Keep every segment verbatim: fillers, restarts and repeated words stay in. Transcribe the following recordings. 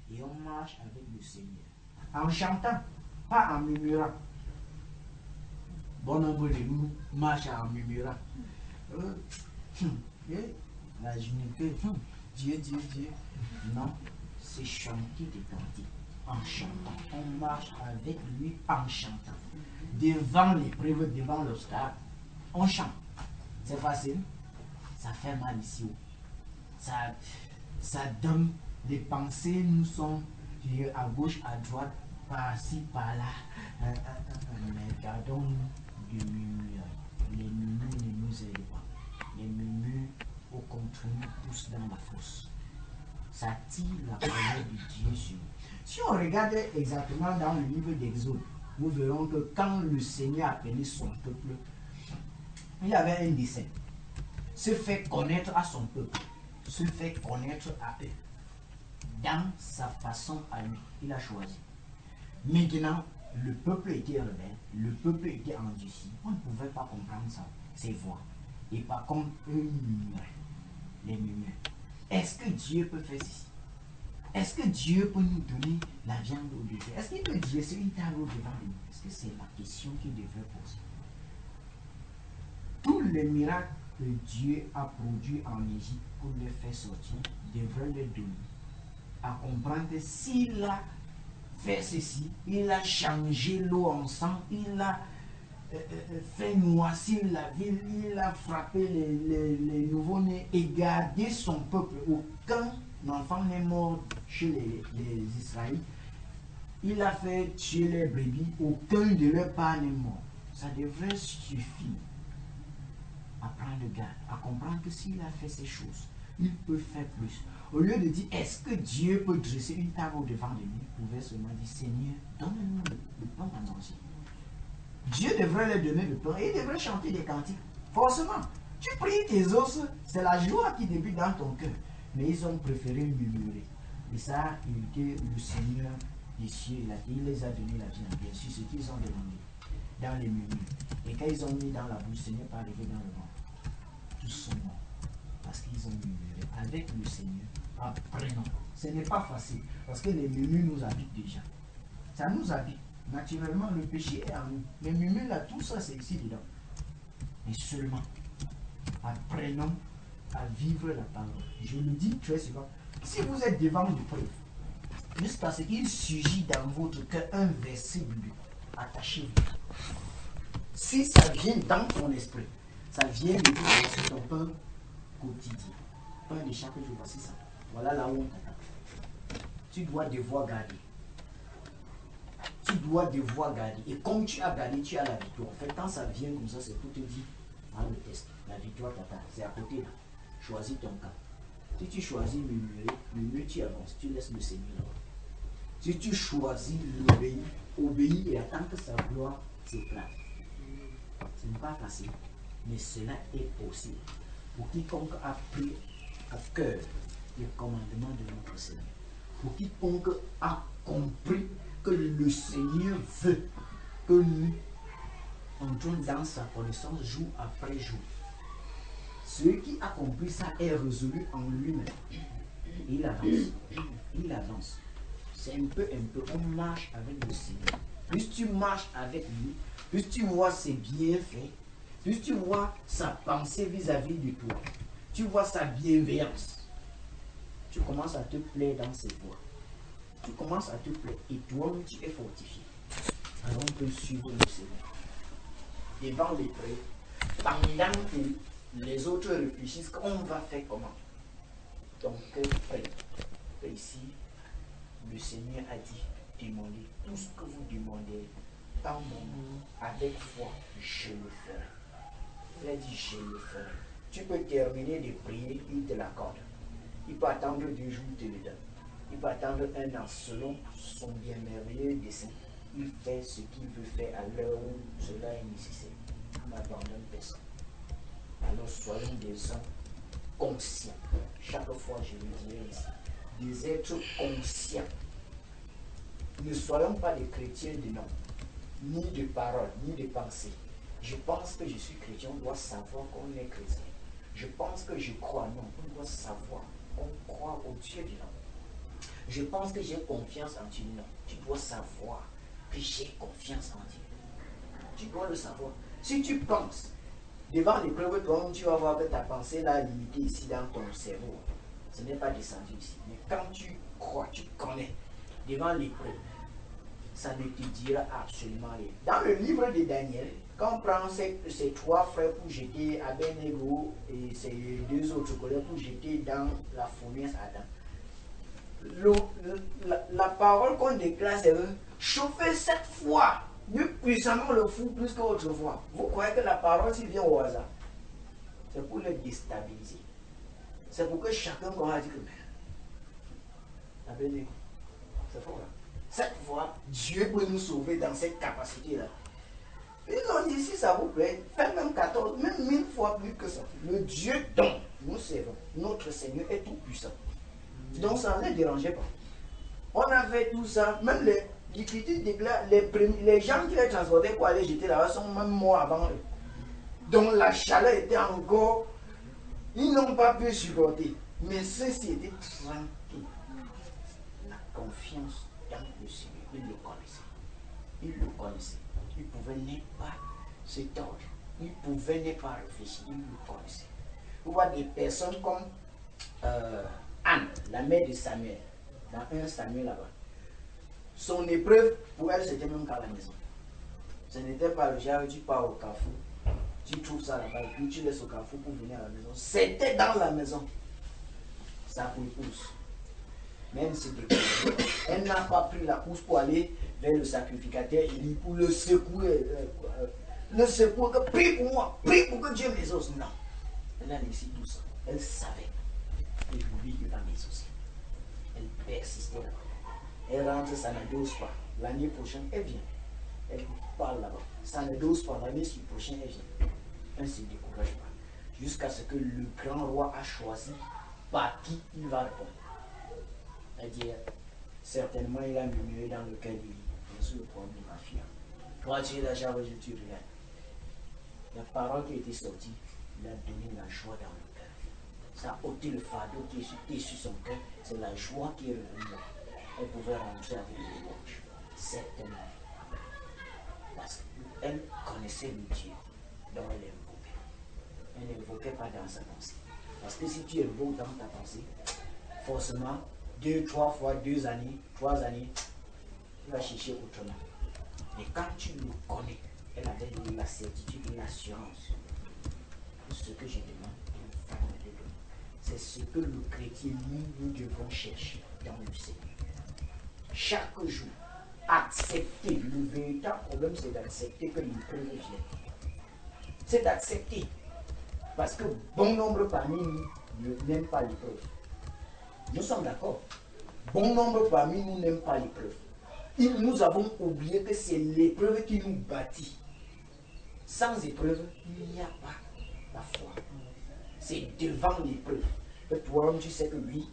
et on marche avec le Seigneur. En chantant, pas en murmurant. Bon nombre de nous marchent en murmurant. Euh, la journée, Dieu, Dieu, Dieu. Non, c'est chanter des cantiques en chantant. On marche avec lui en chantant. Devant l'épreuve, devant l'obstacle, on chante. C'est facile. Ça fait mal ici. Ça, ça donne des pensées. Nous sommes à gauche, à droite, par-ci, par-là. Mais gardons-nous de murmures. Les murmures ne nous aident pas. Les murmures, au contraire, nous poussent dans la fosse. Ça tire la colère de Dieu sur nous. Si on regarde exactement dans le livre d'Exode, nous verrons que quand le Seigneur appelait son peuple, il y avait un dessein. Se fait connaître à son peuple, se fait connaître à eux. Dans sa façon à lui, il a choisi. Maintenant, le peuple était rebelle, le peuple était endurci. On ne pouvait pas comprendre ça, ses voix. Et par contre, eux murmuraient, les murmures. Est-ce que Dieu peut faire ceci? Est-ce que Dieu peut nous donner la viande au désert? Est-ce qu'il peut dresser une table devant nous? Est-ce que c'est la question qu'il devrait poser? Tous les miracles que Dieu a produits en Égypte pour les faire sortir devraient les donner à comprendre que s'il a fait ceci, il a changé l'eau en sang, il a euh, euh, fait noircir la ville, il a frappé les, les, les nouveaux-nés et gardé son peuple. Aucun enfant n'est mort chez les, les Israélites. Il a fait tuer les brebis, aucun de leurs parents n'est mort. Ça devrait suffire à prendre garde, à comprendre que s'il a fait ces choses, il peut faire plus. Au lieu de dire, est-ce que Dieu peut dresser une table devant de lui, il pouvait seulement dire, Seigneur, donne-nous le, le pain à manger. Dieu devrait leur donner le pain et il devrait chanter des cantiques. Forcément, tu pries tes os, c'est la joie qui débute dans ton cœur. Mais ils ont préféré murmurer. Et ça a irrité le Seigneur des cieux. Il les a donné la vie, bien sûr, ce qu'ils ont demandé dans les murmures. Et quand ils ont mis dans la bouche, le Seigneur pas arrivé dans le ventre. Tous sont morts. Parce qu'ils ont murmuré avec le Seigneur. Apprenons. Ce n'est pas facile. Parce que les murmures nous habitent déjà. Ça nous habite. Naturellement, le péché est en nous. Les murmures, là, tout ça, c'est ici dedans. Mais seulement, apprenons à vivre la parole. Je le dis très souvent. Si vous êtes devant l'épreuve, juste parce qu'il surgit dans votre cœur un verset biblique, attachez-vous. Si ça vient dans ton esprit, ça vient de dire sur ton pain quotidien. Pain de chaque jour, voici ça. Voilà là où on t'attaque. Tu dois devoir garder. Tu dois devoir garder. Et comme tu as gardé, tu as la victoire. En fait, quand ça vient comme ça, c'est pour te dire, dans le test, la victoire t'attend. C'est à côté là. Choisis ton camp. Si tu choisis murmurer, murmurer, tu avances. Tu laisses le Seigneur là. Si tu choisis l'obéir, obéis et attends que sa gloire s'éclate. Ce n'est pas facile, mais cela est possible pour quiconque a pris à cœur les commandements de notre Seigneur. Pour quiconque a compris que le Seigneur veut que nous entrons dans sa connaissance jour après jour. Celui qui a compris ça est résolu en lui-même. Il avance. Il avance. C'est un peu, un peu. On marche avec le Seigneur. Plus tu marches avec lui, plus tu vois ses bienfaits, plus tu vois sa pensée vis-à-vis de toi, tu vois sa bienveillance, tu commences à te plaire dans ses voies. Tu commences à te plaire et toi, tu es fortifié. Alors on peut suivre le Seigneur. Devant les prêts, pendant que les autres réfléchissent qu'on va faire comment. Donc, prêt. Et ici, le Seigneur a dit, demandez tout ce que vous demandez dans mon nom, avec foi, je le ferai. Il a dit, je le ferai. Tu peux terminer de prier, il te l'accorde. Il peut attendre deux jours, il te le donne. Il peut attendre un an selon son bien merveilleux dessein. Il fait ce qu'il veut faire à l'heure où cela est nécessaire. Il n'abandonne personne. Alors soyons des hommes conscients. Chaque fois, je le dirai ici. Des êtres conscients. Ne soyons pas des chrétiens de nom, ni de parole, ni de pensée. Je pense que je suis chrétien, on doit savoir qu'on est chrétien. Je pense que je crois, non, on doit savoir qu'on croit au Dieu du nom. Je pense que j'ai confiance en Dieu. Non, tu dois savoir que j'ai confiance en Dieu. Tu dois le savoir. Si tu penses, devant l'épreuve, toi, tu vas voir que ta pensée là limitée ici dans ton cerveau. Ce n'est pas descendu ici. Mais quand tu crois, tu connais, devant l'épreuve, ça ne te dira absolument rien. Dans le livre de Daniel, quand on prend ces, ces trois frères pour jeter Abednego et ces deux autres collègues pour jeter dans la fournaise Adam, le, le, la, la parole qu'on déclare, c'est chauffer cette fois, plus puissamment le fou plus qu'autrefois. Vous croyez que la parole, s'il vient au hasard, c'est pour le déstabiliser. C'est pour que chacun pourra dire que Abednego, c'est fort là. Cette fois, Dieu peut nous sauver dans cette capacité-là. Ils ont dit, si ça vous plaît, faites même quatorze, même mille fois plus que ça. Le Dieu dont nous servons, notre Seigneur est tout puissant. Donc ça ne les dérangeait pas. On a fait tout ça, même les l'Écriture déclare, les, les gens qui les transportaient pour aller jeter là-bas sont même morts avant eux. Donc la chaleur était encore, ils n'ont pas pu supporter. Mais ceux-ci étaient tranquilles. La confiance dans le Seigneur, ils le connaissaient. Ils le connaissaient. Ils pouvaient ne pas se tordre. Ils pouvaient ne pas réfléchir. Ils le connaissaient. Vous voyez des personnes comme euh, Anne, la mère de Samuel, dans un Samuel là-bas. Son épreuve, pour elle, c'était même qu'à la maison. Ce n'était pas le genre, tu pars au carrefour, tu trouves ça là-bas, et puis tu laisses au carrefour pour venir à la maison. C'était dans la maison. Ça pousse. Même si elle n'a pas pris la pousse pour aller vers le sacrificateur, il dit pour le secouer, euh, euh, le secouer, que prie pour moi, prie pour que Dieu m'exauce. Non. Elle a laissé tout ça. Elle savait. Et lui, il va m'exaucer. Elle persistait là-bas. Elle rentre, ça ne dose pas. L'année prochaine, elle vient. Elle parle là-bas. Ça ne dose pas. L'année prochaine, elle vient. Elle ne se décourage pas. Jusqu'à ce que le grand roi a choisi par qui il va répondre. C'est-à-dire, certainement, il a murmuré dans le cœur de lui. Bien sûr, le problème de ma fille. Toi, tu es là, j'avais je tu regardes. La parole qui a été sortie, il a donné la joie dans le cœur. Ça a ôté le fardeau qui était sur son cœur. C'est la joie qui est revenue. Elle pouvait rentrer avec le louange. Certainement. Parce qu'elle connaissait le Dieu dont elle invoquait. Elle n'invoquait pas dans sa pensée. Parce que si tu invoques dans ta pensée, forcément, deux, trois fois, deux années, trois années, tu vas chercher autrement. Mais quand tu le connais, elle avait la certitude et l'assurance. Ce que je demande, il va me le donner. C'est ce que le chrétien, nous, nous devons chercher dans le Seigneur. Chaque jour, accepter. Le véritable problème, c'est d'accepter que l'épreuve vient. C'est d'accepter. Parce que bon nombre parmi nous n'aiment pas l'épreuve. Nous sommes d'accord. Bon nombre parmi nous n'aiment pas l'épreuve. Nous avons oublié que c'est l'épreuve qui nous bâtit. Sans épreuve, il n'y a pas la foi. C'est devant l'épreuve que toi, tu sais que oui,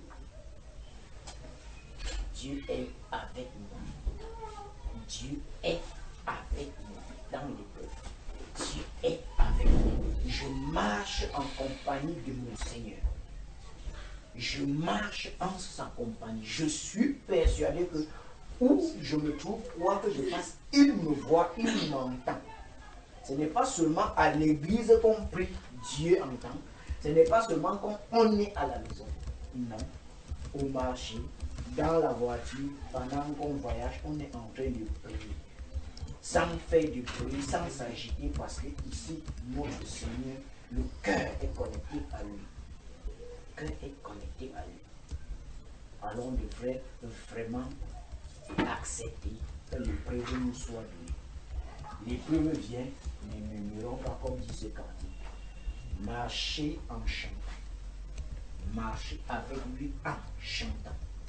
Dieu est avec nous. Dieu est avec nous dans l'épreuve. Dieu est avec nous. Je marche en compagnie de mon Seigneur. Je marche en sa compagnie. Je suis persuadé que où je me trouve, quoi que je fasse, il me voit, il m'entend. Ce n'est pas seulement à l'église qu'on prie, Dieu entend. Ce n'est pas seulement quand on est à la maison. Non. Au marché, dans la voiture, pendant qu'on voyage, on est en train de prier. Sans faire du bruit, sans s'agiter, parce que ici, notre Seigneur, le cœur est connecté à lui. Le cœur est connecté à lui. Alors on devrait vraiment accepter que l'épreuve nous soit donnée. L'épreuve vient, ne murmurons pas comme dit ce cantique. Marcher en chantant. Marcher avec lui en chantant.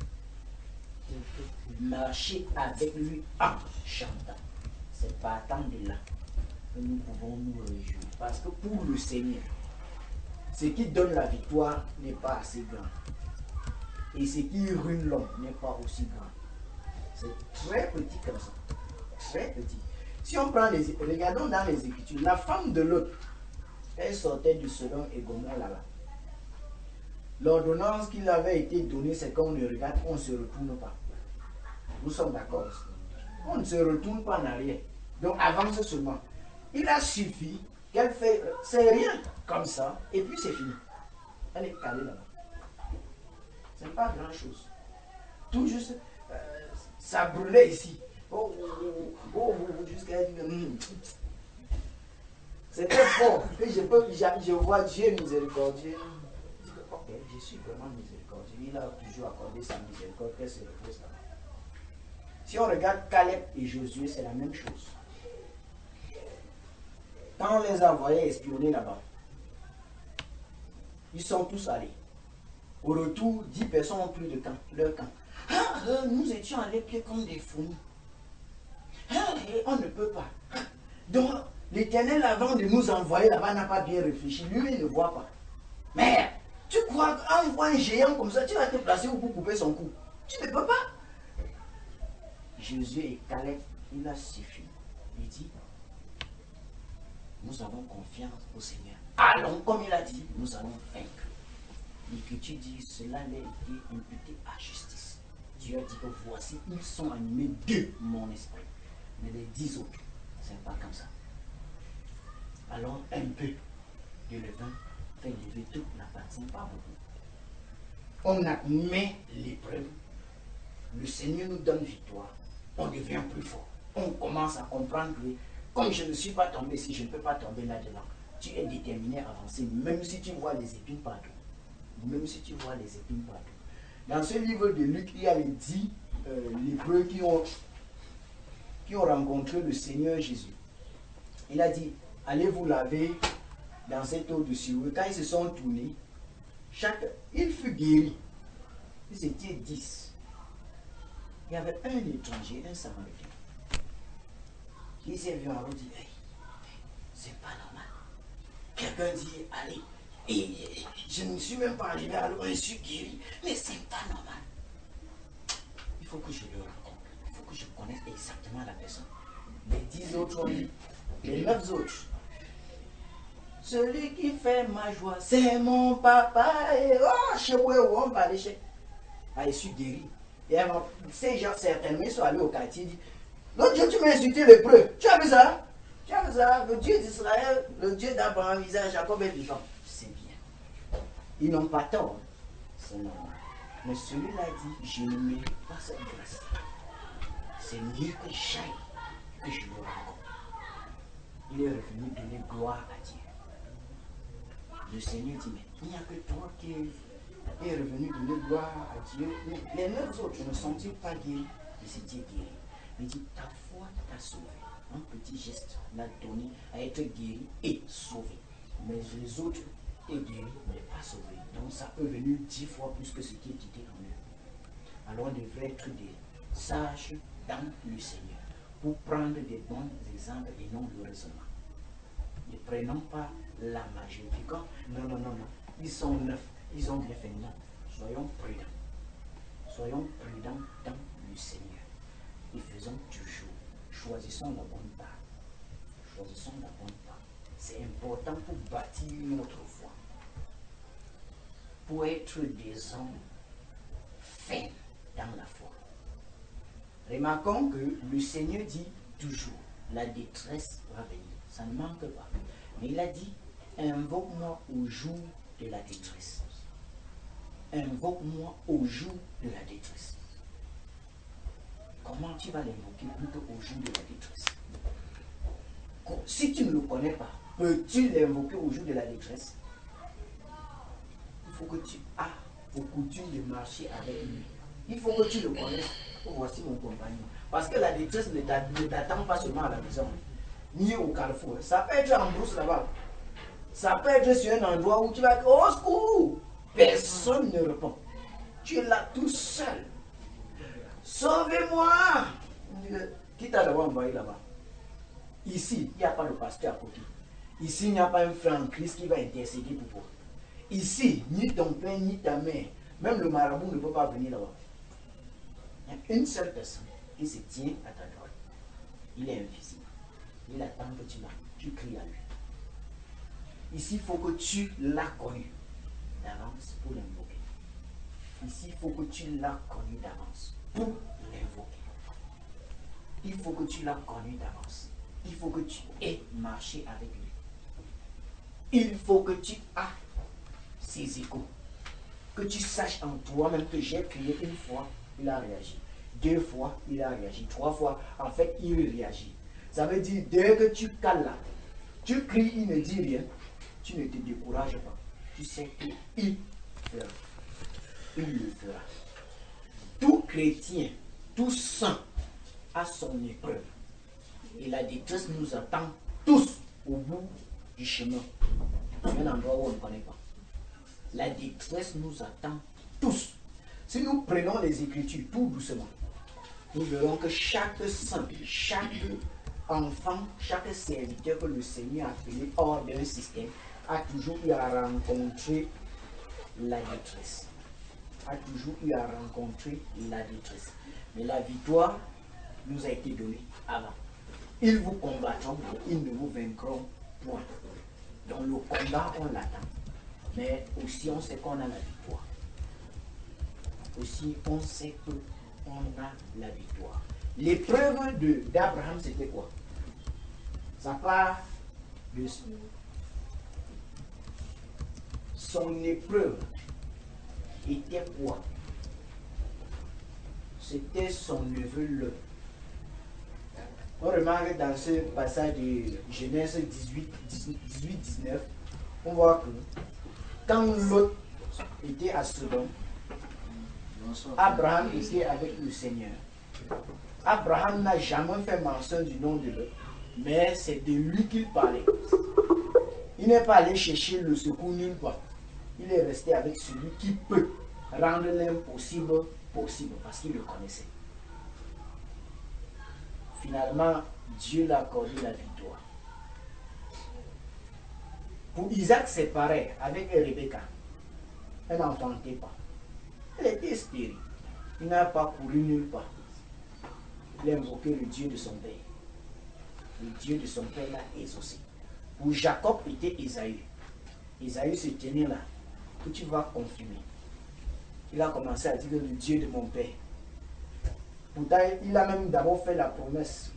Marcher avec lui en chantant. C'est partant de là que nous pouvons nous réjouir. Parce que pour le Seigneur, ce qui donne la victoire n'est pas assez grand. Et ce qui ruine l'homme n'est pas aussi grand. C'est très petit comme ça. Très petit. Si on prend les... Regardons dans les Écritures. La femme de l'autre, elle sortait du Sodome et Gomorrhe là-bas. L'ordonnance qu'il avait été donnée, c'est qu'on ne regarde, on ne se retourne pas. Nous sommes d'accord. On ne se retourne pas en arrière. Donc avance seulement. Il a suffi qu'elle fait, c'est rien comme ça, et puis c'est fini. Elle est calée là-bas. Ce n'est pas grand-chose. Tout juste, euh, ça brûlait ici. Oh, oh, oh, oh, jusqu'à dire, mm. C'était fort. Et je, peux, je, je vois Dieu miséricordieux. Je dis, ok, je suis vraiment miséricordieux. Il a toujours accordé sa miséricorde, qu'elle se repose là. Si on regarde Caleb et Josué, c'est la même chose. Quand on les a envoyés espionner là-bas, ils sont tous allés. Au retour, dix personnes ont pris de camp, leur camp. Ah, euh, nous étions allés pieds comme des fourmis. Ah, et on ne peut pas. Donc, l'Éternel, avant de nous envoyer là-bas, n'a pas bien réfléchi. Lui, il ne voit pas. Mais, tu crois qu'en voit un géant comme ça, tu vas te placer pour couper son cou. Tu ne peux pas. Jésus et Caleb, il a suffi. Il dit, nous avons confiance au Seigneur. Allons, comme il a dit, nous allons vaincre. L'Écriture dit, cela leur été imputé à justice. Dieu a dit que voici, ils sont animés de mon esprit. Mais les dix autres, ce n'est pas comme ça. Alors, un peu de levain fait lever toute la partie, pas beaucoup. On admet l'épreuve. Le Seigneur nous donne victoire. On devient plus fort. On commence à comprendre que, comme je ne suis pas tombé ici, je ne peux pas tomber là-dedans. Tu es déterminé à avancer, même si tu vois les épines partout. Même si tu vois les épines partout. Dans ce livre de Luc, il y a les dix euh, lépreux qui ont, qui ont rencontré le Seigneur Jésus. Il a dit, allez vous laver dans cette eau de Siloé. Quand ils se sont tournés, chaque, il fut guéri. Ils étaient dix. Il y avait un étranger, un Samaritain, qui s'est vu en route et dit, hey, c'est pas normal. Quelqu'un dit, allez, et, et, je ne suis même pas arrivé à l'eau, je suis guéri, mais c'est pas normal. Il faut que je le rencontre, il faut que je connaisse exactement la personne. Les dix autres ont dit, les neuf autres, celui qui fait ma joie, c'est mon papa, et oh, chez moi, on va aller chez. Ah, je suis guéri. Et ces gens, certainement, ils sont allés au quartier et disent, l'autre Dieu, tu m'as insulté le preux. Tu as vu ça? Tu as vu ça? Le Dieu d'Israël, le Dieu d'Abraham, Isaac, Jacob est vivant. C'est bien. Ils n'ont pas tort. C'est normal. Mais celui-là dit, je ne mérite pas cette grâce. C'est mieux que j'aille, que je le rencontre. Il est revenu donner gloire à Dieu. Le Seigneur dit, mais il n'y a que toi qui es est revenu donner gloire à Dieu. Mais les neuf autres ne sont-ils pas guéris? Ils étaient guéris. Il dit, ta foi t'a sauvé. Un petit geste l'a donné à être guéri et sauvé. Mais les autres étaient guéris, mais pas sauvés. Donc ça peut venir dix fois plus que ce qui était en eux. Alors on devrait être des sages dans le Seigneur pour prendre des bons exemples et non le raisonnement. Ne prenons pas la majorité. Non, non, non, non. Ils sont neuf. Ils ont bien fait. Non. Soyons prudents. Soyons prudents dans le Seigneur. Et faisons toujours. Choisissons la bonne part. Choisissons la bonne part. C'est important pour bâtir notre foi. Pour être des hommes fins dans la foi. Remarquons que le Seigneur dit toujours, la détresse va venir. Ça ne manque pas. Mais il a dit, invoque-moi au jour de la détresse. Invoque-moi au jour de la détresse. Comment tu vas l'invoquer plutôt au jour de la détresse? Si tu ne le connais pas, peux-tu l'invoquer au jour de la détresse? Il faut que tu aies pour coutume de marcher avec lui. Il faut que tu le connaisses. Oh, voici mon compagnon. Parce que la détresse ne t'attend pas seulement à la maison, ni au carrefour. Ça peut être en brousse là-bas. Ça peut être sur un endroit où tu vas dire, oh secours! Personne ne répond. Tu es là tout seul. Sauvez-moi! Qui t'a d'abord envoyé là-bas? Ici, il n'y a pas le pasteur à côté. Ici, il n'y a pas un frère en Christ qui va intercéder pour toi. Ici, ni ton père, ni ta mère, même le marabout ne peut pas venir là-bas. Il y a une seule personne qui se tient à ta droite. Il est invisible. Il attend que tu l'as. Tu cries à lui. Ici, il faut que tu l'as connu d'avance pour l'invoquer. Ici, il faut que tu l'as connu d'avance pour l'invoquer. Il faut que tu l'as connu d'avance. Il faut que tu aies marché avec lui. Il faut que tu aies ses échos. Que tu saches en toi-même que j'ai crié une fois, il a réagi. Deux fois, il a réagi. Trois fois, en fait, il réagit. Ça veut dire, dès que tu cales là, tu cries, il ne dit rien, tu ne te décourages pas. Tu sais qu'il fera. Il le fera. Tout chrétien, tout saint a son épreuve. Et la détresse nous attend tous au bout du chemin. C'est un endroit où on ne connaît pas. La détresse nous attend tous. Si nous prenons les Écritures tout doucement, nous verrons que chaque saint, chaque enfant, chaque serviteur que le Seigneur a appelé hors d'un système a toujours eu à rencontrer la détresse. A toujours eu à rencontrer la détresse. Mais la victoire nous a été donnée avant. Ils vous combattront, ils ne vous vaincront point. Dans le combat, on l'attend. Mais aussi, on sait qu'on a la victoire. Aussi, on sait qu'on a la victoire. L'épreuve d'Abraham, c'était quoi? Ça part de son épreuve était quoi? C'était son neveu Lot. On remarque dans ce passage de Genèse dix-huit dix-neuf, on voit que quand Lot était à Sodome, Abraham était avec le Seigneur. Abraham n'a jamais fait mention du nom de Lot, mais c'est de lui qu'il parlait. Il n'est pas allé chercher le secours nulle part. Il est resté avec celui qui peut rendre l'impossible possible, parce qu'il le connaissait. Finalement, Dieu l'a accordé la victoire. Pour Isaac, c'est pareil avec Rebecca. Elle n'enfantait pas. Elle était stérile. Il n'a pas couru nulle part. Il a invoqué le Dieu de son père. Le Dieu de son père l'a exaucé. Pour Jacob, était Ésaü. Ésaü se tenait là. Que tu vas confirmer. Il a commencé à dire le Dieu de mon père. Pourtant, il a même d'abord fait la promesse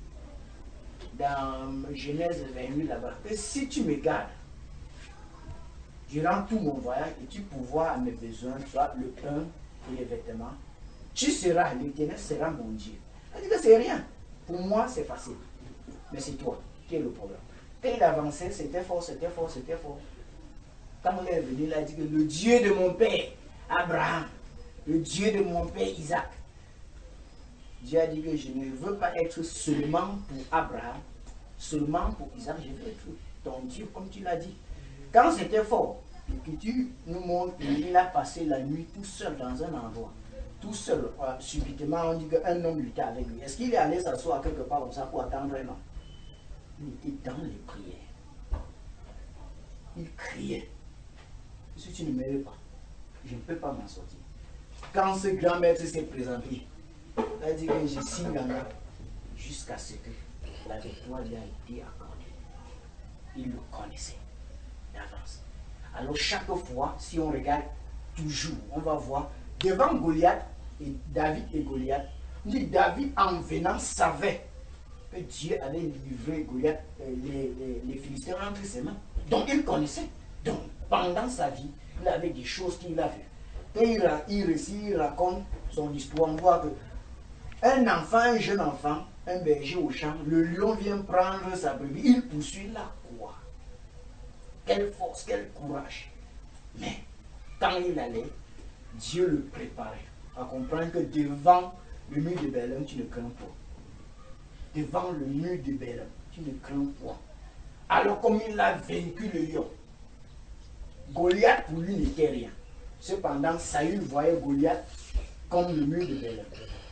dans Genèse vingt-huit là-bas que si tu me gardes durant tout mon voyage et tu pourvois à mes besoins, soit le pain et les vêtements, tu seras, l'Éternel sera mon Dieu. Il dit que c'est rien. Pour moi, c'est facile. Mais c'est toi qui es le problème. Quand il avançait, c'était fort, c'était fort, c'était fort. Quand il est venu, il a dit que le Dieu de mon père, Abraham, le Dieu de mon père, Isaac. Dieu a dit que je ne veux pas être seulement pour Abraham, seulement pour Isaac, je veux être ton Dieu, comme tu l'as dit. Quand c'était fort, l'Écriture nous montre qu'il a passé la nuit tout seul dans un endroit. Tout seul, euh, subitement, on dit qu'un homme luttait avec lui. Est-ce qu'il est allé s'asseoir quelque part comme ça pour attendre un homme? Il était dans les prières. Il criait. Si tu ne m'aides pas, je ne peux pas m'en sortir. Quand ce grand maître s'est présenté, il a dit que je signe là jusqu'à ce que la victoire lui a été accordée. Il le connaissait d'avance. Alors chaque fois, si on regarde toujours, on va voir devant Goliath, et David et Goliath, on dit David en venant savait que Dieu avait livré Goliath, euh, les, les, les Philistins entre ses mains. Donc il connaissait. Donc pendant sa vie, il avait des choses qu'il a vues. Et il, il récit, il raconte son histoire. On voit que un enfant, un jeune enfant, un berger au champ, le lion vient prendre sa brebis, il poursuit la quoi? Quelle force, quel courage. Mais quand il allait, Dieu le préparait à comprendre que devant le mur de Bélem, tu ne crains pas. Devant le mur de Bélem, tu ne crains pas. Alors comme il a vaincu le lion, Goliath pour lui n'était rien. Cependant, Saül voyait Goliath comme le mur de Bélem.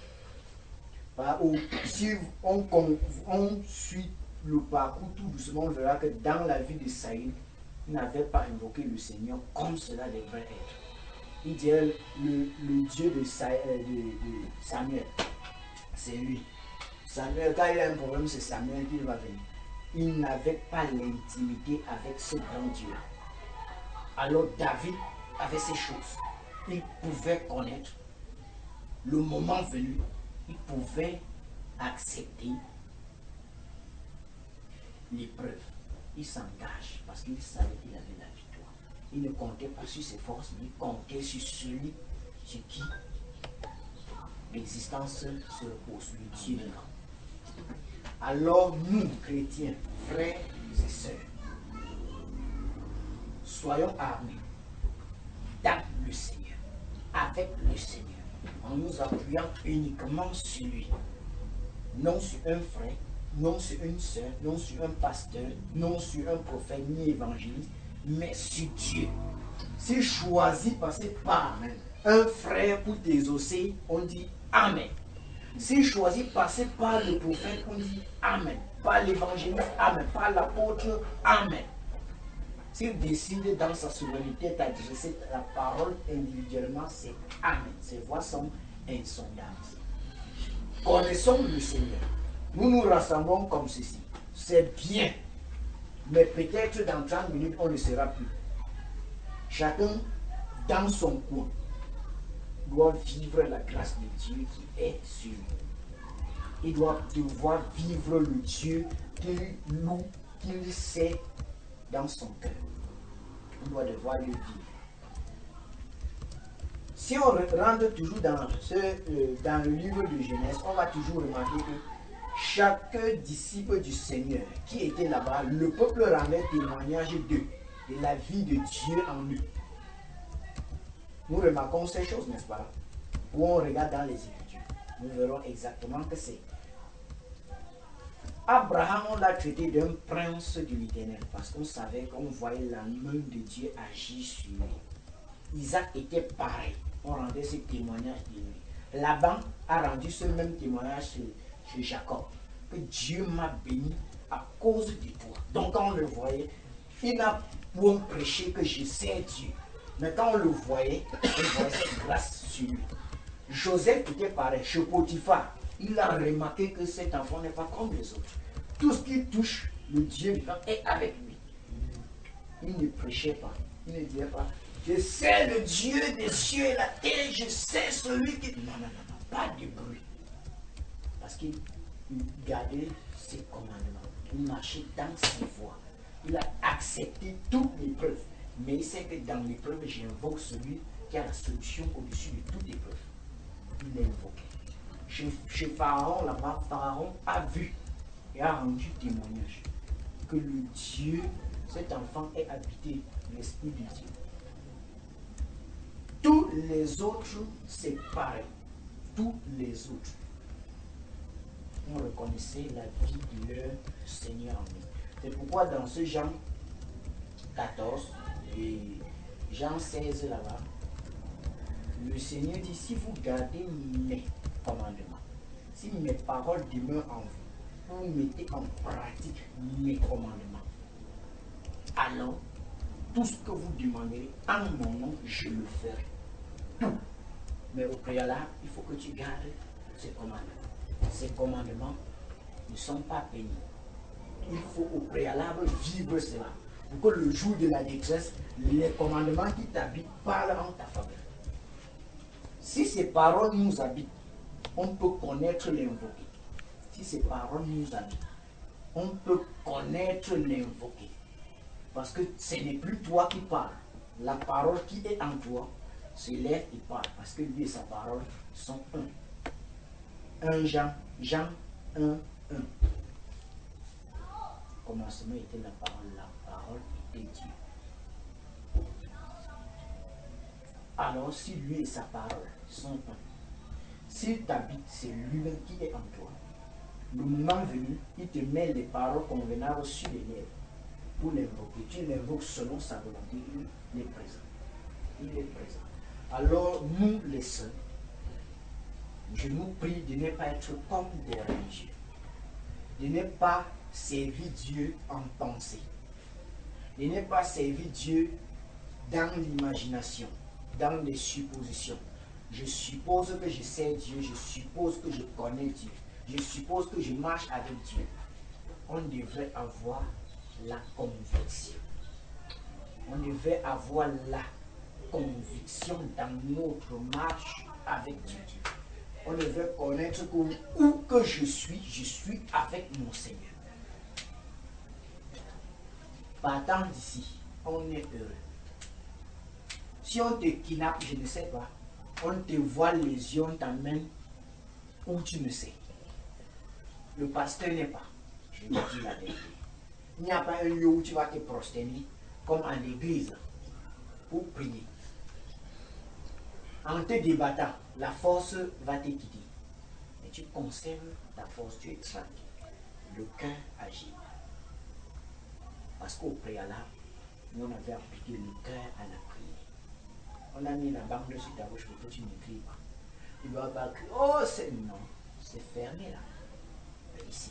Si on, on, on suit le parcours tout doucement, on verra que dans la vie de Saül, il n'avait pas invoqué le Seigneur comme cela devrait être. Il dirait le, le Dieu de, Sa, de, de Samuel, c'est lui. Samuel, quand il a un problème, c'est Samuel qui va venir. Il n'avait pas l'intimité avec ce grand Dieu. Alors David avait ces choses. il pouvait connaître, le moment venu, il pouvait accepter l'épreuve. Il s'engage parce qu'il savait qu'il avait la victoire. Il ne comptait pas sur ses forces, mais il comptait sur celui sur qui l'existence se repose, le Dieu vivant. Alors nous, chrétiens, frères et sœurs, soyons armés dans le Seigneur, avec le Seigneur, en nous appuyant uniquement sur lui, non sur un frère, non sur une sœur, non sur un pasteur, non sur un prophète ni évangéliste, mais sur Dieu. Si choisi passer par un frère pour t'exaucer, on dit Amen. Si choisi passer par le prophète, on dit Amen. Par l'évangéliste, Amen. Par l'apôtre, Amen. S'il décide dans sa souveraineté d'adresser la parole individuellement, c'est Amen. Ses voix sont insondables. Connaissons le Seigneur. Nous nous rassemblons comme ceci. C'est bien. Mais peut-être dans trente minutes, on ne sera plus. Chacun dans son coin doit vivre la grâce de Dieu qui est sur lui. Il doit devoir vivre le Dieu qu'il loue, qu'il sait dans son cœur. On doit devoir le vivre. Si on rentre toujours dans, ce, euh, dans le livre de Genèse, on va toujours remarquer que chaque disciple du Seigneur qui était là-bas, le peuple rendait témoignage d'eux, de la vie de Dieu en eux. Nous remarquons ces choses, n'est-ce pas? Où on regarde dans les Écritures, nous verrons exactement que c'est. Abraham, on l'a traité d'un prince de l'Éternel parce qu'on savait qu'on voyait la main de Dieu agir sur lui. Isaac était pareil, on rendait ce témoignage de lui. Laban a rendu ce même témoignage sur, sur Jacob, que Dieu m'a béni à cause de toi. Donc quand on le voyait, il n'a point prêché que je sais Dieu. Mais quand on le voyait, on voyait cette grâce sur lui. Joseph était pareil, chez Potiphar, il a remarqué que cet enfant n'est pas comme les autres. Tout ce qui touche le Dieu vivant est avec lui. Il ne prêchait pas, il ne disait pas, je sais le Dieu des cieux et la terre, je sais celui qui... Non, non, non, non, pas de bruit. Parce qu'il gardait ses commandements, il marchait dans ses voies. Il a accepté toute l'épreuve. Mais il sait que dans l'épreuve, j'invoque celui qui a la solution au-dessus de toute épreuve. Il l'a invoqué. Chez, chez Pharaon, là-bas, Pharaon a vu et a rendu témoignage que le Dieu, cet enfant est habité, l'Esprit de Dieu. Tous les autres, c'est pareil. Tous les autres. On reconnaissait la vie de leur Seigneur en eux. C'est pourquoi dans ce Jean quatorze, et Jean seize là-bas, le Seigneur dit, si vous gardez mes commandements, si mes paroles demeurent en vous, vous mettez en pratique mes commandements, alors tout ce que vous demanderez en mon nom, je le ferai. Tout. Mais au préalable, il faut que tu gardes ces commandements. Ces commandements ne sont pas pénibles. Il faut au préalable vivre cela. Pour que le jour de la détresse, les commandements qui t'habitent parlent en ta faveur. Si ces paroles nous habitent, on peut connaître l'invoquer. Si ces paroles nous habitent, on peut connaître l'invoquer. Parce que ce n'est plus toi qui parles. La parole qui est en toi se lève et parle. Parce que lui et sa parole sont un. Un Jean, Jean un, un. Au commencement était la parole, la parole était Dieu. Alors si lui et sa parole sont un, s'il t'habite, c'est lui-même qui est en toi. Le moment venu, il te met les paroles convenables sur les lèvres pour l'invoquer. Tu l'invoques selon sa volonté, il est présent. Il est présent. Alors nous les saints, je nous prie de ne pas être comme des religieux, de ne pas servir Dieu en pensée, de ne pas servir Dieu dans l'imagination, dans les suppositions. Je suppose que je sais Dieu, je suppose que je connais Dieu, je suppose que je marche avec Dieu. On devrait avoir la conviction. On devrait avoir la conviction dans notre marche avec Dieu. On veut connaître que où que je suis, je suis avec mon Seigneur. Partant d'ici, on est heureux. Si on te kidnappe, je ne sais pas, on te voit les yeux, on t'emmène où tu ne sais. Le pasteur n'est pas. Je vous dis la vérité. Il n'y a pas un lieu où tu vas te prosterner comme en église pour prier. En te débattant, la force va te quitter. Mais tu conserves ta force, tu es tranquille. Le cœur agit. Parce qu'au préalable, nous on avait appliqué le cœur à la prière. On a mis la bande sur ta bouche pour que tu n'écris pas. Tu ne dois pas crier. Oh, c'est non. C'est fermé là. Mais ici,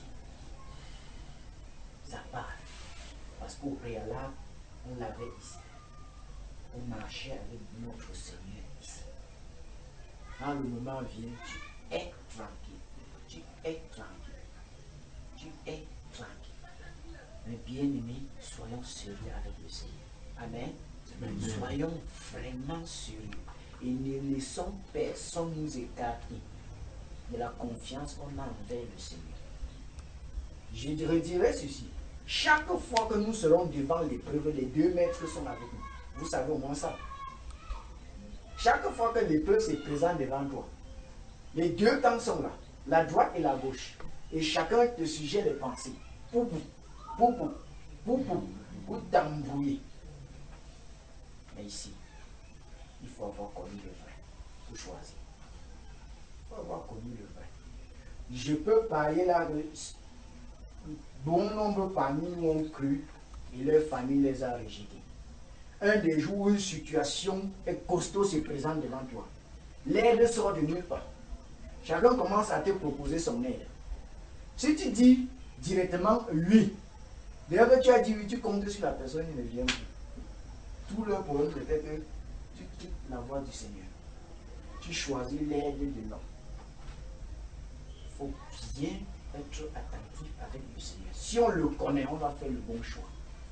ça part. Parce qu'au préalable, on l'avait ici. On marchait avec notre Seigneur ici. Quand le moment vient, tu es tranquille. Tu es tranquille. Tu es tranquille. Mais bien aimés, soyons sérieux avec le Seigneur. Amen. Amen. Soyons vraiment sérieux. Et ne laissons personne nous écarter de la confiance qu'on a envers le Seigneur. Je redirai ceci. Chaque fois que nous serons devant l'épreuve, les deux maîtres sont avec nous. Vous savez au moins ça. Chaque fois que l'épreuve se présente devant toi, les deux camps sont là, la droite et la gauche. Et chacun te suggère des pensées. Pour vous, pour vous, pour vous, pour t'embrouiller. Mais ici, il faut avoir connu le vrai pour choisir. Il faut avoir connu le vrai. Je peux parler là de bon nombre parmi nous ont cru et leur famille les a rejetés. Un des jours où une situation est costaud se présente devant toi. L'aide sort de nulle part. Chacun commence à te proposer son aide. Si tu dis directement oui, dès que tu as dit oui, tu comptes sur la personne, il ne vient plus. Tout le problème c'est que tu quittes la voie du Seigneur. Tu choisis l'aide de l'homme. Il faut bien être attentif avec le Seigneur. Si on le connaît, on va faire le bon choix.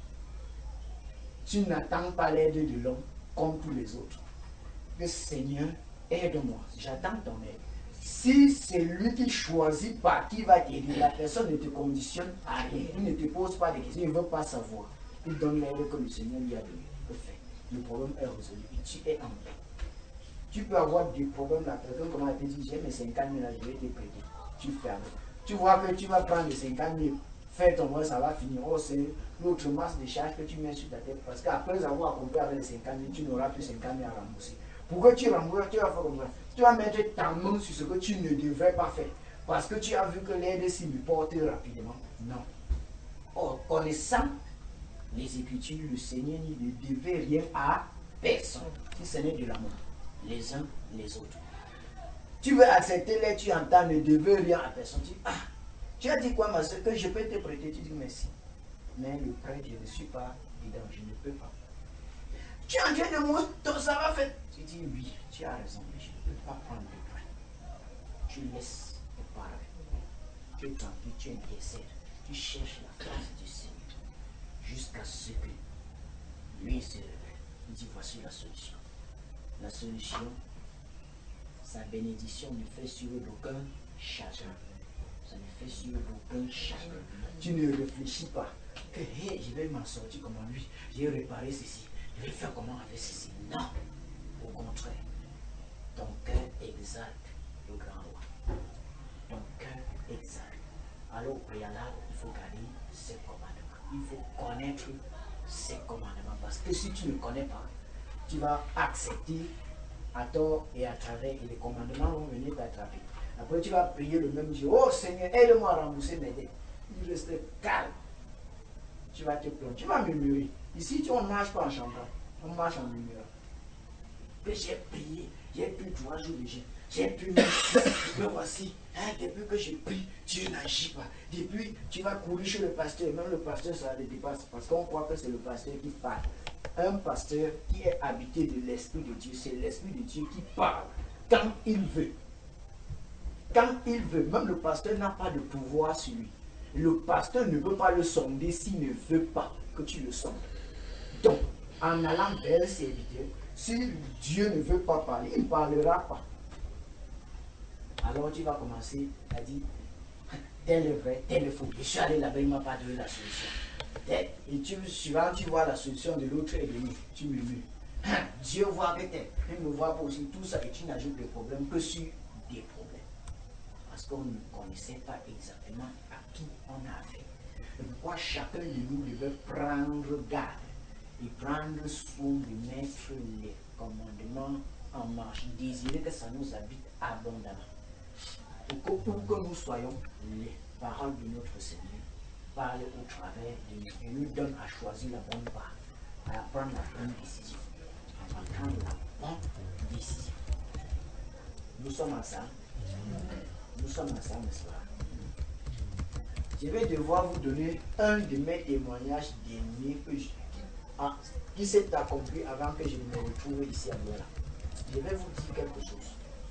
Tu n'attends pas l'aide de l'homme comme tous les autres. Le Seigneur, aide-moi. J'attends ton aide. Si c'est lui qui choisit par qui va t'aider, la personne ne te conditionne à rien. Il ne te pose pas de questions, il ne veut pas savoir. Il donne l'aide que le Seigneur lui a donné. Le problème est résolu et tu es en paix. Tu peux avoir des problèmes, la personne comment elle te dit, j'ai mes cinquante mille, je vais te prêter. Tu fermes. Tu vois que tu vas prendre les cinquante mille, faire ton mois, ça va finir. Oh, c'est l'autre masse de charges que tu mets sur ta tête. Parce qu'après avoir accompli avec les cinquante mille, tu n'auras plus cinquante mille à rembourser. Pourquoi tu rembourses? Tu vas faire comme ça. Tu vas mettre ta main sur ce que tu ne devrais pas faire. Parce que tu as vu que l'aide s'y porte rapidement. Non. Or, connaissant les Écritures, le Seigneur ne devait rien à personne. Si ce n'est de l'amour, les uns les autres. Tu veux accepter l'aide, tu entends, ne devait rien à personne. Tu dis, ah, tu as dit quoi, ma soeur, que je peux te prêter? Tu dis merci. Mais le prêt, je ne suis pas dedans, je ne peux pas. Tu es en train de mourir, ça va faire. Tu dis oui, tu as raison, mais je ne peux pas prendre le prêt. Tu laisses te parler. Tu es tranquille, tu intercèdes. Tu cherches la grâce du Seigneur. Jusqu'à ce que lui se révèle. Il dit voici la solution. La solution, sa bénédiction ne fait sur aucun chagrin. Ça ne fait sur aucun chagrin. Tu ne réfléchis pas que hey, je vais m'en sortir comment lui, j'ai réparé ceci, je vais faire comment avec ceci. Non, au contraire, ton cœur exalte le grand roi. Ton cœur exalte. Alors au préalable, il faut garder ses commandements. Il faut connaître ses commandements. Parce que si tu ne connais pas, tu vas accepter à tort et à travers. Et les commandements vont venir t'attraper. Après, tu vas prier le même jour. Oh Seigneur, aide-moi à rembourser mes dettes. Il reste calme. Tu vas te plaindre. Tu vas murmurer. Ici, tu, on ne marche pas en chantant. On marche en murmurant. J'ai prié. J'ai pris trois jours de jeûne. J'ai prié. Mais voici, hein, depuis que j'ai pris, Dieu n'agit pas. Depuis, tu vas courir chez le pasteur. Même le pasteur, ça le dépasse. Parce qu'on croit que c'est le pasteur qui parle. Un pasteur qui est habité de l'Esprit de Dieu, c'est l'Esprit de Dieu qui parle quand il veut. Quand il veut. Même le pasteur n'a pas de pouvoir sur lui. Le pasteur ne peut pas le sonder s'il ne veut pas que tu le sondes. Donc, en allant vers le serviteur, Si Dieu ne veut pas parler, il ne parlera pas. Alors tu vas commencer à dire, tel est vrai, tel est faux. Je suis allé là-bas, il ne m'a pas donné la solution. Et tu, souvent, tu vois la solution de l'autre est venue, tu murmures. Dieu voit que tel, il ne voit pas aussi tout ça et tu n'ajoutes des problèmes que sur des problèmes. Parce qu'on ne connaissait pas exactement à qui on a affaire. Et pourquoi chacun de nous devait prendre garde et prendre soin de mettre les commandements en marche, désirer que ça nous habite abondamment. Et que pour que nous soyons les paroles de notre Seigneur, parlent au travers de nous et nous donne à choisir la bonne part, à prendre la bonne décision, à prendre la bonne décision. Nous sommes ensemble. Nous sommes ensemble ce soir. Je vais devoir vous donner un de mes témoignages derniers que je, ah, qui s'est accompli avant que je me retrouve ici à Douala. Je vais vous dire quelque chose.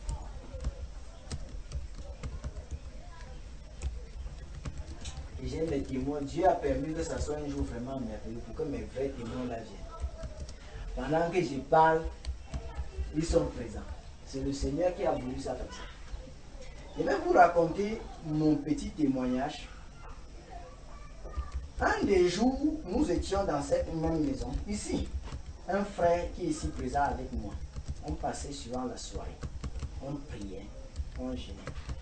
Et j'ai mes témoins. Dieu a permis que ça soit un jour vraiment merveilleux pour que mes vrais témoins là viennent. Pendant que je parle, ils sont présents. C'est le Seigneur qui a voulu ça comme ça. Je vais vous raconter mon petit témoignage. Un des jours, nous étions dans cette même maison, ici. Un frère qui est ici présent avec moi. On passait souvent la soirée. On priait, on jeûnait.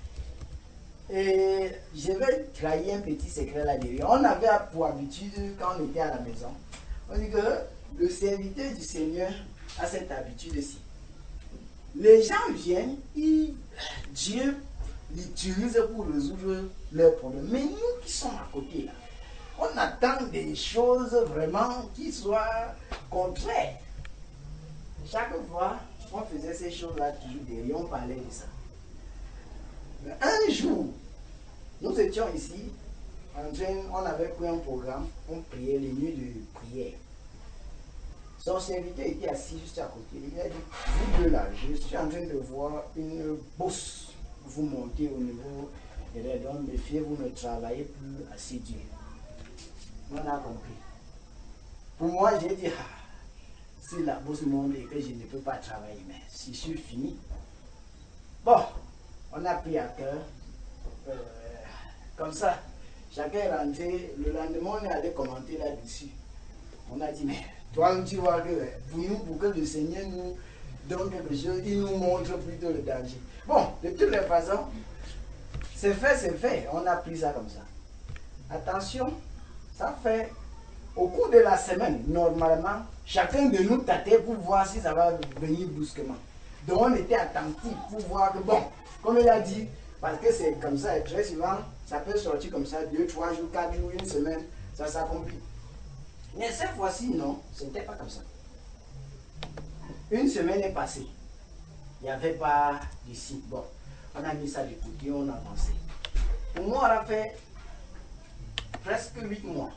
Et je vais trahir un petit secret là derrière. On avait pour habitude, quand on était à la maison, on dit que le serviteur du Seigneur a cette habitude-ci. Les gens viennent, ils, Dieu l'utilise pour résoudre leurs problèmes. Mais nous qui sommes à côté là, on attend des choses vraiment qui soient contraires. Chaque fois, on faisait ces choses-là toujours derrière, on parlait de ça. Mais un jour, nous étions ici, en train, on avait pris un programme, on priait les nuits de prière. Son serviteur était assis juste à côté. Il a dit, vous deux là, je suis en train de voir une bourse vous monter au niveau de l'aide. Donc, méfiez-vous, ne travaillez plus assez dur. On a compris. Pour moi, j'ai dit, ah, si la bourse monte et que je ne peux pas travailler, mais si je suis fini. Bon, on a pris à cœur. Euh, comme ça, chacun est rentré. Le lendemain, on est allé commenter là-dessus. On a dit, mais toi, tu vois que pour nous, pour que le Seigneur nous donne quelque chose, il nous montre plutôt le danger. Bon, de toutes les façons, c'est fait, c'est fait. On a pris ça comme ça. Attention, ça fait, au cours de la semaine, normalement, chacun de nous tâtait pour voir si ça va venir brusquement. Donc on était attentif pour voir que, bon, comme il a dit, parce que c'est comme ça, et très souvent, ça peut sortir comme ça, deux, trois jours, quatre jours, une semaine, ça s'accomplit. Mais cette fois-ci, non, ce n'était pas comme ça. Une semaine est passée. Il n'y avait pas de signe. Bon, on a mis ça de côté, on a avancé. Pour moi, on a fait presque huit mois.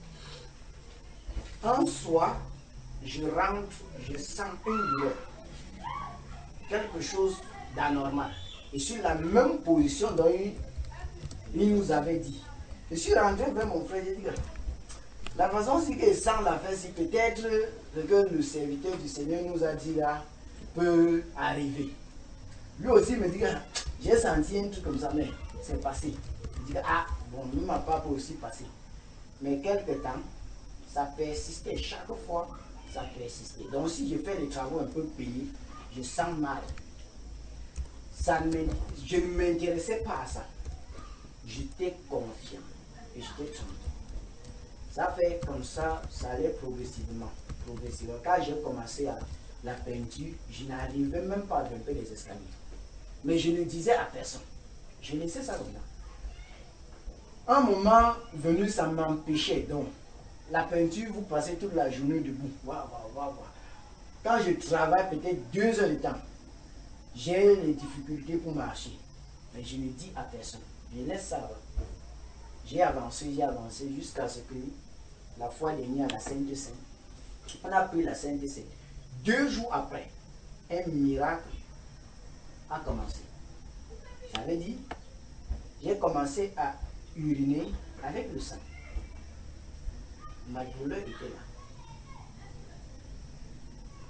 Un soir, je rentre, je sens une douleur. Quelque chose d'anormal. Et sur la même position dont il, il nous avait dit. Je suis rentré vers mon frère, j'ai dit, la façon c'est qu'il sent la fête, c'est peut-être que le serviteur du Seigneur nous a dit là, peut arriver. Lui aussi me dit, j'ai senti un truc comme ça, mais c'est passé. Il dit, ah, bon, ne m'a pas aussi passé. Mais quelque temps, ça persistait. Chaque fois, ça persistait. Donc si je fais des travaux un peu pénibles, je sens mal. Ça me, je ne m'intéressais pas à ça. J'étais confiant et j'étais tranquille. Ça fait comme ça, ça allait progressivement. progressivement. Quand j'ai commencé à la peinture, je n'arrivais même pas à grimper les escaliers. Mais je ne disais à personne. Je laissais ça comme ça. Un moment venu, ça m'empêchait. Donc, la peinture, vous passez toute la journée debout. Waouh, waouh, waouh, waouh. Quand je travaille peut-être deux heures de temps, j'ai les difficultés pour marcher. Mais je ne dis à personne. Je laisse ça là. J'ai avancé, j'ai avancé jusqu'à ce que la fois dernière à la Sainte Seine, on a pris la Sainte Seine. Deux jours après, un miracle a commencé. J'avais dit, j'ai commencé à uriner avec le sang. Ma douleur était là.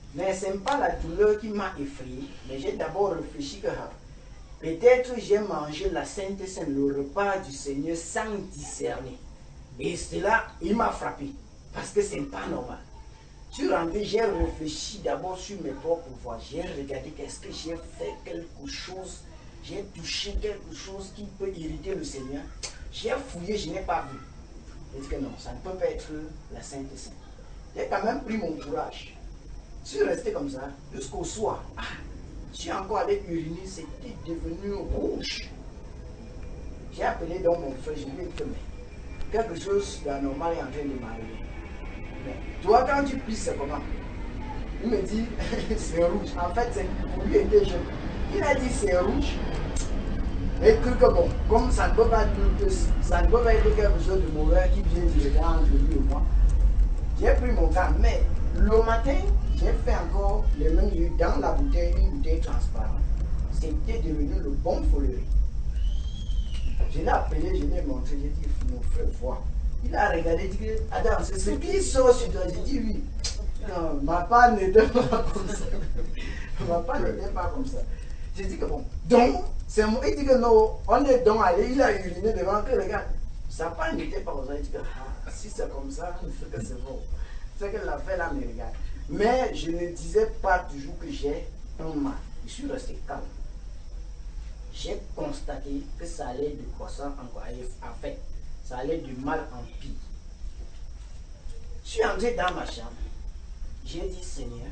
Mais ce n'est pas la douleur qui m'a effrayé, mais j'ai d'abord réfléchi que peut-être j'ai mangé la Sainte Seine, le repas du Seigneur, sans discerner. Et cela, il m'a frappé, parce que ce n'est pas normal. Je suis rentré, j'ai réfléchi d'abord sur mes propres voies. J'ai regardé qu'est-ce que j'ai fait quelque chose, j'ai touché quelque chose qui peut irriter le Seigneur. J'ai fouillé, je n'ai pas vu. J'ai dit que non, ça ne peut pas être la Sainte Seine. J'ai quand même pris mon courage. Je suis resté comme ça jusqu'au soir. Ah, je suis encore allé uriner, c'était devenu rouge. J'ai appelé donc mon frère, je lui ai dit que mais quelque chose d'anormal est en train de m'arriver. Mais toi, quand tu pisses, c'est comment? Il me dit c'est rouge. En fait, c'est pour lui, il était jeune. Il a dit c'est rouge. Et que, que bon, comme ça ne peut pas être, ça ne peut pas être quelque chose de mauvais qui vient du regard entre lui et moi, j'ai pris mon cas. Mais le matin, j'ai fait encore les mêmes lieux dans la bouteille, une bouteille transparente. C'était devenu le bon follerie. Je l'ai appelé, je l'ai montré, j'ai dit, mon frère, vois. Il a regardé, il dit, attends, c'est ce qui sort sur toi. J'ai dit, oui. Non, ma part n'était pas comme ça. Ma part n'était pas comme ça. J'ai dit que bon, donc, c'est moi, il dit que non, on est donc allé, il a uriné devant que regarde. Sa part n'était pas comme ça. Il dit que ah, si c'est comme ça, c'est que c'est bon. C'est que l'affaire là me regarde. Mais je ne disais pas toujours que j'ai un mal. Je suis resté calme. J'ai constaté que ça allait de croissant en croissant. En fait, ça allait du mal en pire. Je suis entré dans ma chambre. J'ai dit, Seigneur,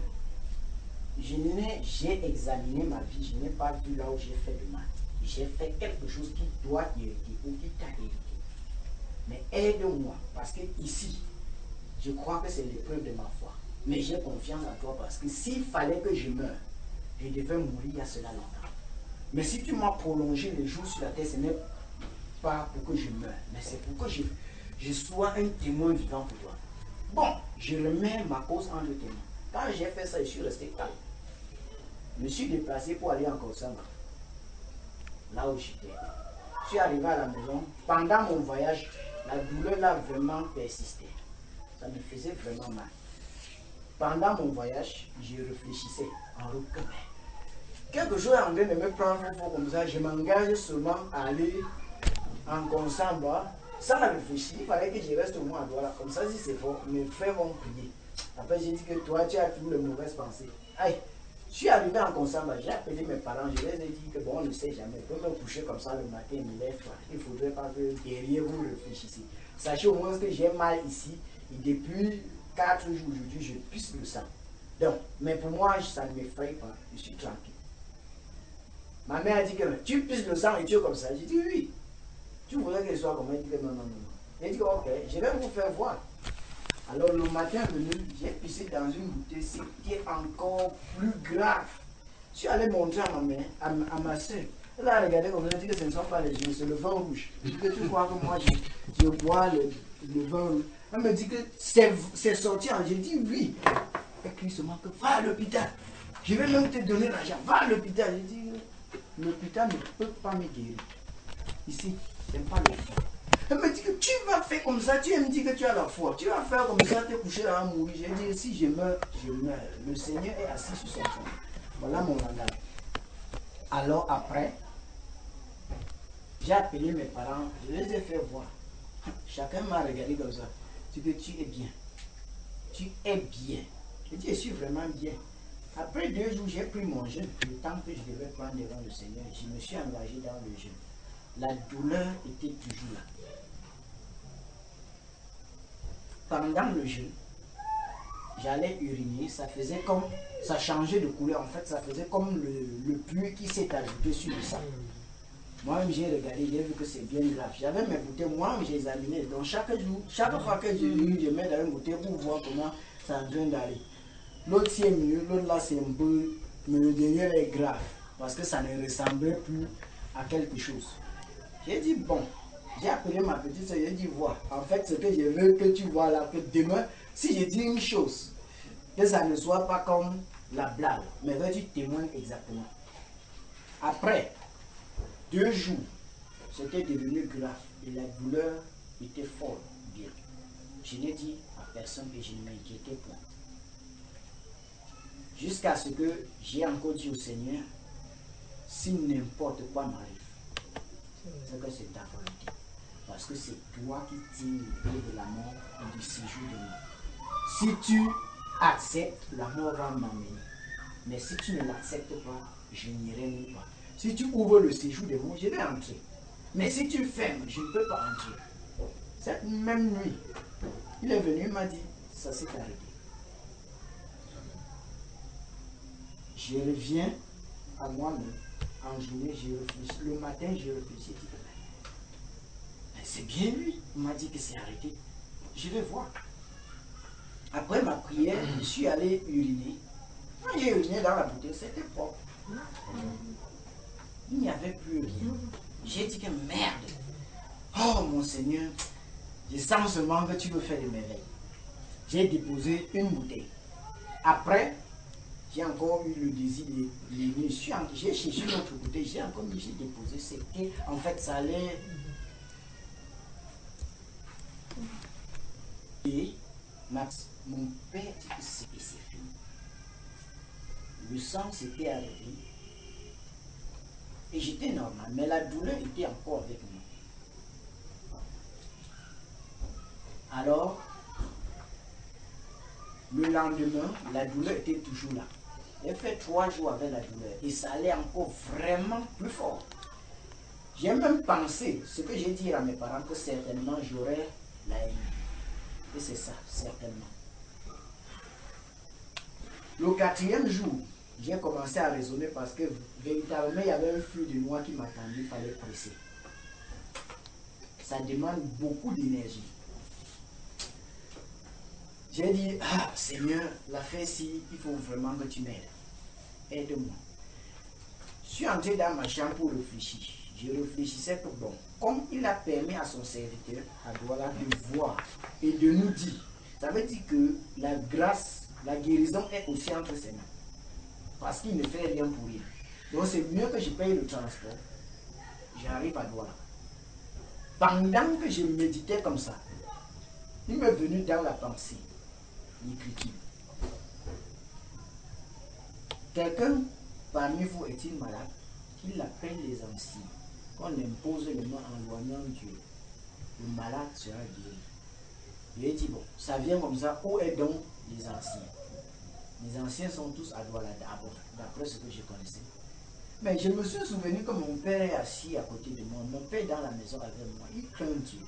j'ai examiné ma vie, je n'ai pas vu là où j'ai fait du mal. J'ai fait quelque chose qui doit irriter ou qui t'a irrité. Mais aide-moi, parce que ici, je crois que c'est l'épreuve de ma foi. Mais j'ai confiance en toi, parce que s'il fallait que je meure, je devais mourir il y a cela longtemps. Mais si tu m'as prolongé les jours sur la terre, ce n'est pas pour que je meure, mais c'est pour que je, je sois un témoin vivant pour toi. Bon, je remets ma cause entre tes mains. Quand j'ai fait ça, je suis resté calme. Je me suis déplacé pour aller en Korsamba, là où j'étais. Je suis arrivé à la maison. Pendant mon voyage, la douleur là vraiment persisté. Ça me faisait vraiment mal. Pendant mon voyage, je réfléchissais en route. Quelque chose est en train de me prendre comme ça. Je m'engage seulement à aller en Korsamba. Sans réfléchir, il fallait que je reste au moins à Douala. Comme ça, si c'est fort, mes frères vont prier. Après, j'ai dit que toi, tu as toujours les mauvaises pensées. Aïe, je suis arrivé en Korsamba, j'ai appelé mes parents, je les ai dit que bon, on ne sait jamais. Je peux me coucher comme ça le matin, me lève. Il ne faudrait pas que derrière vous réfléchissiez. Sachez au moins que j'ai mal ici. Et depuis quatre jours aujourd'hui, je pisse le sang. Donc, mais pour moi, ça ne m'effraie pas. Je suis tranquille. Ma mère a dit que tu pisses le sang et tu es comme ça. J'ai dit oui. Tu voudrais qu'elle soit comme elle? Elle dit que non, non, non. Elle dit que ok, je vais vous faire voir. Alors le matin venu, j'ai pissé dans une bouteille, c'était encore plus grave. Je suis allé montrer à ma mère, à, à ma soeur. Elle a regardé comme ça, elle dit que ce ne sont pas les yeux, c'est le vin rouge. Je dis que tu crois que moi je, je bois le, le vin rouge. Elle me dit que c'est sorti. J'ai dit oui. Elle crie seulement que va à l'hôpital. Je vais même te donner l'argent. Va à l'hôpital. J'ai dit l'hôpital ne peut pas me guérir. Ici, c'est pas le foi. Elle me dit que tu vas faire comme ça, tu me dis que tu as la foi. Tu vas faire comme ça, te coucher là, mourir. J'ai dit si je meurs, je meurs. Le Seigneur est assis sur son trône. Voilà mon langage. Alors après, j'ai appelé mes parents, je les ai fait voir. Chacun m'a regardé comme ça. Tu dis que tu es bien. Tu es bien. Je dis je suis vraiment bien. Après deux jours, j'ai pris mon jeûne. Le temps que je devais prendre devant le Seigneur, je me suis engagé dans le jeûne. La douleur était toujours là. Pendant le jeûne, j'allais uriner, ça faisait comme, ça changeait de couleur, en fait, ça faisait comme le, le pluie qui s'est ajouté sur le sang. Moi-même, j'ai regardé, j'ai vu que c'est bien grave. J'avais mes bouteilles, moi-même, j'ai examiné. Donc, chaque jour, chaque fois que je lis, je mets dans une bouteille pour voir comment ça est en train d'aller. L'autre, c'est mieux, l'autre là, c'est un peu, mais le derrière est grave, parce que ça ne ressemblait plus à quelque chose. J'ai dit, bon, j'ai appelé ma petite soeur, j'ai dit, vois, en fait, ce que je veux que tu vois là, que demain, si je dis une chose, que ça ne soit pas comme la blague, mais que tu témoignes exactement. Après deux jours, c'était devenu grave et la douleur était forte, bien. Je n'ai dit à personne que je ne m'inquiétais point. Jusqu'à ce que j'ai encore dit au Seigneur, si n'importe quoi m'arrive, c'est que c'est ta volonté. Parce que c'est toi qui tiens le peu de la mort et du séjour de mort. Si tu acceptes, la mort va m'emmener. Mais si tu ne l'acceptes pas, je n'irai nulle part. Si tu ouvres le séjour de mort, je vais entrer. Mais si tu fermes, je ne peux pas entrer. Cette même nuit, il est venu, il m'a dit, ça s'est arrêté. Je reviens à moi-même. En journée, j'ai réfléchi. Le matin, j'ai réfléchi. C'est bien lui. Il m'a dit que c'est arrêté. Je vais voir. Après ma prière, je suis allé uriner. Quand j'ai uriné dans la bouteille, c'était propre. Il n'y avait plus rien. J'ai dit que merde. Oh mon Seigneur, je sens seulement que tu veux faire des merveilles. J'ai déposé une bouteille. Après, j'ai encore eu le désir de l'aimer. J'ai cherché une autre bouteille. J'ai encore mis, j'ai déposé. C'était, en fait, ça allait. Et Max, mon père dit que c'est fini. Le sang s'était arrêté. Et j'étais normal, mais la douleur était encore avec moi. Alors, le lendemain, la douleur était toujours là. J'ai fait trois jours avec la douleur et ça allait encore vraiment plus fort. J'ai même pensé, ce que j'ai dit à mes parents, que certainement j'aurais la haine. Et c'est ça, certainement. Le quatrième jour, j'ai commencé à raisonner parce que véritablement, il y avait un flux de noix qui m'attendait, il fallait presser. Ça demande beaucoup d'énergie. J'ai dit, ah Seigneur, l'affaire-ci, il faut vraiment que tu m'aides. Aide-moi. Je suis entré dans ma chambre pour réfléchir. Je réfléchissais que bon, comme il a permis à son serviteur, à Douala, de voir et de nous dire, ça veut dire que la grâce, la guérison est aussi entre ses mains. Parce qu'il ne fait rien pour rien. Donc c'est mieux que je paye le transport. J'arrive à Douala. Pendant que je méditais comme ça, il m'est venu dans la pensée l'écriture. Quelqu'un parmi vous est-il malade? Qu'il appelle les anciens. Qu'on impose les mains en loignant Dieu. Le malade sera guéri. Il a dit, bon, ça vient comme ça. Où est donc les anciens? Les anciens sont tous à Douala d'abord, d'après ce que je connaissais. Mais je me suis souvenu que mon père est assis à côté de moi. Mon père est dans la maison avec moi. Il craint Dieu.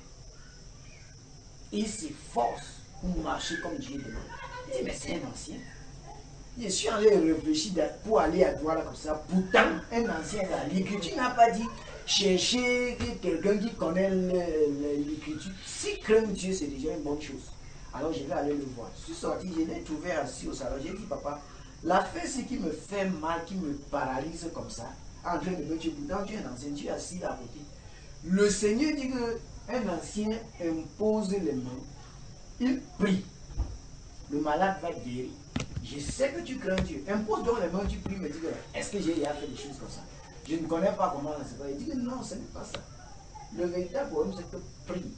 Il s'efforce pour marcher comme Dieu demande. Il dit, mais c'est un ancien. Je suis allé réfléchir pour aller à Douala comme ça. Pourtant, un ancien là, l'écriture n'a pas dit chercher quelqu'un qui connaît l'écriture. Si craint Dieu, c'est déjà une bonne chose. Alors je vais aller le voir. Je suis sorti, je l'ai trouvé assis au salon. J'ai dit, papa, l'affaire c'est qui me fait mal, qui me paralyse comme ça, en train de me dire, pourtant tu es un ancien, tu es assis là à côté. Le Seigneur dit qu'un ancien impose les mains, il prie. Le malade va guérir. Je sais que tu crains Dieu. Impose donc les mains, tu pries, me dis, est-ce que j'ai déjà fait des choses comme ça? Je ne connais pas comment ça se passe. Il dit que non, ce n'est pas ça. Le véritable problème, c'est que prie.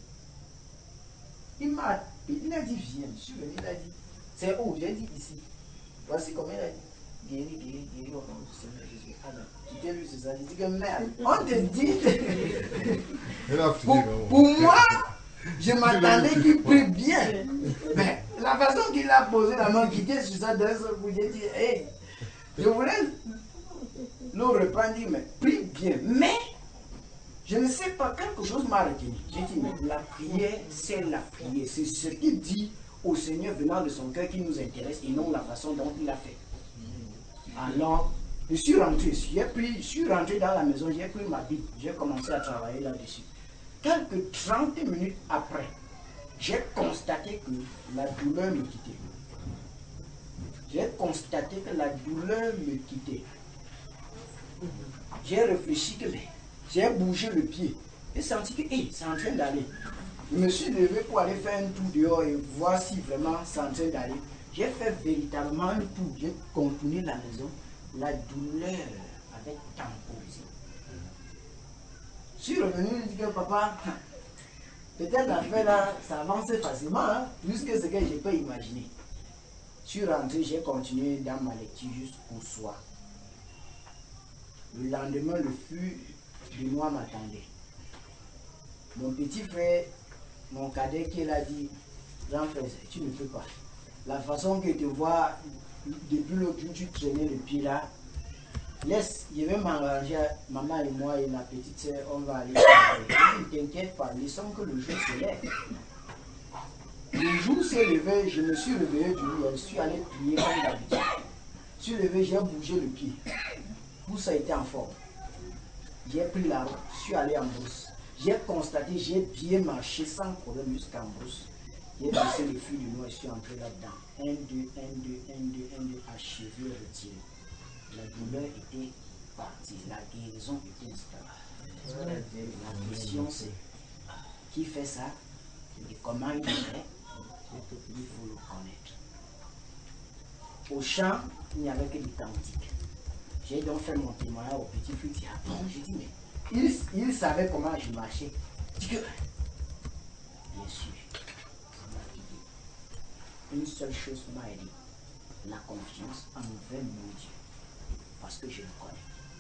Il m'a il a dit, viens, je suis venu, il a dit, c'est où? J'ai dit ici. Voici comment il a dit. Guéri, guéri, guéri au nom du Seigneur Jésus. Adam, quittez lui, c'est ça. Je dis que merde, on te dit. pour, pour moi, je m'attendais qu'il prie bien. Mais la façon qu'il a posé la main, quitter sur ça, d'un seul coup, j'ai dit, hey, je voulais le reprendre, dire, mais prie bien. Mais, je ne sais pas, quelque chose m'a retenu. J'ai dit, mais la prière, c'est la prière. C'est ce qu'il dit au Seigneur venant de son cœur qui nous intéresse et non la façon dont il a fait. Alors, je suis rentré, j'ai pris, je suis rentré dans la maison, j'ai pris ma Bible, j'ai commencé à travailler là-dessus. Quelques trente minutes après, j'ai constaté que la douleur me quittait. J'ai constaté que la douleur me quittait. J'ai réfléchi que j'ai bougé le pied et senti que hey, c'est en train d'aller. Je me suis levé pour aller faire un tour dehors et voir si vraiment c'est en train d'aller. J'ai fait véritablement un tour, j'ai contourné la maison. La douleur avait temporisé. Je suis revenu et dit que papa, peut-être l'affaire là, ça avance facilement, hein, plus que ce que je peux imaginer. Je Je suis rentré, j'ai continué dans ma lecture jusqu'au soir. Le lendemain, le flux de noix m'attendait. Mon petit frère, mon cadet, qui l'a dit, grand frère, tu ne peux pas. La façon que tu vois, depuis l'autre jour, tu traînais le pied là, laisse, je vais m'arranger, maman et moi et ma petite soeur, on va aller. Ne t'inquiète pas, laissons que le jour se lève. Le jour s'est levé, je me suis réveillé du lit, je suis allé prier comme d'habitude. Je suis levé, j'ai bougé le pied. Tout ça a été en forme. J'ai pris la route, je suis allé en brousse. J'ai constaté, j'ai bien marché sans problème jusqu'en brousse. J'ai baissé le fil de noix et je suis entré là-dedans. Un, deux, un, deux, un, deux, un, deux, achevé, retiré. La douleur était partie, la guérison était installée. La question c'est, qui fait ça et comment il fait? Il faut le connaître. Au champ, il n'y avait que des tantiques. J'ai donc fait mon témoignage au petit fils. Ah bon, j'ai dit, mais il, il savait comment je marchais. Je dis que, bien sûr, ça m'a guidé. Une seule chose m'a aidé, la confiance envers mon Dieu. Parce que je le connais.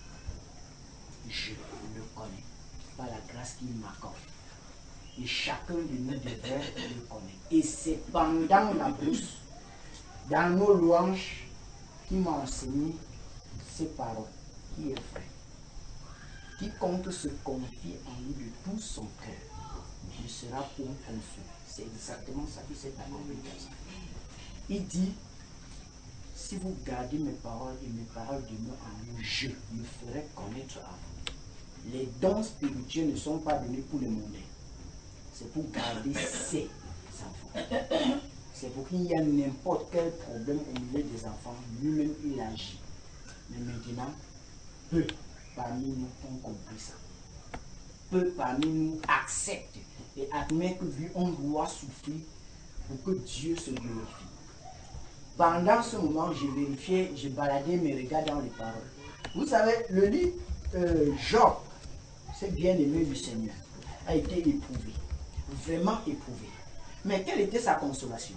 Je le connais. Par la grâce qu'il m'accorde. Et chacun de nous devrait le connaître. Et c'est pendant la brousse, dans nos louanges, qui m'a enseigné ces paroles, qui est vrai. Quiconque se confie en lui de tout son cœur, il sera pour conçu. C'est exactement ça qui s'est accompli. Il dit, si vous gardez mes paroles et mes paroles demeurent en vous, je me ferai connaître à vous. Les dons spirituels ne sont pas donnés pour les mondains. C'est pour garder ses enfants. C'est pour qu'il y ait n'importe quel problème au milieu des enfants, lui-même il agit. Mais maintenant, peu parmi nous ont compris ça. Peu parmi nous acceptent et admettent que lui, on doit souffrir pour que Dieu se glorifie. Pendant ce moment, je vérifiais, je baladais mes regards dans les paroles. Vous savez, le livre euh, Job, c'est bien aimé du Seigneur, a été éprouvé. Vraiment éprouvé. Mais quelle était sa consolation?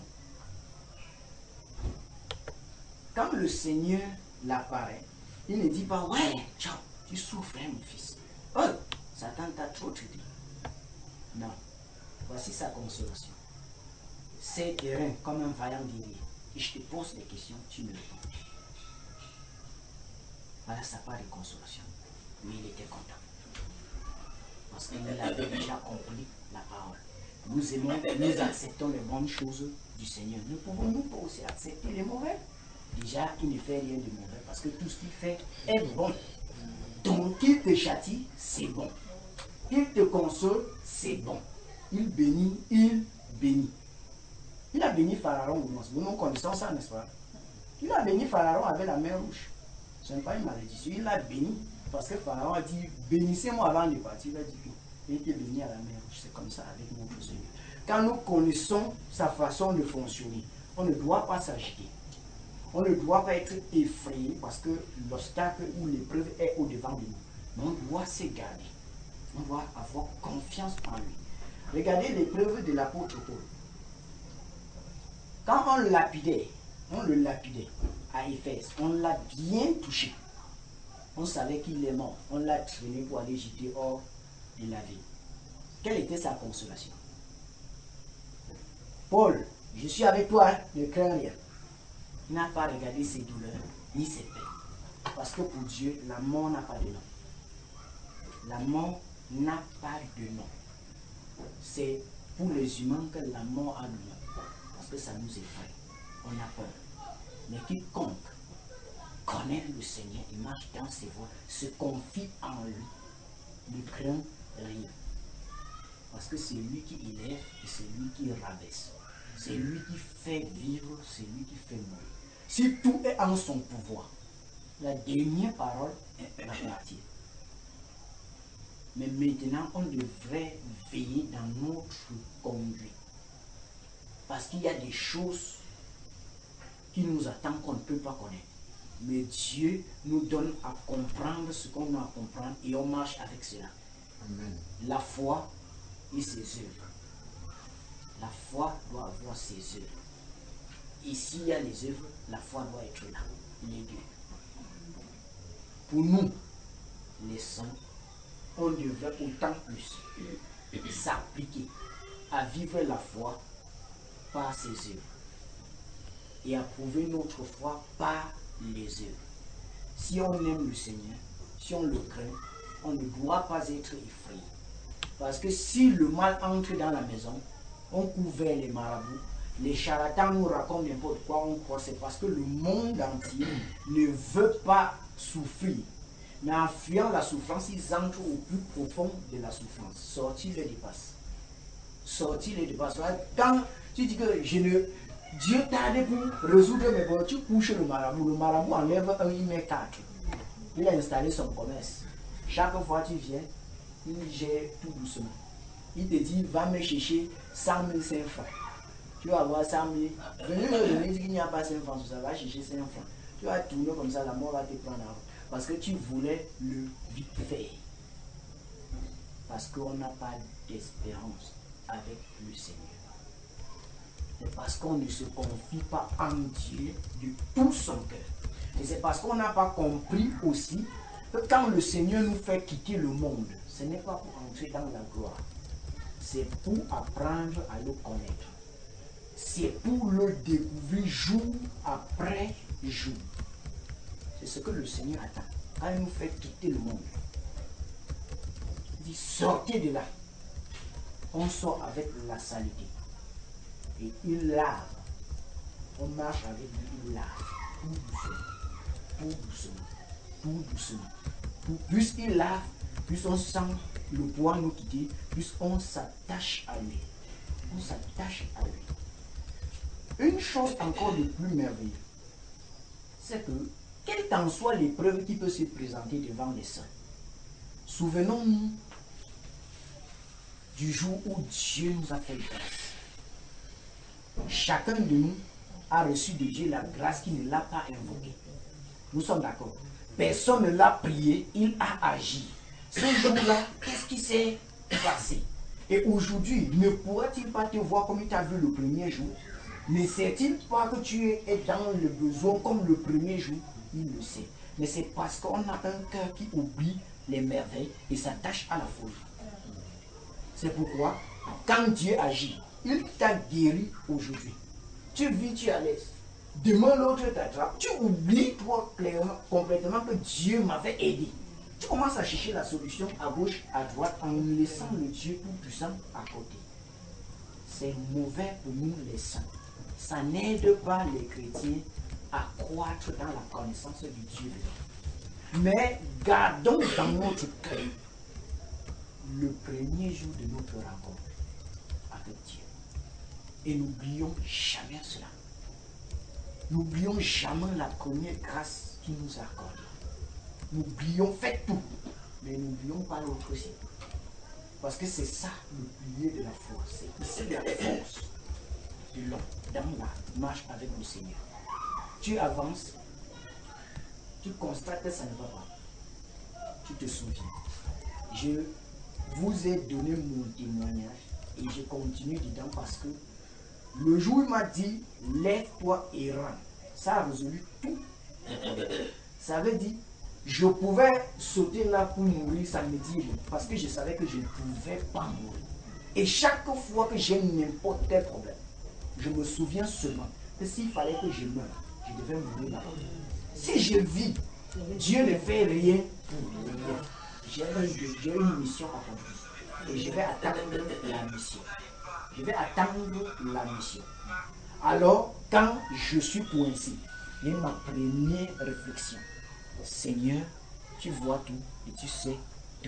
Quand le Seigneur l'apparaît, il ne dit pas, ouais, Job, tu souffres, hein, mon fils. Oh, Satan t'a trop traité. Non. Voici sa consolation. C'est terrain comme un vaillant guerrier. Et je te pose des questions, tu me réponds. Voilà sa part de consolation. Mais il était content. Parce qu'il avait déjà compris la parole. Nous aimons, nous acceptons les bonnes choses du Seigneur. Ne pouvons-nous pas aussi accepter les mauvais? Déjà, il ne fait rien de mauvais parce que tout ce qu'il fait est bon. Donc, qu'il te châtie, c'est bon. Qu'il te console, c'est bon. Il bénit, il bénit. Il a béni Pharaon, nous nous connaissons ça, n'est-ce pas? Il a béni Pharaon avec la mer rouge. Ce n'est pas une malédiction. Il l'a béni parce que Pharaon a dit, bénissez-moi avant de partir. Il a dit, il était béni à la mer rouge. C'est comme ça avec notre Seigneur. Quand nous connaissons sa façon de fonctionner, on ne doit pas s'agiter. On ne doit pas être effrayé parce que l'obstacle ou l'épreuve est au-devant de nous. Mais on doit se garder. On doit avoir confiance en lui. Regardez l'épreuve de l'apôtre Paul. Quand on le lapidait, on le lapidait à Éphèse, on l'a bien touché. On savait qu'il est mort. On l'a traîné pour aller jeter hors de la vie. Quelle était sa consolation? Paul, je suis avec toi, ne crains rien. Il n'a pas regardé ses douleurs ni ses peines. Parce que pour Dieu, la mort n'a pas de nom. La mort n'a pas de nom. C'est pour les humains que la mort a le nom. Parce que ça nous effraie. On a peur. Mais quiconque connaît le Seigneur et marche dans ses voies, se confie en lui, ne craint rien. Parce que c'est lui qui élève et c'est lui qui rabaisse. C'est lui qui fait vivre, c'est lui qui fait mourir. Si tout est en son pouvoir, la dernière parole va partir. Mais maintenant, on devrait veiller dans notre conduite. Parce qu'il y a des choses qui nous attendent qu'on ne peut pas connaître. Mais Dieu nous donne à comprendre ce qu'on a à comprendre et on marche avec cela. Amen. La foi et ses œuvres. La foi doit avoir ses œuvres. Et s'il y a les œuvres, la foi doit être là. Les deux. Pour nous, les saints, on devrait autant plus s'appliquer à vivre la foi par ses œuvres et à prouver notre foi par les œuvres. Si on aime le Seigneur, si on le craint, on ne doit pas être effrayé. Parce que si le mal entre dans la maison, on court vers les marabouts, les charlatans nous racontent n'importe quoi, on croit, c'est parce que le monde entier ne veut pas souffrir. Mais en fuyant la souffrance, ils entrent au plus profond de la souffrance. Sortir les dépasse. Sortir les dépasse. Quand tu dis que je ne... Dieu t'a aidé pour résoudre mes problèmes, tu couches le marabout. Le marabout enlève un, il met quatre. Il a installé son commerce. Chaque fois que tu viens, il gère tout doucement. Il te dit, va me chercher cent mille cinq francs. Tu vas avoir cent mille. Venez me donner, il dit qu'il n'y a pas cinq francs, ça va chercher cinq francs. Tu vas tourner comme ça, la mort va te prendre. Parce que tu voulais le vite faire. Parce qu'on n'a pas d'espérance avec le Seigneur. C'est parce qu'on ne se confie pas en Dieu de tout son cœur. Et c'est parce qu'on n'a pas compris aussi que quand le Seigneur nous fait quitter le monde, ce n'est pas pour entrer dans la gloire. C'est pour apprendre à le connaître. C'est pour le découvrir jour après jour. C'est ce que le Seigneur attend. Quand il nous fait quitter le monde, il dit sortez de là. On sort avec la saleté. Et il lave. On marche avec lui, il lave. Tout doucement. Tout doucement. Tout doucement. Tout, plus il lave, plus on sent le poids nous quitter, plus on s'attache à lui. On s'attache à lui. Une chose encore de plus merveilleuse, c'est que, quelle qu'en soit l'épreuve qui peut se présenter devant les saints, souvenons-nous du jour où Dieu nous a fait grâce. Chacun de nous a reçu de Dieu la grâce qui ne l'a pas invoquée. Nous sommes d'accord. Personne ne l'a prié, il a agi. Ce jour-là, qu'est-ce qui s'est passé? Et aujourd'hui, ne pourrait-il pas te voir comme il t'a vu le premier jour? Ne sait-il pas que tu es dans le besoin comme le premier jour? Il le sait. Mais c'est parce qu'on a un cœur qui oublie les merveilles et s'attache à la folie. C'est pourquoi, quand Dieu agit, il t'a guéri aujourd'hui. Tu vis, tu es à l'aise. Demain, l'autre t'attrape. Tu oublies, toi, clairement, complètement que Dieu m'avait aidé. Tu commences à chercher la solution à gauche, à droite, en laissant le Dieu tout-puissant à côté. C'est mauvais pour nous, les saints. Ça n'aide pas les chrétiens à croître dans la connaissance du Dieu. Mais gardons dans notre cœur le premier jour de notre rencontre avec Dieu. Et n'oublions jamais cela. N'oublions jamais la première grâce qu'il nous a accordée. N'oublions, faites tout, mais n'oublions pas l'autre aussi. Parce que c'est ça le pilier de la foi. C'est ici la force de l'homme dans la marche avec le Seigneur. Tu avances, tu constates que ça ne va pas. Tu te souviens. Je vous ai donné mon témoignage et je continue dedans parce que le jour où il m'a dit lève-toi et rentre, ça a résolu tout. Ça veut dire je pouvais sauter là pour mourir, ça me dit rien, parce que je savais que je ne pouvais pas mourir. Et chaque fois que j'ai n'importe quel problème, je me souviens seulement que s'il fallait que je meure, je devais mourir là. Si je vis, Dieu ne fait rien pour rien. J'ai une mission à accomplir. Et je vais attendre la mission. Je vais attendre la mission. Alors, quand je suis coincé, et ma première réflexion, Seigneur, tu vois tout et tu sais tout.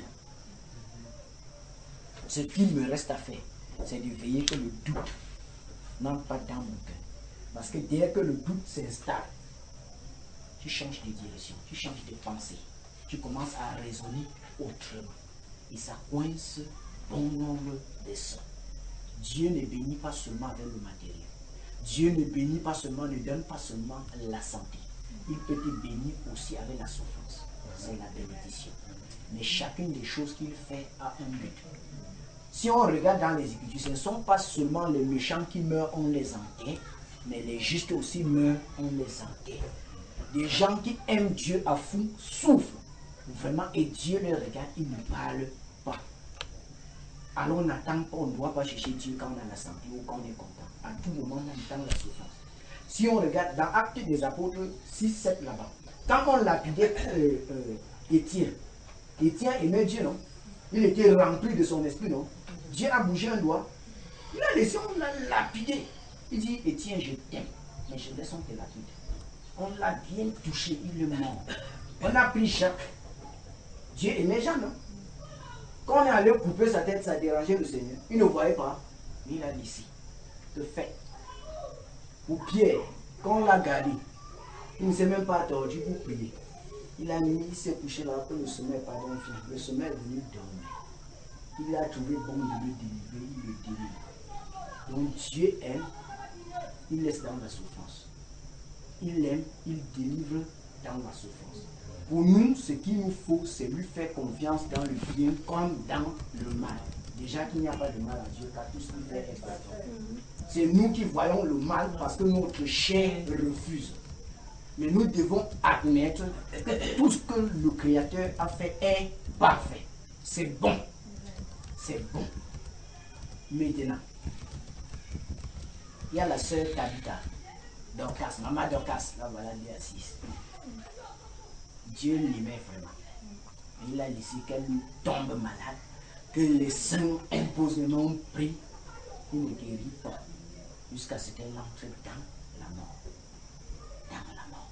Ce qu'il me reste à faire, c'est de veiller que le doute n'entre pas dans mon cœur. Parce que dès que le doute s'installe, tu changes de direction, tu changes de pensée, tu commences à raisonner autrement. Et ça coince bon nombre de ça. Dieu ne bénit pas seulement avec le matériel. Dieu ne bénit pas seulement, ne donne pas seulement la santé. Il peut te bénir aussi avec la souffrance. C'est la bénédiction. Mais chacune des choses qu'il fait a un but. Si on regarde dans les Écritures, ce ne sont pas seulement les méchants qui meurent, on les enterre, Mais les justes aussi meurent, on les enterre. Des gens qui aiment Dieu à fond souffrent. Vraiment, et Dieu les regarde, il ne parle pas. Alors on n'attend pas, on ne doit pas chercher Dieu quand on a la santé ou quand on est content. À tout moment, on attend la souffrance. Si on regarde dans Actes des Apôtres six sept là-bas, quand on lapidait euh, euh, Étienne, Étienne aimait Dieu, non? Il était rempli de son esprit, non? Dieu a bougé un doigt. Il a laissé, on l'a lapidé. Il dit, Étienne, je t'aime, mais je laisse on te lapide. On l'a bien touché, il est mort. On a pris Jacques. Dieu aimait Jacques, non? Quand on est allé couper sa tête, ça dérangeait le Seigneur. Il ne voyait pas, mais il a laissé. De fait. Pour Pierre, quand on l'a gardé, il ne s'est même pas tordu pour prier. Il a mis, il s'est couché là, après le sommeil, pardon, le sommeil est venu dormir. Il a trouvé bon de le délivrer, il le délivre. Donc Dieu aime, il laisse dans la souffrance. Il aime, il délivre dans la souffrance. Pour nous, ce qu'il nous faut, c'est lui faire confiance dans le bien comme dans le mal. Déjà qu'il n'y a pas de mal à Dieu, car tout ce qu'il fait est pardon. C'est nous qui voyons le mal parce que notre chair refuse. Mais nous devons admettre que tout ce que le Créateur a fait est parfait. C'est bon. C'est bon. Maintenant, il y a la sœur Tabitha, Dorcas, maman Dorcas, là voilà, elle est assise. Dieu l'aimait vraiment. Il a laissé qu'elle tombe malade, que les saints imposément prient, il ne guérit pas, jusqu'à ce qu'elle entre dans la mort. Dans la mort.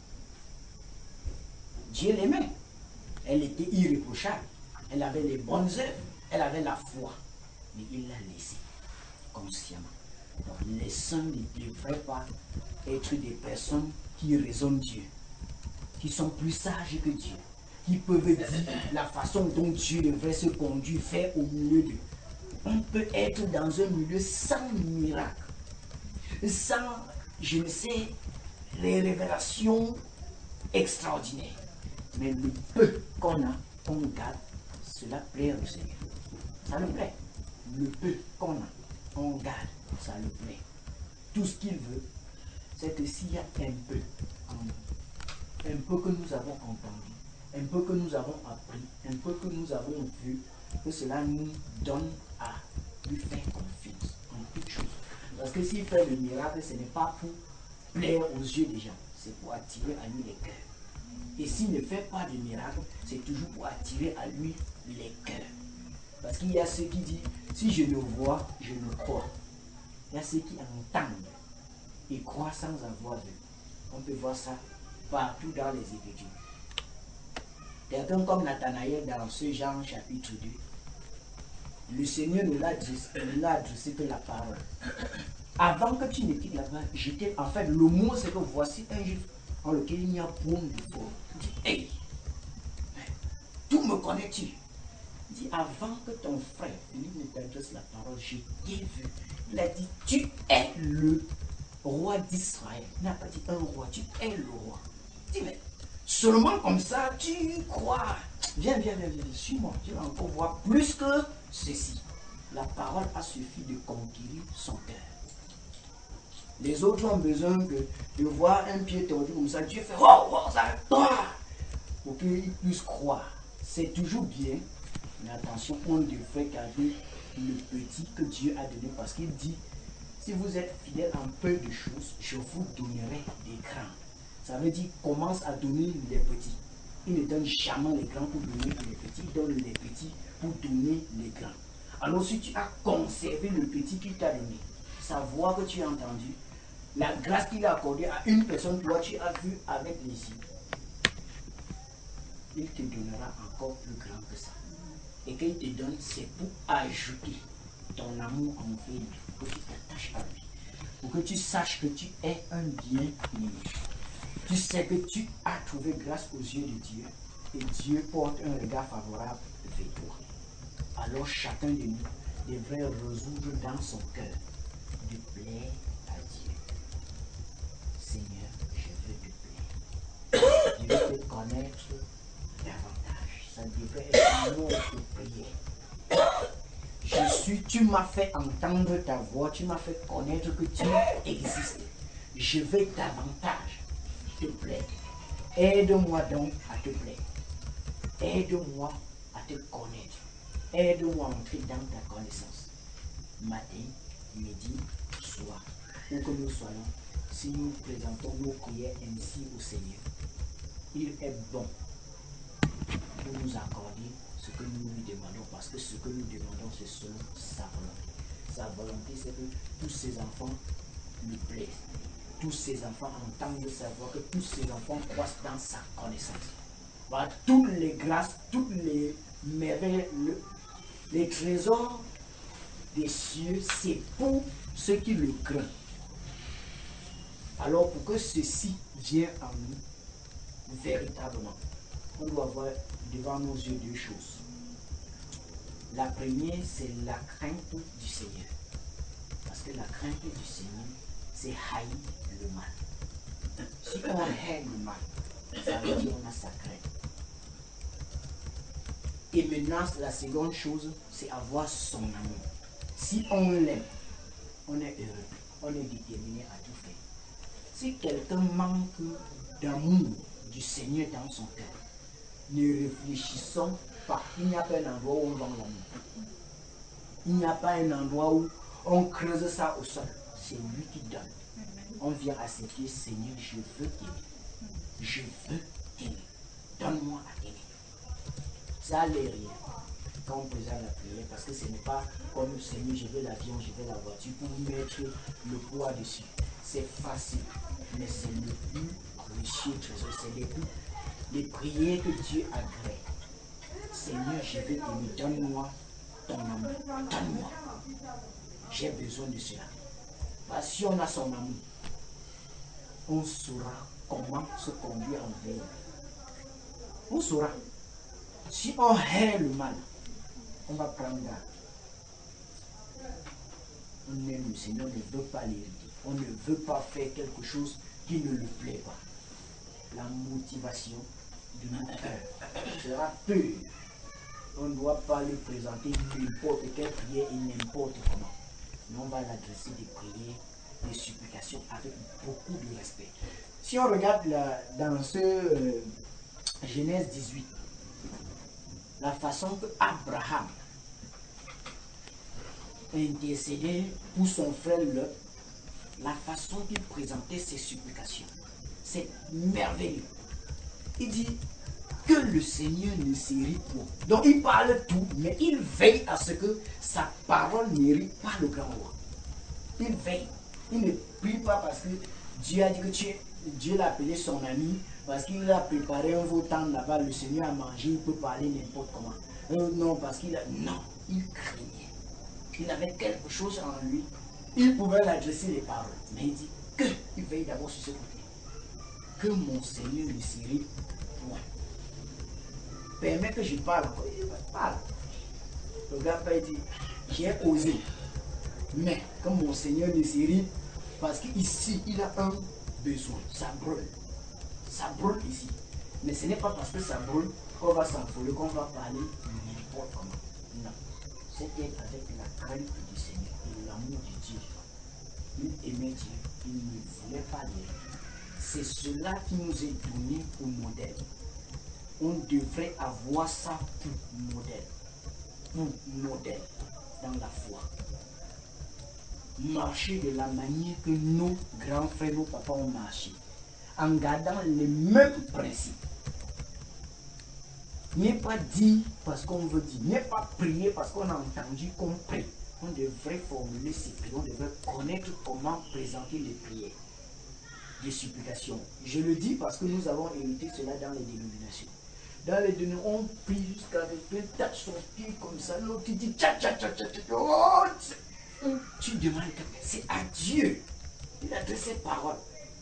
Dieu l'aimait. Elle était irréprochable. Elle avait les bonnes œuvres. Elle avait la foi. Mais il l'a laissée consciemment. Donc les saints ne devraient pas être des personnes qui raisonnent Dieu, qui sont plus sages que Dieu, qui peuvent dire la façon dont Dieu devrait se conduire, faire au milieu d'eux. On peut être dans un milieu sans miracle, sans, je ne sais, les révélations extraordinaires. Mais le peu qu'on a, qu'on garde, cela plaît au Seigneur. Ça le plaît. Le peu qu'on a, on garde, ça le plaît. Tout ce qu'il veut, c'est que s'il y a un peu en nous, un peu que nous avons entendu, un peu que nous avons appris, un peu que nous avons vu, que cela nous donne à lui faire confiance en toutes choses. Parce que s'il fait le miracle, ce n'est pas pour plaire aux yeux des gens, c'est pour attirer à lui les cœurs. Et s'il ne fait pas de miracle, c'est toujours pour attirer à lui les cœurs. Parce qu'il y a ceux qui disent, si je le vois, je le crois. Il y a ceux qui entendent et croient sans avoir vu. On peut voir ça partout dans les Écritures. Quelqu'un comme Nathanaël dans ce Jean chapitre deux, le Seigneur nous l'a adressé que la parole. Avant que tu ne quittes là-bas, j'étais, en fait, le mot c'est que voici un juif en lequel il n'y a point de faux. Il dit, hey, tout me connais-tu? Il dit, avant que ton frère Philippe ne t'adresse la parole, je t'ai vu. Il a dit, tu es le roi d'Israël. Il n'a pas dit un roi, tu es le roi. Il dit, mais seulement comme ça, tu crois. Viens, viens, viens, viens, suis-moi. Tu vas encore voir plus que ceci. La parole a suffi de conquérir son cœur. Les autres ont besoin de, de voir un pied tordu comme ça. Dieu fait, oh, oh, ça toi pour qu'ils puissent croire. C'est toujours bien, mais attention, on devrait garder le petit que Dieu a donné parce qu'il dit, si vous êtes fidèle en peu de choses, je vous donnerai des grands. Ça veut dire, commence à donner les petits. Il ne donne jamais les grands pour donner les petits, il donne les petits pour donner les grands. Alors si tu as conservé le petit qu'il t'a donné, savoir que tu as entendu, la grâce qu'il a accordée à une personne, toi tu as vu avec les yeux, il te donnera encore plus grand que ça. Et qu'il te donne, c'est pour ajouter ton amour envers lui, pour que tu t'attaches à lui, pour que tu saches que tu es un bien-aimé. Tu sais que tu as trouvé grâce aux yeux de Dieu et Dieu porte un regard favorable vers toi. Alors chacun de nous devrait résoudre dans son cœur de plaire à Dieu. Seigneur, je veux te plaire. Je veux te connaître davantage. Ça devrait être notre prière. Je suis, tu m'as fait entendre ta voix, tu m'as fait connaître que tu existes. je veux davantage te plaire. Aide-moi donc à te plaire. Aide-moi à te connaître. Aide-moi à entrer dans ta connaissance. Matin, midi, soir, où que nous soyons, si nous présentons nos prières ainsi au Seigneur, il est bon pour nous accorder ce que nous lui demandons, parce que ce que nous demandons, c'est selon sa volonté. Sa volonté, c'est que tous ses enfants lui plaisent. Tous ses enfants entendent savoir que tous ses enfants croissent dans sa connaissance. Voilà, toutes les grâces, toutes les merveilles, le, les trésors des cieux, c'est pour ceux qui le craignent. Alors, pour que ceci vienne en nous, véritablement, on doit avoir devant nos yeux deux choses. La première, c'est la crainte du Seigneur. Parce que la crainte du Seigneur, c'est haïr le mal. Si on hait le mal, ça veut dire qu'on a sa crainte. Et maintenant, la seconde chose, c'est avoir son amour. Si on l'aime, on est heureux, on est déterminé à tout faire. Si quelqu'un manque d'amour du Seigneur dans son cœur, ne réfléchissons pas. Il n'y a pas un endroit où on vend l'amour. Il n'y a pas un endroit où on creuse ça au sol. C'est lui qui donne. On vient à ses pieds, Seigneur, je veux t'aimer. Je veux t'aimer. Donne-moi à t'aimer. Ça n'est rien quand on présente la prière, parce que ce n'est pas comme Seigneur, je veux l'avion, je veux la voiture, pour mettre le poids dessus. C'est facile, mais c'est le plus précieux trésor. C'est les, plus, les prières que Dieu agrée. Seigneur, je veux t'aimer, donne-moi ton amour, donne-moi. J'ai besoin de cela. Parce que si on a son amour, on saura comment se conduire en veille. On saura. Si on hait le mal, on va prendre garde. On aime le Seigneur, on ne veut pas l'hériter. On ne veut pas faire quelque chose qui ne lui plaît pas. La motivation de notre cœur sera pure. On ne doit pas lui présenter n'importe quelle prière et n'importe comment. Mais on va l'adresser des prières, des supplications avec beaucoup de respect. Si on regarde la, dans ce euh, Genèse dix-huit, la façon que Abraham intercédait pour son frère Lot, la façon qu'il présentait ses supplications, c'est merveilleux. Il dit que le Seigneur ne s'irrite point. Donc il parle tout, mais il veille à ce que sa parole n'irrite pas le grand roi. Il veille. Il ne prie pas parce que Dieu a dit que tu es, Dieu l'a appelé son ami, parce qu'il a préparé un vautan là-bas, le Seigneur a mangé, il peut parler n'importe comment. Euh, non, parce qu'il a... Non, il craignait. Il avait quelque chose en lui. Il pouvait l'adresser les paroles. Mais il dit que il veille d'abord sur ce côté. Que mon Seigneur ne s'irrite point. Permets que je parle. Il parle. Le gars il dit, j'ai osé. Mais comme mon Seigneur ne s'irrite, parce qu'ici, il a un besoin. Ça brûle. Ça brûle ici. Mais ce n'est pas parce que ça brûle qu'on va s'envoler, qu'on va parler n'importe comment. Non. C'était avec la crainte du Seigneur et l'amour de Dieu. Il aimait Dieu. Il ne voulait pas l'aimer. C'est cela qui nous est donné pour modèle. On devrait avoir ça pour modèle. Pour modèle dans la foi. Marcher de la manière que nos grands frères, nos papas ont marché. En gardant les mêmes principes. N'est pas dit parce qu'on veut dire, n'est pas prier parce qu'on a entendu qu'on prie. On devrait formuler ces prières, on devrait connaître comment présenter les prières, les supplications. Je le dis parce que nous avons hérité cela dans les dénominations. Dans les dénominations, on prie jusqu'à ce que tache son pied comme ça, l'autre dit tcha tcha tcha tcha tcha. Oh, tu demandes quelqu'un, c'est à Dieu. Il a de ses paroles.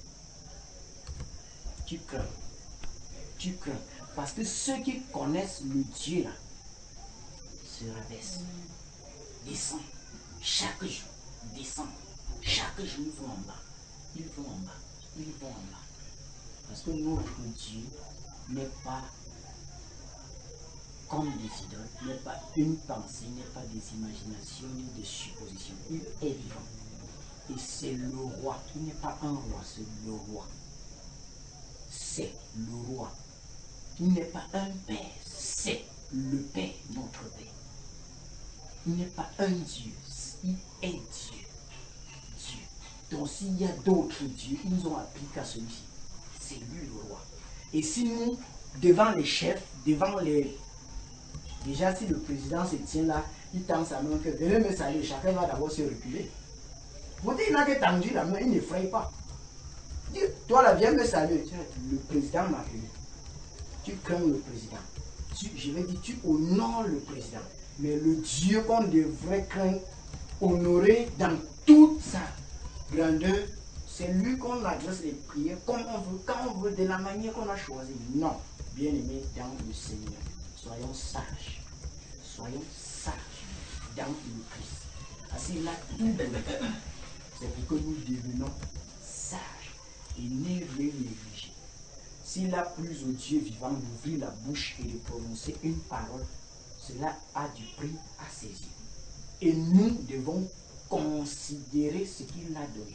Tu crains. Tu crains. Parce que ceux qui connaissent le Dieu là se rabaissent. Descendent. Chaque jour. Descendent. Chaque jour ils vont en bas. Ils vont en bas. Ils vont en bas. Parce que notre Dieu n'est pas comme des idoles, n'est pas une pensée, n'est pas des imaginations, ni des suppositions. Il est vivant. Et c'est le roi. Il n'est pas un roi, c'est le roi. C'est le roi. Il n'est pas un père, c'est le Père, notre Père. Il n'est pas un Dieu, il est Dieu. Dieu. Donc s'il y a d'autres dieux, ils ont appris qu'à celui-ci. C'est lui le roi. Et si nous, devant les chefs, devant les... Déjà si le président se tient là, il tend sa main que venez me saluer, chacun va d'abord se reculer. Vous dites, il n'a que tendu la main, il ne fraye pas. Dis, toi là, viens me saluer. Le président m'a appelé. Tu crains le président. Tu, je vais dire, tu honores le président. Mais le Dieu qu'on devrait craindre, honorer dans toute sa grandeur, c'est lui qu'on adresse les prières comme on veut, quand on veut, de la manière qu'on a choisi. Non, bien aimé dans le Seigneur, soyons sages. Soyons sages dans le Christ. Ainsi là, tout c'est pour que nous devenons sages et ne les négliger. S'il a plu au Dieu vivant d'ouvrir la bouche et de prononcer une parole, cela a du prix à ses yeux. Et nous devons considérer ce qu'il a donné.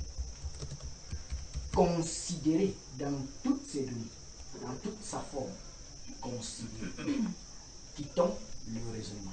Considérer dans toutes ses données, dans toute sa forme. Considérer. Quittons le raisonnement.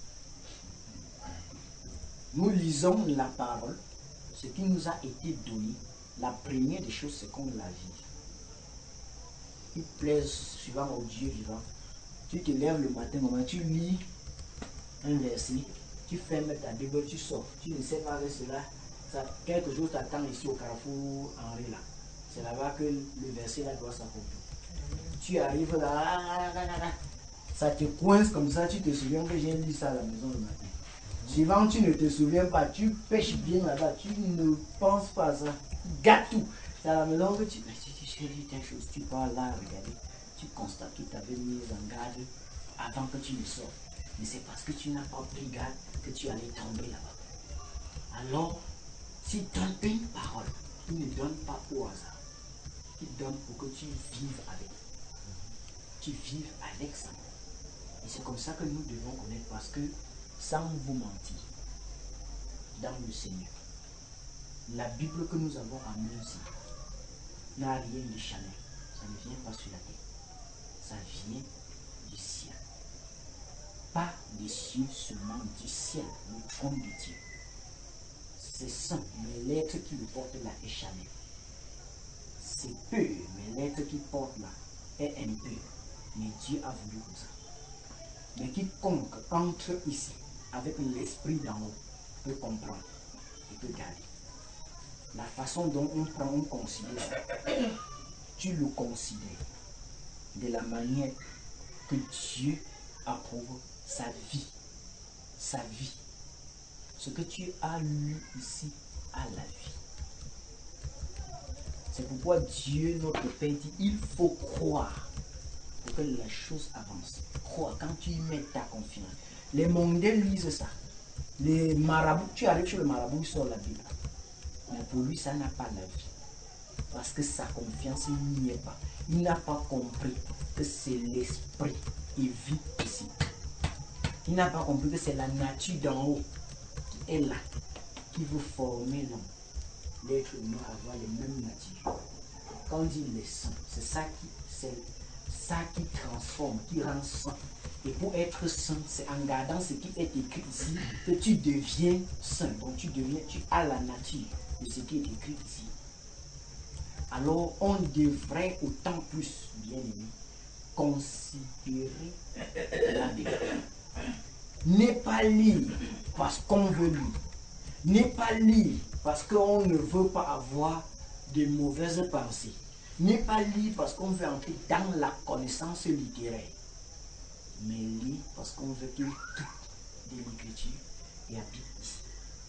Nous lisons la parole, ce qui nous a été donné. La première des choses, c'est qu'on la vit. Il plaise suivant au Dieu vivant. Tu te lèves le matin, moment, tu lis un verset, tu fermes ta Bible, tu sors. Tu ne sais pas avec cela. Ça, quelque chose t'attend ici au carrefour Henri là. C'est là-bas que le verset là doit s'accomplir. Tu arrives là, là, là, là, ça te coince comme ça, tu te souviens que j'ai lu ça à la maison le matin. Suivant, tu ne te souviens pas, tu pêches bien là-bas, tu ne penses pas à ça. Gâte tout. C'est à la maison que tu... Tu as dit telle chose, tu pars là, regarder, tu constates qu'il t'avait mis en garde avant que tu ne sortes. Mais c'est parce que tu n'as pas pris garde que tu allais tomber là-bas. Alors, s'il donne une parole, il ne donne pas au hasard. Il donne pour que tu vives avec. Tu vives avec ça. Et c'est comme ça que nous devons connaître, parce que, sans vous mentir, dans le Seigneur, la Bible que nous avons amenée ici n'a rien de charnel. Ça ne vient pas sur la terre. Ça vient du ciel. Pas des cieux seulement, du ciel, le trône de Dieu. C'est saint, mais l'être qui le porte là est charnel. C'est peu, mais l'être qui porte là est impur. Mais Dieu a voulu comme ça. Mais quiconque entre ici avec l'esprit d'en haut peut comprendre et peut garder. La façon dont on prend, on considère ça, tu le considères de la manière que Dieu approuve sa vie. Sa vie. Ce que tu as lu ici a la vie. C'est pourquoi Dieu, notre Père, dit il faut croire pour que la chose avance. Crois quand tu y mets ta confiance. Les mondains lisent ça. Les marabouts, tu arrives chez le marabout, il sort la Bible. Mais pour lui, ça n'a pas la vie. Parce que sa confiance n'y est pas. Il n'a pas compris que c'est l'esprit qui vit ici. Il n'a pas compris que c'est la nature d'en haut qui est là, qui veut former l'homme. L'être humain avoir les mêmes natures. Quand on dit les saints, c'est ça qui, c'est ça qui transforme, qui rend saint. Et pour être saint, c'est en gardant ce qui est écrit ici que tu deviens saint. Donc tu deviens, tu as la nature de ce qui est écrit ici. Alors on devrait autant plus, bien aimé, considérer la Bible. Ne pas lire parce qu'on veut lire. Ne pas lire parce qu'on ne veut pas avoir de mauvaises pensées. Ne pas lire parce qu'on veut entrer dans la connaissance littéraire. Mais lire parce qu'on veut qu'il quitte de l'écriture et habite ici.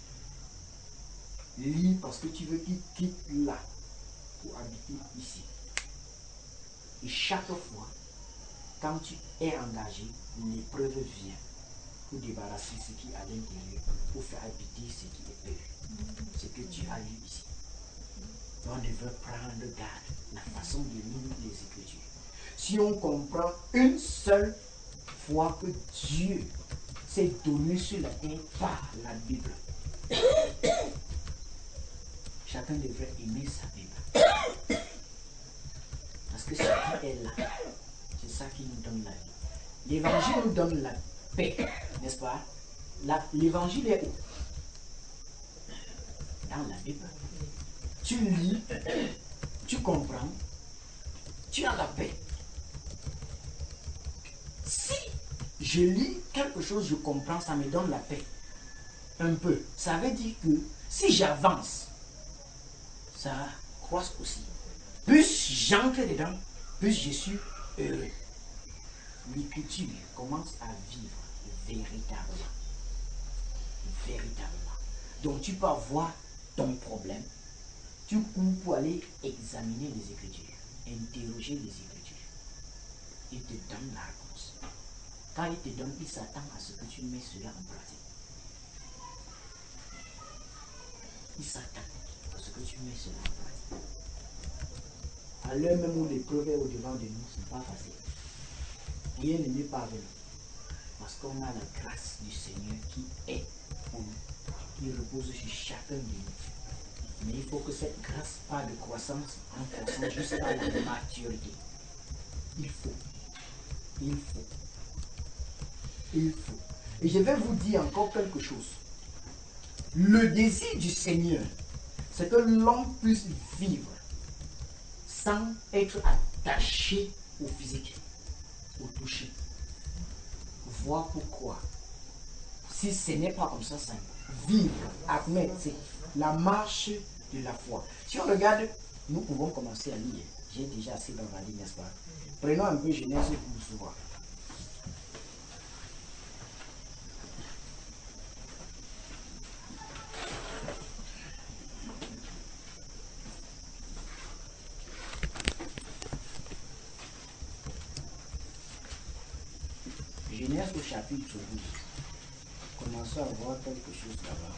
Lis parce que tu veux qu'il quitte là pour habiter ici. Et chaque fois, quand tu es engagé, l'épreuve vient pour débarrasser ce qui est à l'intérieur, pour faire habiter ce qui est peur. Ce que tu as lu ici. On devrait prendre garde la façon de lire les Écritures. Si on comprend une seule fois que Dieu s'est donné sur la terre par la Bible, chacun devrait aimer sa Bible. Parce que ce qui est là, c'est ça qui nous donne la vie. L'évangile nous donne la paix, n'est-ce pas? L'évangile est où? Dans la Bible. Tu lis, tu comprends, tu as la paix. Si je lis quelque chose, je comprends, ça me donne la paix. Un peu. Ça veut dire que si j'avance, ça croise aussi. Plus j'entre dedans, plus je suis heureux. L'écriture commence à vivre véritablement. Véritablement. Donc tu peux avoir ton problème. Tu cours pour aller examiner les Écritures, interroger les Écritures. Il te donne la réponse. Quand il te donne, il s'attend à ce que tu mets cela en pratique. Il s'attend à ce que tu mets cela en pratique. À l'heure même où l'épreuve est au-devant de nous, ce n'est pas facile. Rien ne m'est parvenu. Parce qu'on a la grâce du Seigneur qui est en nous, qui repose sur chacun de nous. Mais il faut que cette grâce part de croissance en croissance jusqu'à la maturité. Il faut. Il faut. Il faut. Et je vais vous dire encore quelque chose. Le désir du Seigneur, c'est que l'homme puisse vivre sans être attaché au physique, au toucher. Voir pourquoi. Si ce n'est pas comme ça simple, vivre, admettre, c'est la marche de la foi. Si on regarde, nous pouvons commencer à lire. J'ai déjà assez bavardé, n'est-ce pas? Prenons un peu Genèse pour nous voir. Genèse au chapitre douze. Commençons à voir quelque chose là-bas.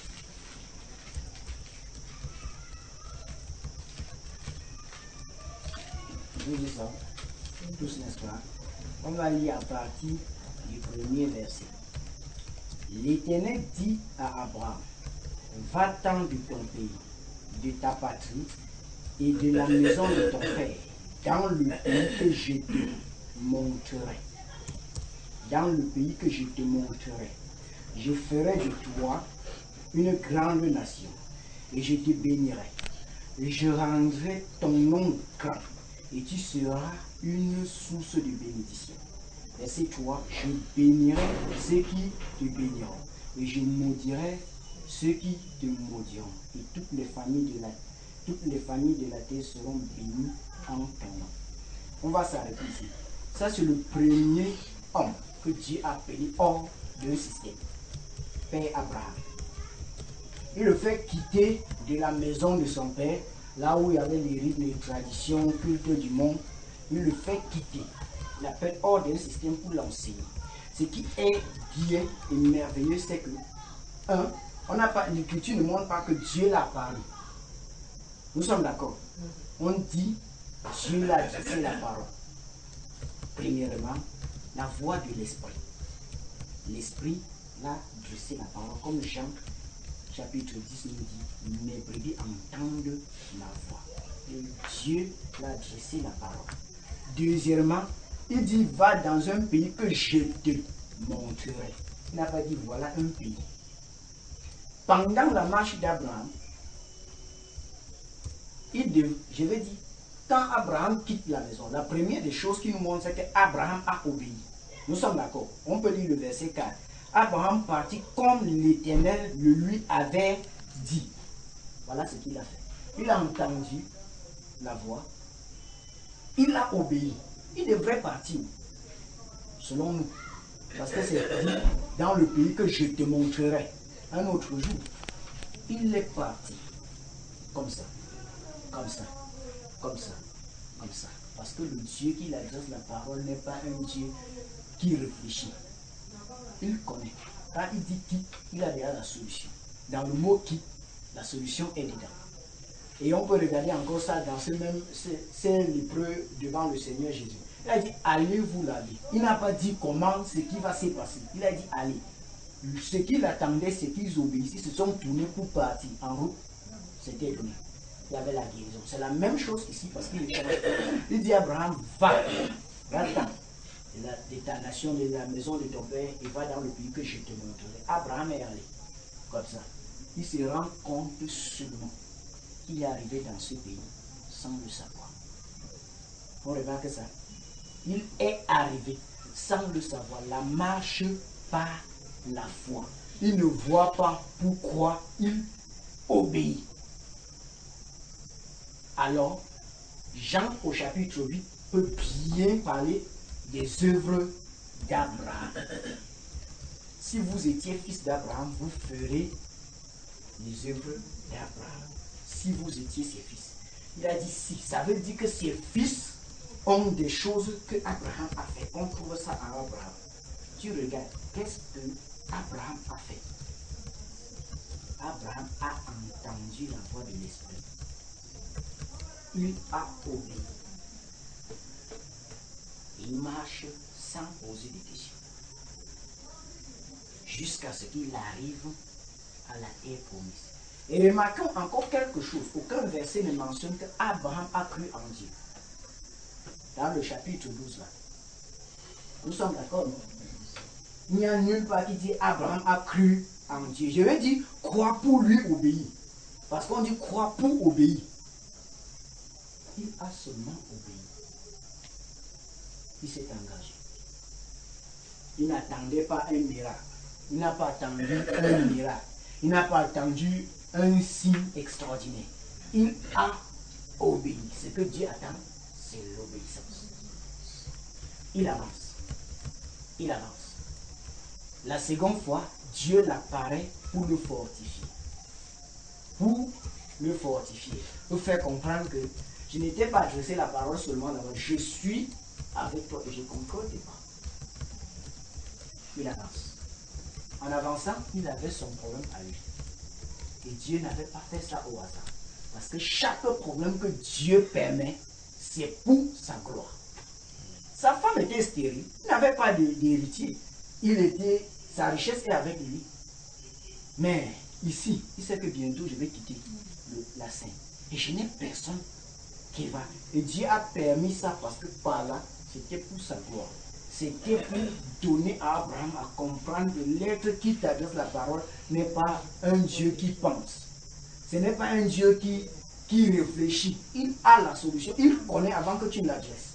Vous dites ça? Tous, n'est-ce pas? On va lire à partir du premier verset. L'Éternel dit à Abraham, va-t'en de ton pays, de ta patrie et de la maison de ton père, dans le pays que je te montrerai. Dans le pays que je te montrerai. Je ferai de toi une grande nation et je te bénirai. Et je rendrai ton nom grand et tu seras une source de bénédiction. Verset trois, je bénirai ceux qui te béniront et je maudirai ceux qui te maudiront. Et toutes les familles de la, toutes les familles de la terre seront bénies en ton nom. On va s'arrêter ici. Ça, c'est le premier homme que Dieu a appelé hors d'un système. Père Abraham. Il le fait quitter de la maison de son père, là où il y avait les rites, les traditions, culte du monde. Il le fait quitter. Il l'appelle hors d'un système pour l'enseigner. Ce qui est bien et merveilleux, c'est que, un, on n'a pas, l'écriture ne montre pas que Dieu l'a parlé. Nous sommes d'accord. On dit, Dieu l'a dit, c'est la parole. Premièrement, la voix de l'esprit. L'esprit l'a dressé la parole, comme Jean chapitre dix nous dit, mes brebis entendent la voix. Et Dieu l'a dressé la parole. Deuxièmement, il dit, va dans un pays que je te montrerai. Il n'a pas dit, voilà un pays. Pendant la marche d'Abraham, il dev... je vais dire, quand Abraham quitte la maison, la première des choses qui nous montre, c'est qu'Abraham a obéi. Nous sommes d'accord. On peut lire le verset quatre. Abraham partit comme l'Éternel le lui avait dit. Voilà ce qu'il a fait. Il a entendu la voix. Il a obéi. Il devrait partir, selon nous. Parce que c'est dit dans le pays que je te montrerai un autre jour. Il est parti. Comme ça. Comme ça. Comme ça. Comme ça. Parce que le Dieu qui adresse la parole n'est pas un Dieu qui réfléchit. Il connaît. Quand il dit qui, il a déjà la solution. Dans le mot qui, la solution est dedans. Et on peut regarder encore ça dans ce même, c'est l'épreuve devant le Seigneur Jésus. Il a dit, allez vous laver. Il n'a pas dit comment, ce qui va se passer. Il a dit, allez. Ce qu'il attendait, c'est qu'ils obéissent. Ils se sont tournés pour partir en route. c'était donné. Il y avait la guérison. C'est la même chose ici parce qu'il il dit à Abraham, va, va-t'en de ta nation, de la maison de ton père, et va dans le pays que je te montrerai. Abraham est allé comme ça. Il se rend compte seulement qu'il est arrivé dans ce pays sans le savoir. On remarque ça. Il est arrivé sans le savoir. La marche par la foi. Il ne voit pas pourquoi il obéit. Alors, Jean au chapitre huit peut bien parler des œuvres d'Abraham. Si vous étiez fils d'Abraham, vous ferez les œuvres d'Abraham. Si vous étiez ses fils. Il a dit si. Ça veut dire que ses fils ont des choses que Abraham a fait. On trouve ça en Abraham. Tu regardes, qu'est-ce que Abraham a fait? Abraham a entendu la voix de l'Esprit. Il a obéi. Il marche sans poser de questions. Jusqu'à ce qu'il arrive à la terre promise. Et remarquons encore quelque chose. Aucun verset ne mentionne qu'Abraham a cru en Dieu. Dans le chapitre douze là. Nous sommes d'accord, non? Il n'y a nulle part qui dit Abraham a cru en Dieu. Je vais dire croire pour lui obéir. Parce qu'on dit croire pour obéir. Il a seulement obéi. Il s'est engagé. Il n'attendait pas un miracle. Il n'a pas attendu un miracle. Il n'a pas attendu un signe extraordinaire. Il a obéi. Ce que Dieu attend, c'est l'obéissance. Il avance. Il avance. La seconde fois, Dieu l'apparaît pour le fortifier. Pour le fortifier. Pour faire comprendre que je n'étais pas adressé la parole seulement d'abord. Je suis avec toi et je concorde pas. Il avance. En avançant, il avait son problème à lui. Et Dieu n'avait pas fait ça au hasard. Parce que chaque problème que Dieu permet, c'est pour sa gloire. Sa femme était stérile. Il n'avait pas d'héritier. Il était, sa richesse est avec lui. Mais ici, il sait que bientôt je vais quitter le, la scène. Et je n'ai personne qui va. Et Dieu a permis ça parce que par là, c'était pour sa gloire. C'était pour donner à Abraham à comprendre que l'être qui t'adresse la parole n'est pas un Dieu qui pense. Ce n'est pas un Dieu qui, qui réfléchit. Il a la solution. Il connaît avant que tu ne l'adresses.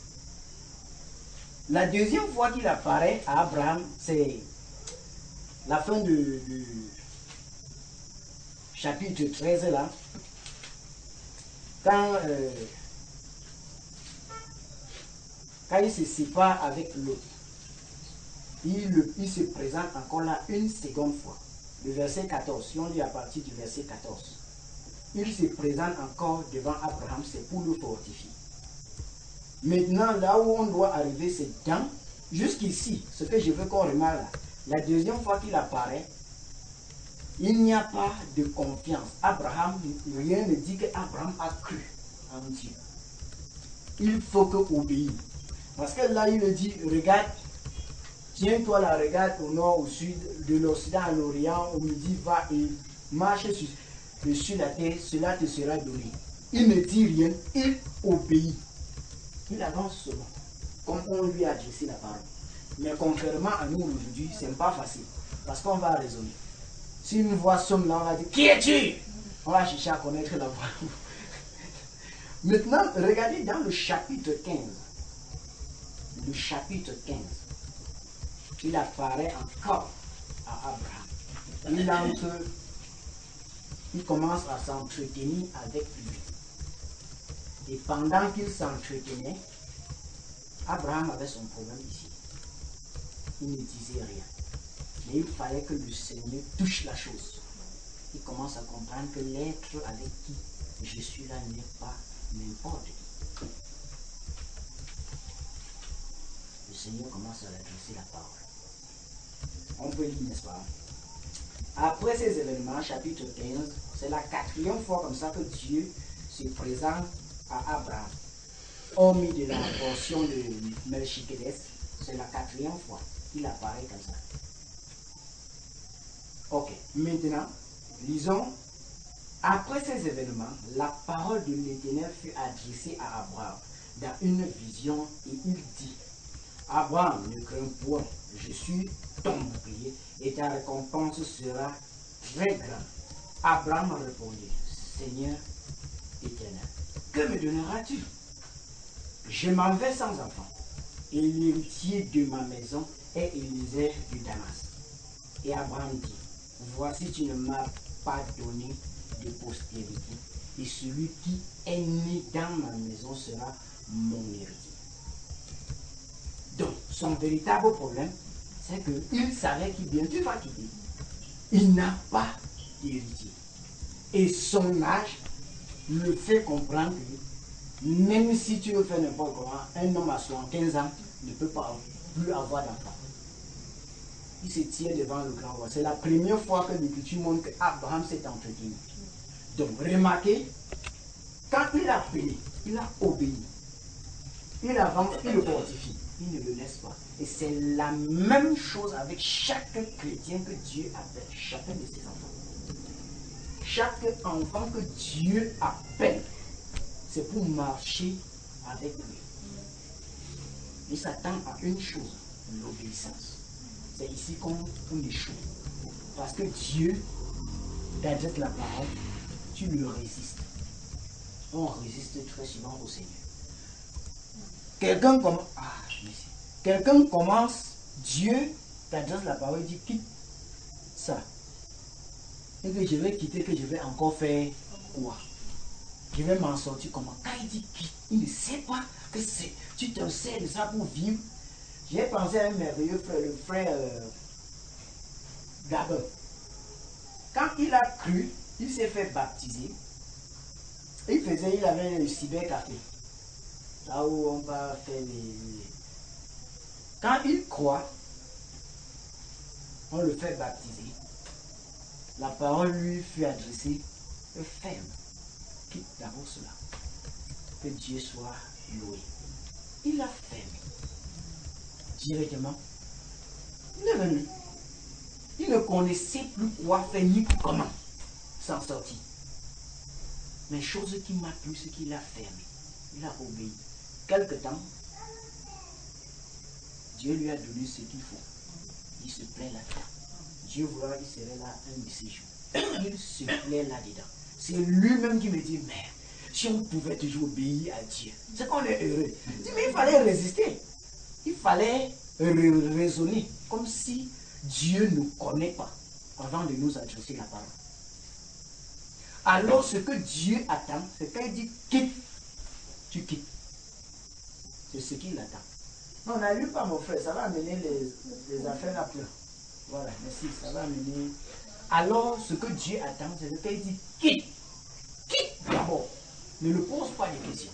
La deuxième fois qu'il apparaît à Abraham, c'est la fin du chapitre treize là. Quand, euh, quand il se sépare avec l'autre, il, il se présente encore là une seconde fois. Le verset quatorze, si on lit à partir du verset quatorze, il se présente encore devant Abraham, c'est pour le fortifier. Maintenant, là où on doit arriver, c'est dans, jusqu'ici, ce que je veux qu'on remarque là, la deuxième fois qu'il apparaît, il n'y a pas de confiance. Abraham, rien ne dit qu'Abraham a cru en Dieu. Il faut que obéir. Parce que là, il dit, regarde, tiens-toi là, regarde au nord, au sud, de l'Occident à l'Orient, au midi, va et marche sur, sur la terre, cela te sera donné. Il ne dit rien, il obéit. Il avance seulement, comme on lui a adressé la parole. Mais contrairement à nous aujourd'hui, ce n'est pas facile. Parce qu'on va raisonner. Si une voix sonne là, on va dire, qui es-tu? On va chercher à connaître la voix. Maintenant, regardez dans le chapitre quinze. Le chapitre quinze. Il apparaît encore à Abraham. Il entre, il commence à s'entretenir avec lui. Et pendant qu'il s'entretenait, Abraham avait son problème ici. Il ne disait rien. Mais il fallait que le Seigneur touche la chose. Il commence à comprendre que l'être avec qui je suis là n'est pas n'importe qui. Le Seigneur commence à l'adresser la parole. On peut lire, n'est-ce pas? Après ces événements, chapitre quinze, c'est la quatrième fois comme ça que Dieu se présente à Abraham. Hormis de la portion de Melchikédès, c'est la quatrième fois qu'il apparaît comme ça. Ok, maintenant, lisons Après ces événements, la parole de l'Éternel fut adressée à Abraham dans une vision et il dit, Abraham, ne crains point, je suis ton bouclier et ta récompense sera très grande. Abraham répondit, Seigneur Éternel, que me donneras-tu? Je m'en vais sans enfant, et l'héritier de ma maison est Élisée de Damas. Et Abraham dit, voici tu ne m'as pas donné de postérité, et celui qui est né dans ma maison sera mon héritier. Donc, son véritable problème, c'est qu'il savait qu'il bientôt va quitter. Il n'a pas d'héritier. Et son âge le fait comprendre que même si tu veux faire n'importe comment, un homme à soixante-quinze ans ne peut pas plus avoir d'enfant. Il se tient devant le grand roi. C'est la première fois que l'Écriture montre qu'Abraham s'est entretenu. Donc, remarquez, quand il a payé, il a obéi. Il avance, il le fortifie. Il ne le laisse pas. Et c'est la même chose avec chaque chrétien que Dieu appelle, chacun de ses enfants. Chaque enfant que Dieu appelle, c'est pour marcher avec lui. Il s'attend à une chose, l'obéissance. C'est ici qu'on échoue. Parce que Dieu t'adresse la parole, tu le résistes. On résiste très souvent au Seigneur. Quelqu'un commence, ah, quelqu'un commence, Dieu t'adresse la parole, dit quitte ça. Et que je vais quitter, que je vais encore faire quoi? Je vais m'en sortir comment? Quand il dit quitte, il ne sait pas que c'est, tu te sers de ça pour vivre. J'ai pensé à un merveilleux frère, le frère euh, Gabin. Quand il a cru, il s'est fait baptiser. Il faisait, il avait le cybercafé. Là où on va faire les... Quand il croit, on le fait baptiser. La parole lui fut adressée, ferme. Quitte d'abord cela. Que Dieu soit loué. Il a fermé. Directement. Il est venu. Il ne connaissait plus quoi faire ni comment s'en sortir. Mais chose qui m'a plu, c'est qu'il a fermé. Il a obéi. Quelque temps, Dieu lui a donné ce qu'il faut. Il se plaît là-dedans. Dieu voudra qu'il serait là un de ces jours. Il se plaît là-dedans. C'est lui-même qui me dit, mais si on pouvait toujours obéir à Dieu, c'est qu'on est heureux. Il dit, mais il fallait résister. Il fallait raisonner comme si Dieu ne connaît pas avant de nous adresser la parole. Alors ce que Dieu attend, c'est quand il dit quitte, tu quittes. C'est ce qu'il attend. Non, on n'a lu pas mon frère, ça va amener les, les affaires à plein. Voilà, merci, ça va amener. Alors ce que Dieu attend, c'est quand il dit quitte, quitte d'abord. Ne le pose pas de questions.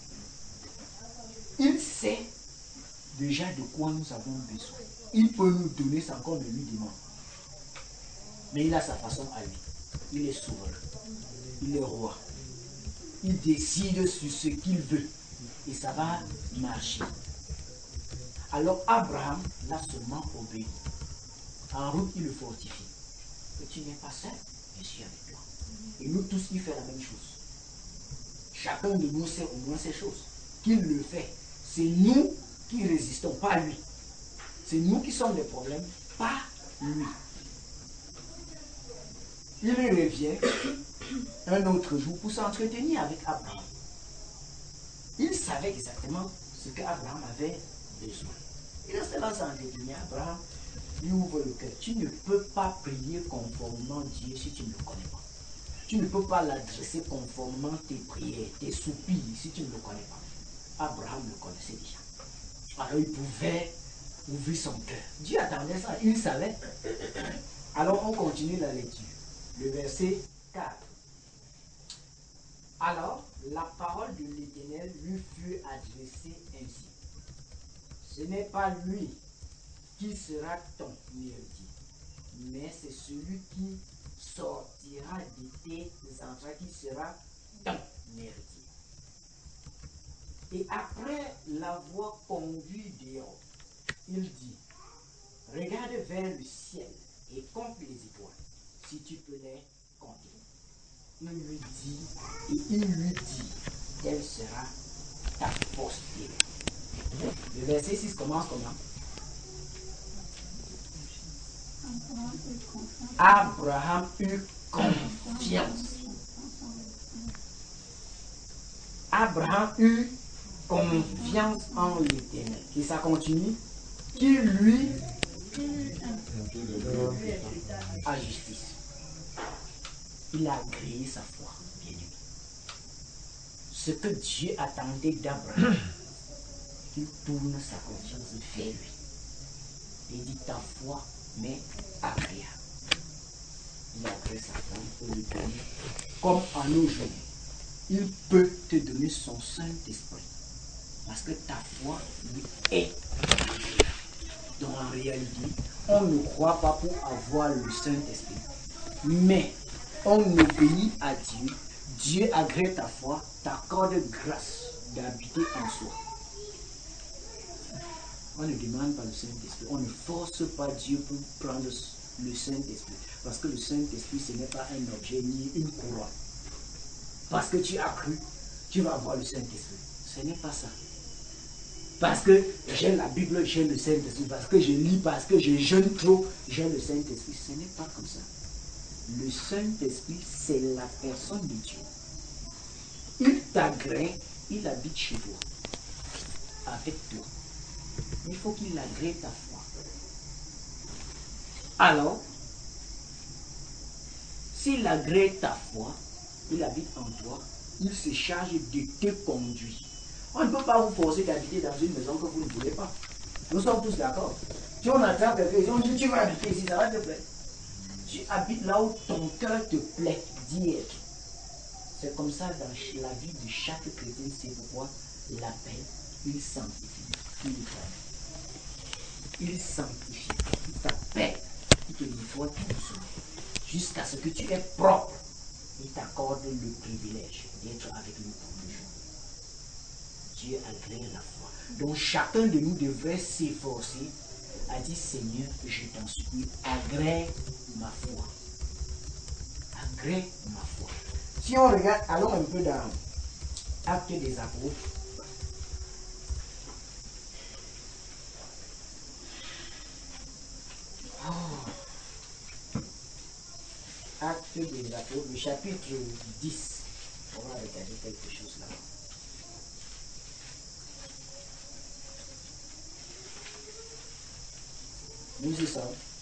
Il sait déjà de quoi nous avons besoin. Il peut nous donner sans qu'on ne lui demande. Mais il a sa façon à lui. Il est souverain. Il est roi. Il décide sur ce qu'il veut. Et ça va marcher. Alors Abraham l'a seulement obéi. En route, il le fortifie. Que tu n'es pas seul, je suis avec toi. Et nous tous, il fait la même chose. Chacun de nous sait au moins ces choses. Qu'il le fait. C'est nous qui résistons, pas lui. C'est nous qui sommes des problèmes, pas lui. Il revient un autre jour pour s'entretenir avec Abraham. Il savait exactement ce qu'Abraham avait besoin. Il a cela s'entretenir. Abraham lui ouvre le cœur. Tu ne peux pas prier conformément à Dieu si tu ne le connais pas. Tu ne peux pas l'adresser conformément tes prières, tes soupirs si tu ne le connais pas. Abraham le connaissait déjà. Alors il pouvait ouvrir son cœur. Dieu attendait ça, il savait. Alors on continue la lecture. Le verset quatre. Alors la parole de l'Éternel lui fut adressée ainsi. Ce n'est pas lui qui sera ton héritier, mais c'est celui qui sortira de tes entrailles qui sera ton héritier. Et après l'avoir conduit dehors, il dit, regarde vers le ciel et compte les étoiles, si tu peux les compter. il lui dit, et il lui dit, elle sera ta postérité. Le verset six commence comment? Abraham eut confiance. Abraham eut confiance en l'Éternel. Et ça continue. Qui lui a justice. Il a agréé sa foi, bien aimé. Ce que Dieu attendait d'Abraham, il tourne sa confiance vers lui. Il dit ta foi m'est agréable. Il a agréé sa foi pour lui donner. Comme en nos jours, il peut te donner son Saint-Esprit. Parce que ta foi lui est agréable. Donc en réalité, on ne croit pas pour avoir le Saint-Esprit. Mais on obéit à Dieu. Dieu agrée ta foi, t'accorde grâce d'habiter en soi. On ne demande pas le Saint-Esprit. On ne force pas Dieu pour prendre le Saint-Esprit. Parce que le Saint-Esprit, ce n'est pas un objet ni une couronne. Parce que tu as cru, tu vas avoir le Saint-Esprit. Ce n'est pas ça. Parce que j'ai la Bible, j'ai le Saint-Esprit. Parce que je lis, parce que je jeûne trop, j'ai le Saint-Esprit. Ce n'est pas comme ça. Le Saint-Esprit, c'est la personne de Dieu. Il t'agrée, il habite chez toi. Avec toi. Il faut qu'il agrée ta foi. Alors, s'il agrée ta foi, il habite en toi, il se charge de te conduire. On ne peut pas vous forcer d'habiter dans une maison que vous ne voulez pas. Nous sommes tous d'accord. Si on attrape quelqu'un, on dit tu vas habiter ici, ça va te plaire. Tu habites là où ton cœur te plaît d'y être. C'est comme ça dans la vie de chaque chrétien. C'est pourquoi l'appel, il sanctifie, il t'aime. Il sanctifie, il t'appelle, il te nettoie tout doucement. Jusqu'à ce que tu es propre. Il t'accorde le privilège d'être avec lui pour le jour. Dieu agrée la foi. Donc chacun de nous devrait s'efforcer à dire Seigneur, je t'en supplie, agrée ma foi. Agrée ma foi. Si on regarde, allons un peu dans Actes des Apôtres. Oh. Actes des Apôtres, le chapitre dix. On va regarder quelque chose là. Nous y sommes.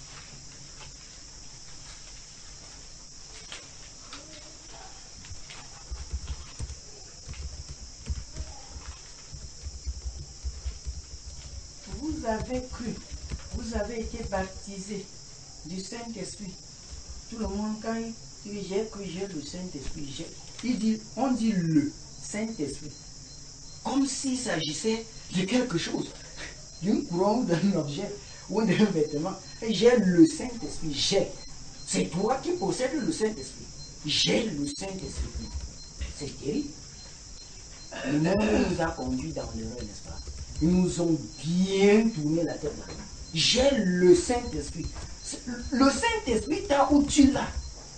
Vous avez cru, vous avez été baptisés du Saint-Esprit. Tout le monde, quand il dit j'ai cru, j'ai le Saint-Esprit, il dit, on dit le Saint-Esprit. Comme s'il s'agissait de quelque chose, d'une couronne ou d'un objet ou d'un vêtement. Et j'ai le Saint-Esprit, j'ai. C'est toi qui possèdes le Saint-Esprit. J'ai le Saint-Esprit. C'est terrible. Le monde nous a conduits dans l'erreur, n'est-ce pas? Ils nous ont bien tourné la tête là. J'ai le Saint-Esprit. Le Saint-Esprit, t'as où tu l'as.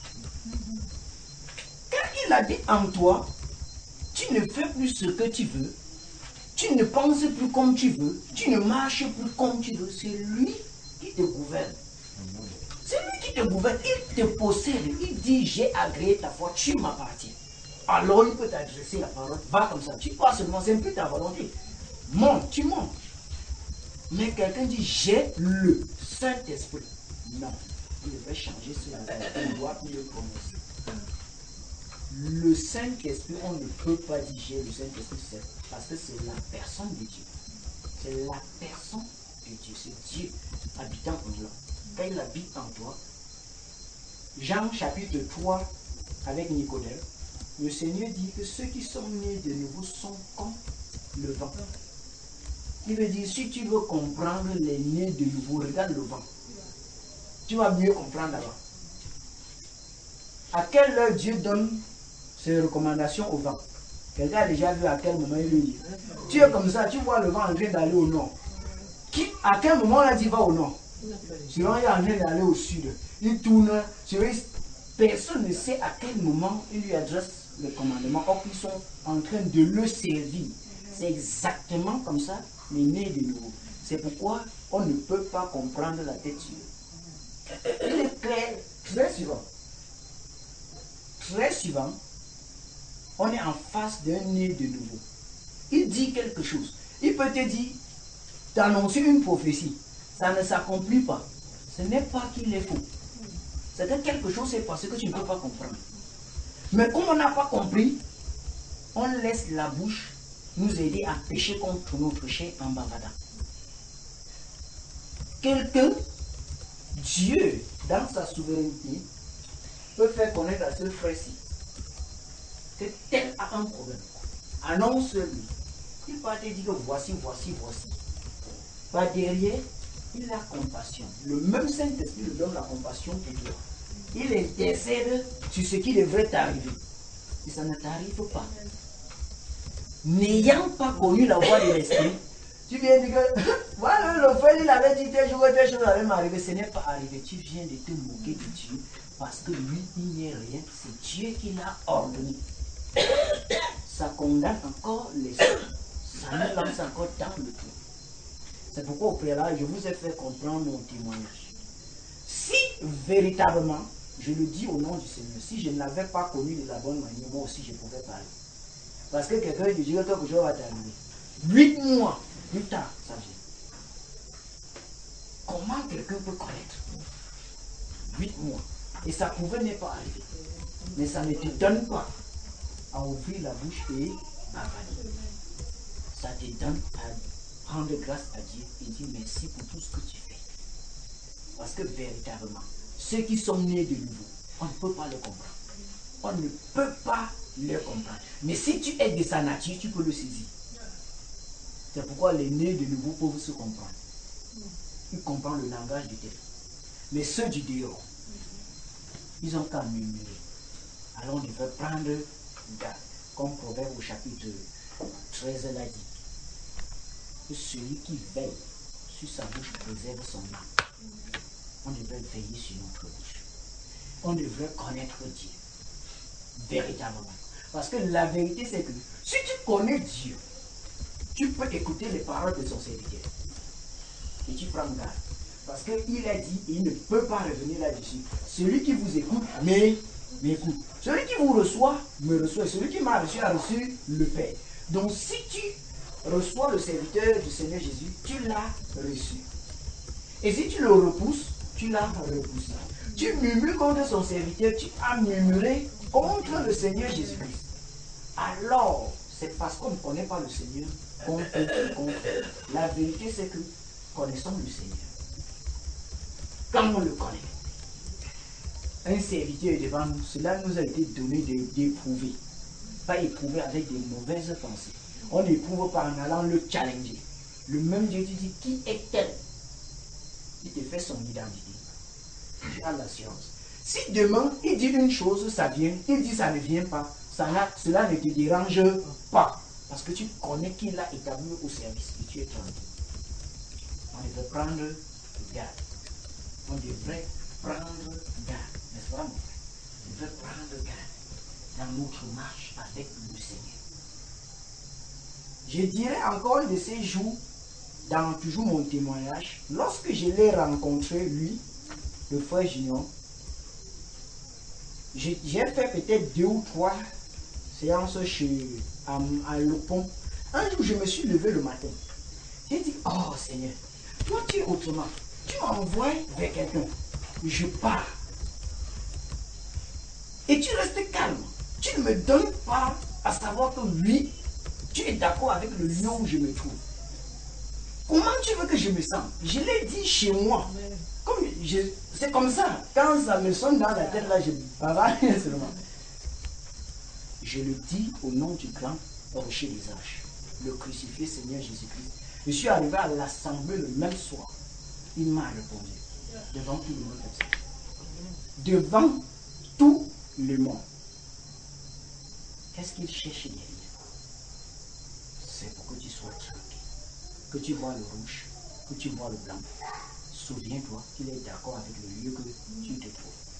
Quand il habite en toi, tu ne fais plus ce que tu veux. Tu ne penses plus comme tu veux. Tu ne marches plus comme tu veux. C'est lui qui te gouverne. C'est lui qui te gouverne. Il te possède. Il dit, j'ai agréé ta foi, tu m'appartiens. Alors il peut t'adresser la parole. Va comme ça. Tu crois seulement, c'est plus ta volonté. Monte, tu montes. Mais quelqu'un dit, j'ai le Saint-Esprit. Non. Il devrait changer cela. On doit plus le prononcer. Le Saint-Esprit, on ne peut pas dire j'ai le Saint-Esprit, parce que c'est la personne de Dieu. C'est la personne de Dieu. C'est Dieu habitant en toi. Quand il habite en toi, Jean chapitre trois, avec Nicodème, le Seigneur dit que ceux qui sont nés de nouveau sont comme le vent. Il veut dire, si tu veux comprendre les nés de nouveau, regarde le vent. Tu vas mieux comprendre là-bas. À quelle heure Dieu donne ses recommandations au vent? Quelqu'un a déjà vu à quel moment il lui dit. Tu es comme ça, tu vois le vent en train d'aller au nord. Qui, à quel moment là, il va au nord? Sinon, il est en train d'aller au sud. Il tourne, personne ne sait à quel moment il lui adresse le commandement, or qu'ils sont en train de le servir. C'est exactement comme ça, mais né de nouveau. C'est pourquoi on ne peut pas comprendre la tête sur eux. Il est clair, très souvent. Très souvent, on est en face d'un né de nouveau. Il dit quelque chose. Il peut te dire, t'annoncer une prophétie. Ça ne s'accomplit pas. Ce n'est pas qu'il est faux. C'est que quelque chose s'est passé que tu ne peux pas comprendre. Mais comme on n'a pas compris, on laisse la bouche nous aider à pécher contre notre chair en bavardant. Quelqu'un, Dieu, dans sa souveraineté, peut faire connaître à ce frère-ci que tel a un problème. Annonce-lui. Il va te dire que voici, voici, voici. Par derrière, il a compassion. Le même Saint-Esprit lui donne la compassion pour toi. Il intercède sur ce qui devrait t'arriver. Et ça ne t'arrive pas. N'ayant pas connu la voie de l'Esprit, tu viens dire que voilà, le frère, il avait dit tes jours, tes choses allaient m'arriver. Ce n'est pas arrivé. Tu viens de te moquer de Dieu parce que lui, il n'y est rien. C'est Dieu qui l'a ordonné. Ça condamne encore l'esprit. Ça nous lance encore dans le trou. C'est pourquoi au préalable, je vous ai fait comprendre mon témoignage. Si véritablement, je le dis au nom du Seigneur, si je n'avais pas connu de la bonne manière, moi aussi je pouvais parler. Parce que quelqu'un dit que quelque chose va t'arriver. Huit mois plus tard, ça vient. Comment quelqu'un peut connaître? Huit mois. Et ça pouvait ne pas arriver. Mais ça ne te donne pas à ouvrir la bouche et à avaler. Ça te donne à rendre grâce à Dieu et dire merci pour tout ce que tu fais. Parce que véritablement, ceux qui sont nés de nouveau, on ne peut pas le comprendre. On ne peut pas le comprendre. Mais si tu es de sa nature, tu peux le saisir. C'est pourquoi les nés de nouveau peuvent se comprendre. Ils comprennent le langage du terre. Mais ceux du dehors, ils ont qu'à murmurer. Alors on devrait prendre garde. Comme Proverbe au chapitre treize l'a dit. Que celui qui veille sur sa bouche préserve son âme. On devrait veiller sur notre bouche. On devrait connaître Dieu. Véritablement. Parce que la vérité, c'est que si tu connais Dieu, tu peux écouter les paroles de son serviteur. Et tu prends garde. Parce qu'il a dit, il ne peut pas revenir là-dessus. Celui qui vous écoute, mais m'écoute. Celui qui vous reçoit, me reçoit. Celui qui m'a reçu, a reçu le Père. Donc si tu reçois le serviteur du Seigneur Jésus, tu l'as reçu. Et si tu le repousses, tu l'as repoussé. Tu murmures contre son serviteur, tu as murmuré contre le Seigneur Jésus-Christ. Alors, c'est parce qu'on ne connaît pas le Seigneur qu'on peut contre. La vérité, c'est que connaissons le Seigneur. Quand on le connaît, un serviteur est devant nous, cela nous a été donné d'éprouver. Pas éprouver avec des mauvaises pensées. On n'éprouve pas en allant le challenger. Le même Dieu te dit, qui est-elle? Il te fait son identité. Tu as l'assurance. Si demain, il dit une chose, ça vient, il dit ça ne vient pas, ça cela ne te dérange pas. Parce que tu connais qu'il l'a établi au service et tu es tranquille. On devrait prendre garde. On devrait prendre garde. N'est-ce pas, mon frère? On devrait prendre garde dans notre marche avec le Seigneur. Je dirais encore de ces jours, dans toujours mon témoignage, lorsque je l'ai rencontré, lui, le frère Junior, j'ai fait peut-être deux ou trois séances chez, à, à Le Pont. Un jour, je me suis levé le matin. J'ai dit, oh Seigneur, toi tu es autrement. Tu m'envoies vers quelqu'un. Je pars. Et tu restes calme. Tu ne me donnes pas à savoir que lui, tu es d'accord avec le lieu où je me trouve. Comment tu veux que je me sente? Je l'ai dit chez moi. Comme c'est comme ça. Quand ça me sonne dans la tête, là, je bavarde seulement. Je le dis au nom du grand rocher des Arches, le crucifié Seigneur Jésus-Christ. Je suis arrivé à l'assemblée le même soir. Il m'a répondu. Devant tout le monde comme ça. Devant tout le monde. Qu'est-ce qu'il cherche derrière? C'est pour que tu sois tranquille. Que tu vois le rouge, que tu vois le blanc. Souviens-toi qu'il est d'accord avec le lieu que tu te trouves.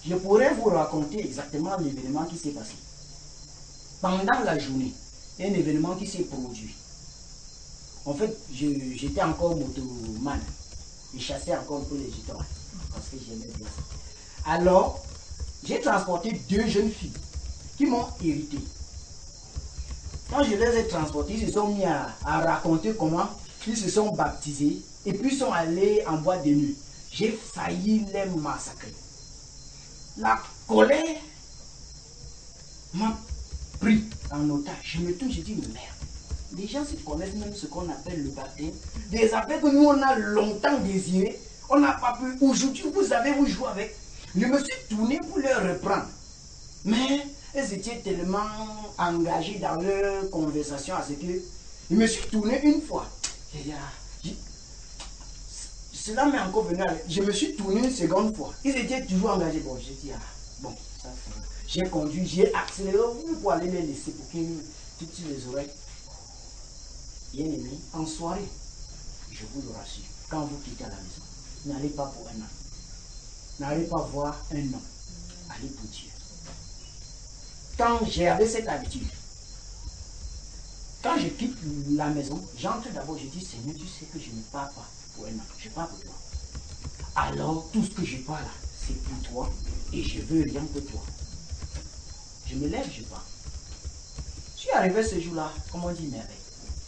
Je pourrais vous raconter exactement l'événement qui s'est passé. Pendant la journée, un événement qui s'est produit. En fait, j'étais encore motoman. Je chassais encore un peu les gitans. Parce que j'aimais bien ça. Alors, j'ai transporté deux jeunes filles qui m'ont irrité. Quand je les ai transportées, ils se sont mis à, à raconter comment ils se sont baptisés et puis sont allés en boîte de nuit. J'ai failli les massacrer. La colère m'a pris en otage. Je me tourne, je dis merde. Les gens se connaissent même ce qu'on appelle le baptême. Des appels que nous on a longtemps désirés. On n'a pas pu. Aujourd'hui, vous avez vous joué avec. Je me suis tourné pour leur reprendre. Mais elles étaient tellement engagées dans leur conversation à ce que je me suis tourné une fois. Et, uh, cela m'est encore venu. Je me suis tourné une seconde fois. Ils étaient toujours engagés. Bon, j'ai dit, ah, bon, ça c'est. J'ai conduit, j'ai accéléré pour aller les laisser pour qu'ils tuent les oreilles. Bien aimé, en soirée, je vous le rassure, quand vous quittez la maison, n'allez pas pour un an. N'allez pas voir un homme. Allez pour Dieu. Quand j'avais cette habitude, quand je quitte la maison, j'entre d'abord, je dis, Seigneur, tu sais que je ne pars pas pour un an. Je pars pour toi. Alors, tout ce que je pars là, c'est pour toi et je veux rien que toi. Je me lève, je pars. Je suis arrivé ce jour-là, comme on dit, merveille.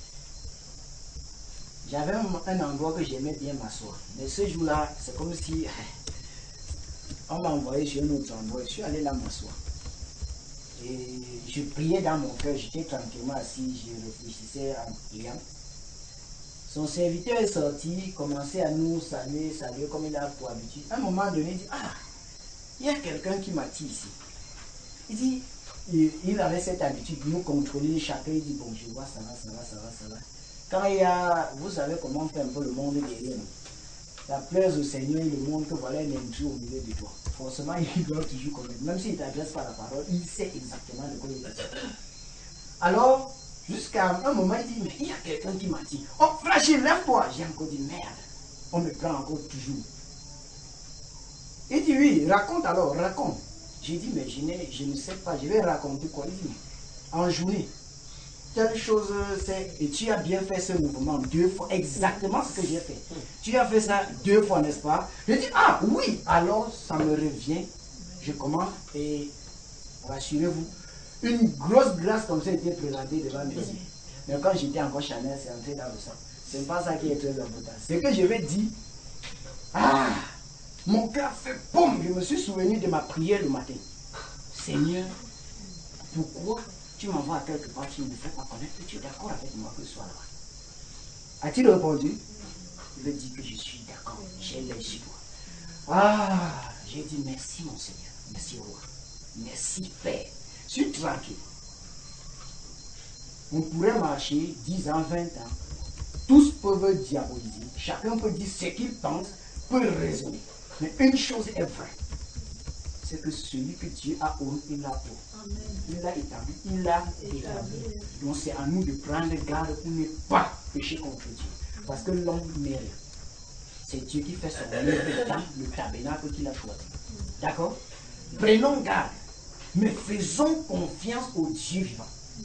J'avais un, un endroit que j'aimais bien m'asseoir. Mais ce jour-là, c'est comme si on m'a envoyé sur un autre endroit. Je suis allé là m'asseoir. Et je priais dans mon cœur. J'étais tranquillement assis. Je réfléchissais en priant. Son serviteur est sorti, commençait à nous saluer, saluer comme il a pour habitude. À un moment donné, il dit, ah, il y a quelqu'un qui m'attire ici. Il dit, il, il avait cette habitude de nous contrôler chacun. Il dit, bon, je vois, ça va, ça va, ça va, ça va. Quand il y a, vous savez comment on fait un peu le monde derrière nous. La plaise au Seigneur, il le montre que voilà un intrus au milieu de toi. Forcément, il doit toujours connaître. Même s'il ne t'adresse pas la parole, il sait exactement de quoi il va dire. Alors, jusqu'à un moment, il dit, mais il y a quelqu'un qui m'a dit, oh, Fragile, lève-toi. J'ai encore dit, merde, on me prend encore toujours. Il dit, oui, raconte alors, raconte. J'ai dit, mais je, je ne sais pas, je vais raconter quoi. Il dit, en journée, telle chose, c'est, et tu as bien fait ce mouvement deux fois, exactement ce que j'ai fait. Tu as fait ça deux fois, n'est-ce pas? Je dis, ah oui, alors ça me revient. Je commence et, rassurez-vous, une grosse glace comme ça était présentée devant mes yeux. Mais quand j'étais encore Chanel, c'est entré dans le sang. C'est pas ça qui est très important. C'est que je vais dire, ah, mon cœur fait boum. Je me suis souvenu de ma prière le matin. Seigneur, pourquoi tu m'envoies à quelque part, tu ne me fais pas connaître que tu es d'accord avec moi que ce soit là-bas? A-t-il répondu? Il veut dire que je suis d'accord, j'ai l'œil sur toi. Ah, j'ai dit merci mon Seigneur, merci roi, merci Père. Je suis tranquille. On pourrait marcher dix ans, vingt ans, tous peuvent diaboliser, chacun peut dire ce qu'il pense, peut raisonner. Mais une chose est vraie, c'est que celui que Dieu a honte, il l'a honte. Il l'a établi, il l'a établi. Donc c'est à nous de prendre garde pour ne pas pécher contre Dieu. Parce que l'homme n'est rien. C'est Dieu qui fait son œuvre dans le tabernacle qu'il a choisi. D'accord? Prenons garde, mais faisons confiance au Dieu vivant.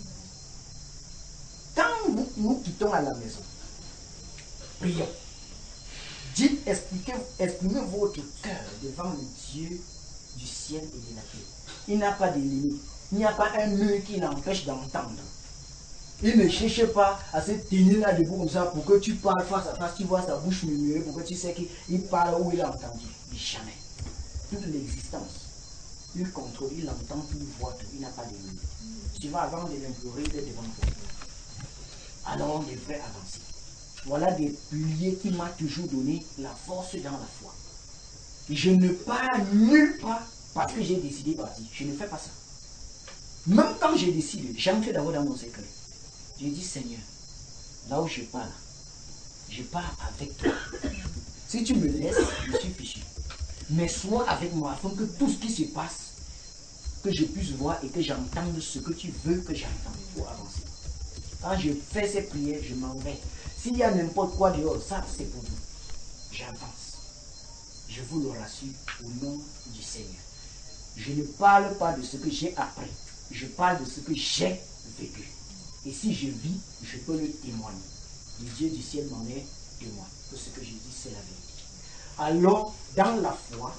Quand nous, nous quittons à la maison, prions. Dites, expliquez, exprimez votre cœur devant le Dieu du ciel et de la terre. Il n'a pas de limite. Il n'y a pas un mur qui l'empêche d'entendre. Il ne cherche pas à se tenir là debout comme ça pour que tu parles face à face, tu vois sa bouche murmurer, pour que tu sais qu'il parle où il a entendu. Jamais. Toute l'existence. Il contrôle, il entend, il voit tout. Il n'a pas de limite. Tu vas avant de l'implorer, il est devant toi. Alors on devrait avancer. Voilà des piliers qui m'ont toujours donné la force dans la foi. Je ne pars nulle part parce que j'ai décidé de partir. Je ne fais pas ça. Même quand j'ai décidé, j'entre d'abord dans mon secret. J'ai dit, Seigneur, là où je pars, je pars avec toi. Si tu me laisses, je suis fichu. Mais sois avec moi afin que tout ce qui se passe, que je puisse voir et que j'entende ce que tu veux que j'entende pour avancer. Quand je fais ces prières, je m'en vais. S'il y a n'importe quoi dehors, ça c'est pour vous. J'avance. Je vous le rassure au nom du Seigneur. Je ne parle pas de ce que j'ai appris. Je parle de ce que j'ai vécu. Et si je vis, je peux le témoigner. Le Dieu du ciel m'en est témoin. Tout ce que je dis, c'est la vérité. Alors, dans la foi,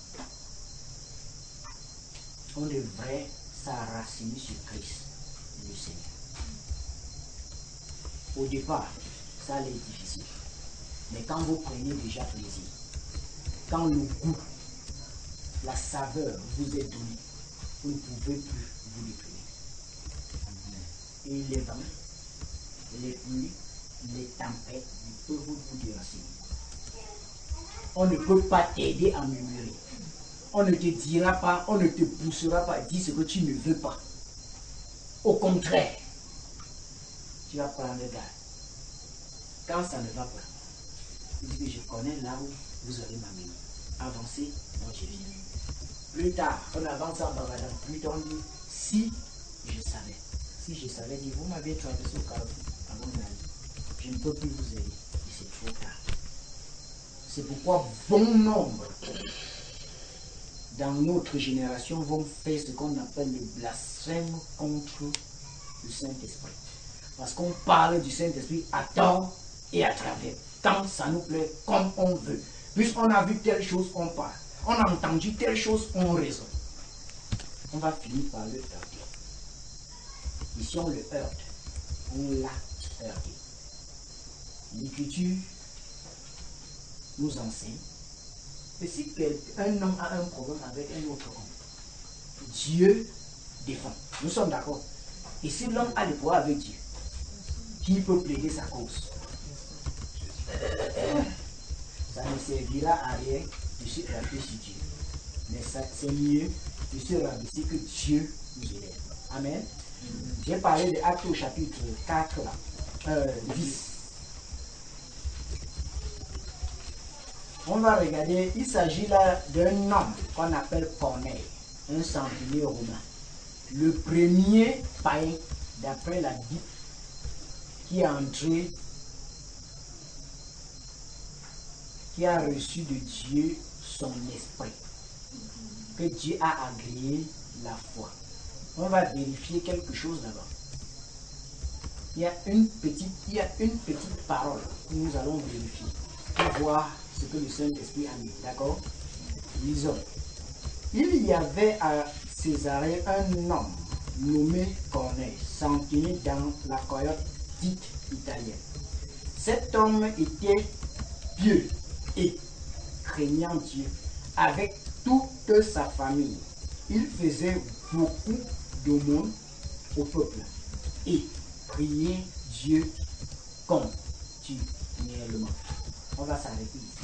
on devrait s'enraciner sur Christ, le Seigneur. Au départ, ça allait être difficile. Mais quand vous prenez déjà plaisir, quand le goût, la saveur vous est donnée, vous ne pouvez plus vous détruire. Et les vents, les pluies, les tempêtes, ils peuvent vous déraciner. On ne peut pas t'aider à murmurer. On ne te dira pas, on ne te poussera pas à dire ce que tu ne veux pas. Au contraire, tu vas prendre garde. Quand ça ne va pas, tu dis que je connais là où vous allez m'amener. Avancez, moi je viens. Plus tard, on avance en Bavadam. Plus tard, on dit, si je savais, si je savais, dit, vous m'avez traversé au carrefour avant d'aller. Je ne peux plus vous aider. Et c'est trop tard. C'est pourquoi bon nombre dans notre génération vont faire ce qu'on appelle le blasphème contre le Saint-Esprit. Parce qu'on parle du Saint-Esprit à tort et à travers. Quand ça nous plaît, comme on veut. Puisqu'on a vu telle chose, on parle. On a entendu telle chose, on raisonne. On va finir par le heurter. Et si on le heurte, on l'a heurté. L'Écriture nous enseigne que si un homme a un problème avec un autre homme, Dieu défend. Nous sommes d'accord. Et si l'homme a le pouvoir avec Dieu, qui peut plaider sa cause? Ça ne servira à rien de se rabaisser sur Dieu. Mais c'est mieux de se rabaisser que Dieu nous élève. Amen. Mm-hmm. J'ai parlé de Actes au chapitre quatre, là, euh, dix. On va regarder, il s'agit là d'un homme qu'on appelle Corneille, un centenier romain. Le premier païen, d'après la Bible, qui est entré, qui a reçu de Dieu son esprit, que Dieu a agréé la foi. On va vérifier quelque chose là-bas. Il y a une petite, il y a une petite parole que nous allons vérifier pour voir ce que le Saint-Esprit a mis. D'accord? Lisons. Il y avait à Césarée un homme nommé Corneille, centenier dans la cohorte dite italienne. Cet homme était pieux et craignant Dieu avec toute sa famille. Il faisait beaucoup d'aumônes au peuple et priait Dieu continuellement. On va s'arrêter ici.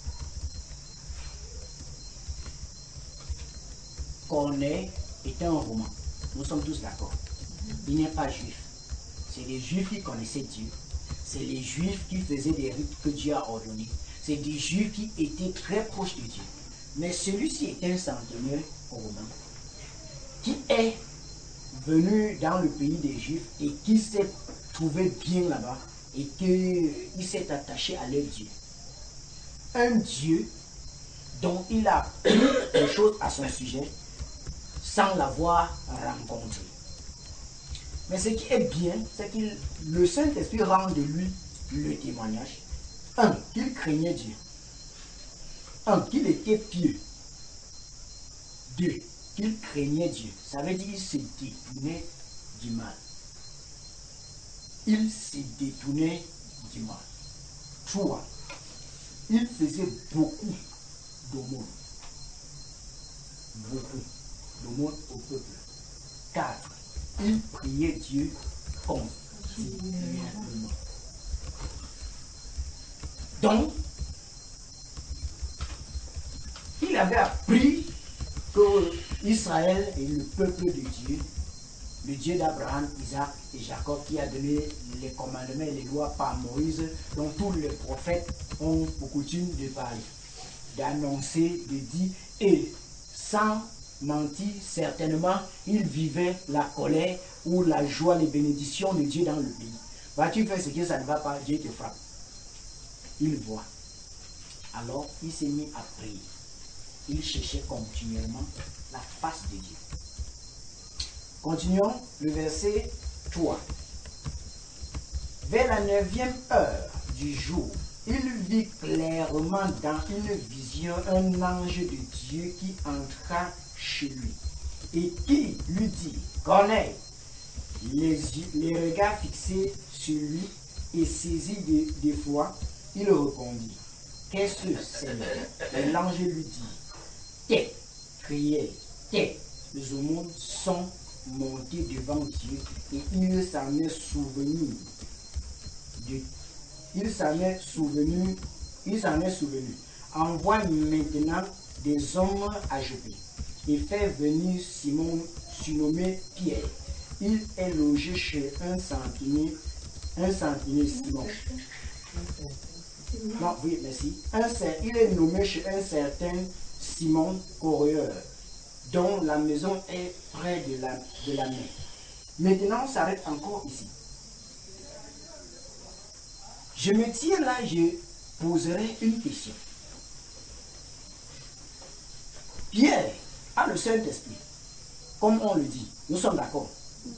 Corneille est un Romain. Nous sommes tous d'accord. Il n'est pas juif. C'est les juifs qui connaissaient Dieu. C'est les juifs qui faisaient des rites que Dieu a ordonnés. C'est des juifs qui étaient très proches de Dieu. Mais celui-ci est un centenier romain qui est venu dans le pays des Juifs et qui s'est trouvé bien là-bas et qu'il s'est attaché à leur Dieu. Un Dieu dont il a appris des choses à son sujet sans l'avoir rencontré. Mais ce qui est bien, c'est que le Saint-Esprit rend de lui le témoignage. Un, qu'il craignait Dieu. Un, qu'il était pieux. Deux, qu'il craignait Dieu. Ça veut dire qu'il se détournait du mal. Il se détournait du mal. Trois, il faisait beaucoup d'aumônes. Beaucoup d'aumônes au peuple. Quatre, il priait Dieu continuellement. Donc, il avait appris que Israël est le peuple de Dieu, le Dieu d'Abraham, Isaac et Jacob, qui a donné les commandements et les lois par Moïse, dont tous les prophètes ont pour coutume de parler, d'annoncer, de dire, et sans mentir, certainement, il vivait la colère ou la joie, les bénédictions de Dieu dans le pays. Vas-tu faire ce que ça ne va pas, Dieu te frappe. Il voit. Alors, il s'est mis à prier. Il cherchait continuellement la face de Dieu. Continuons le verset trois. Vers la neuvième heure du jour, il vit clairement dans une vision un ange de Dieu qui entra chez lui et qui lui dit, Corneille, les, yeux, les regards fixés sur lui et saisi d'effroi, il répondit, qu'est-ce que c'est? Et l'ange lui dit, tais, criait, tais, les aumônes sont montés devant Dieu et il s'en est souvenu. De, il s'en est souvenu, il s'en est souvenu. Envoie maintenant des hommes à Joppé et fait venir Simon, surnommé Pierre. Il est logé chez un centenier, un centenier Simon. Non, oui, merci. Un, il est nommé chez un certain Simon Correur, dont la maison est près de la, de la mer. Maintenant, on s'arrête encore ici. Je me tiens là, je poserai une question. Pierre a le Saint-Esprit, comme on le dit. Nous sommes d'accord.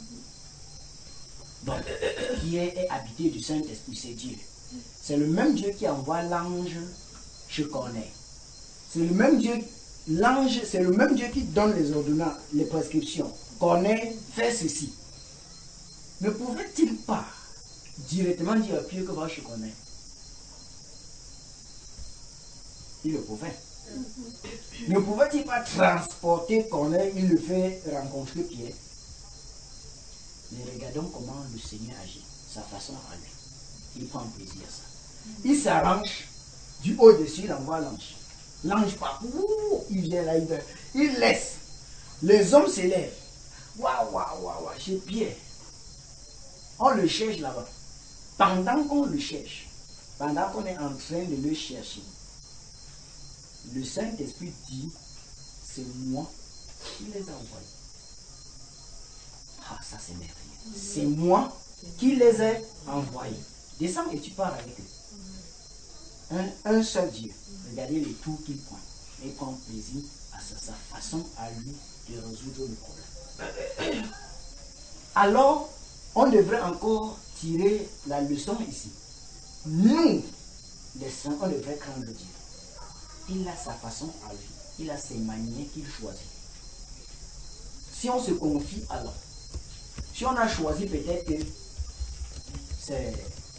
Donc, Pierre est habité du Saint-Esprit, c'est Dieu. C'est le même Dieu qui envoie l'ange chez Corneille. C'est le même Dieu, l'ange, c'est le même Dieu qui donne les ordonnances, les prescriptions. Corneille fait ceci. Ne pouvait-il pas directement dire à Pierre que va chez Corneille? Il le pouvait. Ne pouvait-il pas transporter Corneille, il le fait rencontrer Pierre? Mais regardons comment le Seigneur agit, sa façon à lui. Il prend plaisir à ça. Il s'arrange du haut-dessus, il envoie l'ange. L'ange part, il vient là, il vient. Il laisse. Les hommes s'élèvent. Waouh, waouh, waouh, waouh, chez Pierre. On le cherche là-bas. Pendant qu'on le cherche, pendant qu'on est en train de le chercher, le Saint-Esprit dit, c'est moi qui les ai envoyés. Ah, ça c'est merveilleux. C'est moi qui les ai envoyés. Descends et tu pars avec eux. Un, un seul Dieu. Regardez les tours qu'il prend. Il prend plaisir à sa, sa façon à lui de résoudre le problème. Alors, on devrait encore tirer la leçon ici. Nous, les saints, on devrait craindre Dieu. Il a sa façon à lui. Il a ses manières qu'il choisit. Si on se confie alors, si on a choisi peut-être que c'est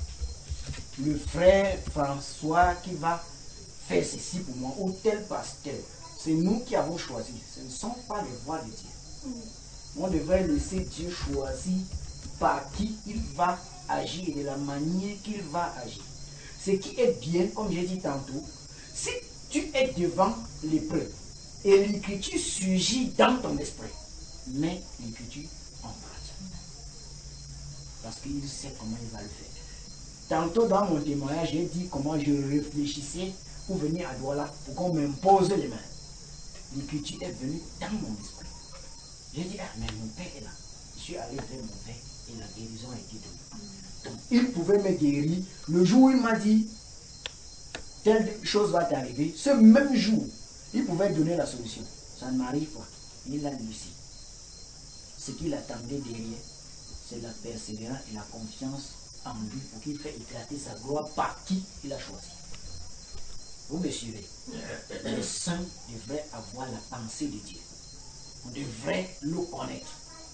le frère François qui va faire ceci pour moi, ou tel pasteur, c'est nous qui avons choisi. Ce ne sont pas les voies de Dieu. On devrait laisser Dieu choisir par qui il va agir et de la manière qu'il va agir. Ce qui est bien, comme j'ai dit tantôt, si tu es devant l'épreuve et l'écriture surgit dans ton esprit, mets l'écriture en pratique. Parce qu'il sait comment il va le faire. Tantôt dans mon témoignage, j'ai dit comment je réfléchissais pour venir à Douala, pour qu'on m'impose les mains. L'écriture est venue dans mon esprit. J'ai dit, ah, mais mon père est là. Je suis allé vers mon père et la guérison a été donnée. Donc, il pouvait me guérir. Le jour où il m'a dit, telle chose va t'arriver, ce même jour, il pouvait donner la solution. Ça ne m'arrive pas. Il a réussi. Ce qu'il attendait derrière, c'est la persévérance et la confiance en lui pour qu'il fasse éclater sa gloire par qui il a choisi. Vous me suivez? Les saints devraient avoir la pensée de Dieu. On devrait le connaître.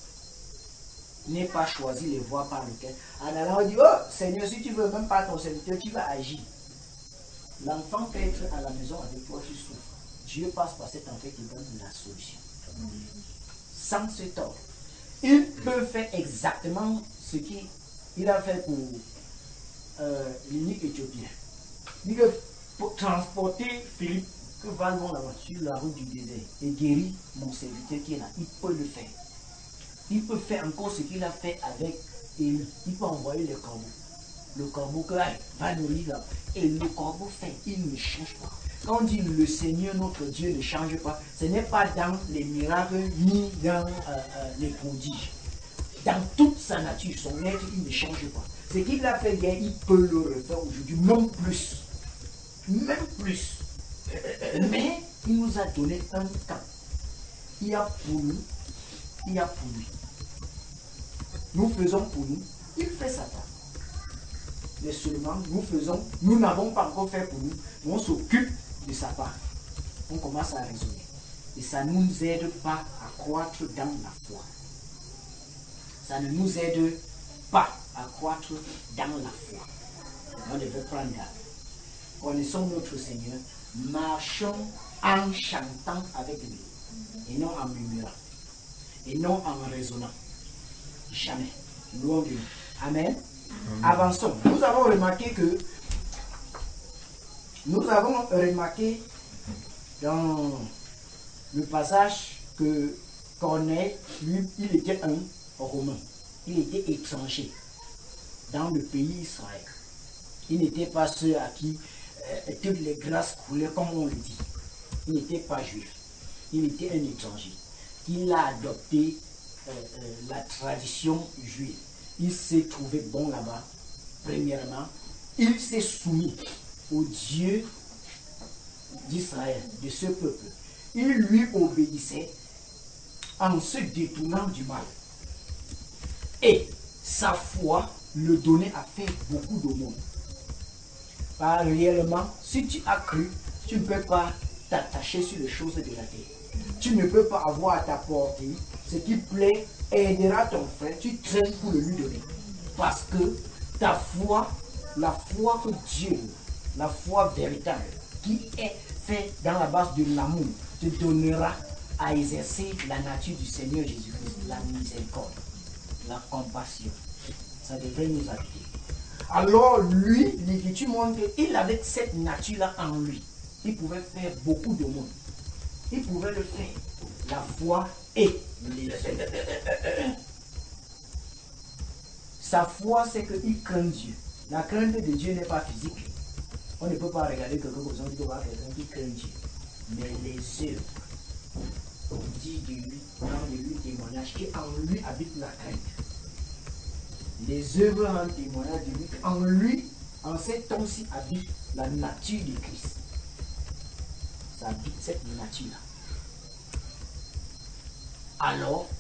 N'est pas choisi les voies par lesquelles. En allant, on dit, oh Seigneur, si tu veux même pas ton serviteur, tu vas agir. L'enfant peut être à la maison avec toi, tu souffres. Dieu passe par cet enfant qui donne la solution. Sans ce tort. Il peut faire exactement ce qu'il a fait pour euh, l'unique éthiopien. Il peut transporter Philippe, que va loin là-bas, sur la route du désert, et guérir mon serviteur qui est là. Il peut le faire. Il peut faire encore ce qu'il a fait avec Élie. Il peut envoyer le corbeau. Le corbeau que ah, va nourrir là. Et le corbeau fait, il ne change pas. Quand on dit le Seigneur notre Dieu ne change pas, ce n'est pas dans les miracles ni dans euh, euh, les prodiges. Dans toute sa nature, son être, il ne change pas. Ce qu'il a fait hier, il peut le refaire aujourd'hui, même plus. Même plus. Mais il nous a donné un temps. il y a pour nous, il y a pour lui. Nous faisons pour nous, il fait sa part. Mais seulement, nous faisons, nous n'avons pas encore fait pour nous, mais on s'occupe de sa part. On commence à raisonner. Et ça ne nous aide pas à croître dans la foi. Ça ne nous aide pas à croître dans la foi. On devait prendre garde. Connaissons notre Seigneur, marchons en chantant avec lui, et non en murmurant, et non en raisonnant. Jamais. Loin de nous. Amen. Amen. Avançons. Nous avons remarqué que nous avons remarqué dans le passage que Corneille, lui, il était un Romain. Il était étranger dans le pays Israël. Il n'était pas ceux à qui euh, toutes les grâces coulaient, comme on le dit. Il n'était pas juif. Il était un étranger. Il a adopté euh, euh, la tradition juive. Il s'est trouvé bon là-bas. Premièrement, il s'est soumis au Dieu d'Israël, de ce peuple. Il lui obéissait en se détournant du mal. Et sa foi le donnait à faire beaucoup de monde. Car réellement, si tu as cru, tu ne peux pas t'attacher sur les choses de la terre. Tu ne peux pas avoir à ta portée ce qui plaît, aidera ton frère, tu traînes pour le lui donner. Parce que ta foi, la foi que Dieu, la foi véritable, qui est faite dans la base de l'amour, te donnera à exercer la nature du Seigneur Jésus-Christ, la miséricorde, la compassion. Ça devrait nous habiter. Alors lui, l'Écriture montre qu'il avait cette nature-là en lui. Il pouvait faire beaucoup de monde. Il pouvait le faire. La foi et les Sa foi, c'est qu'il craint Dieu. La crainte de Dieu n'est pas physique. On ne peut pas regarder quelque chose, on dit qu'on va quelqu'un qui craint Dieu. Mais les œuvres dit de lui, dans de lui témoignage, qu'en lui habite la crainte. Les œuvres en témoignage de lui, en lui, en cet homme-ci habite la nature de Christ. Ça habite cette nature-là. Alors,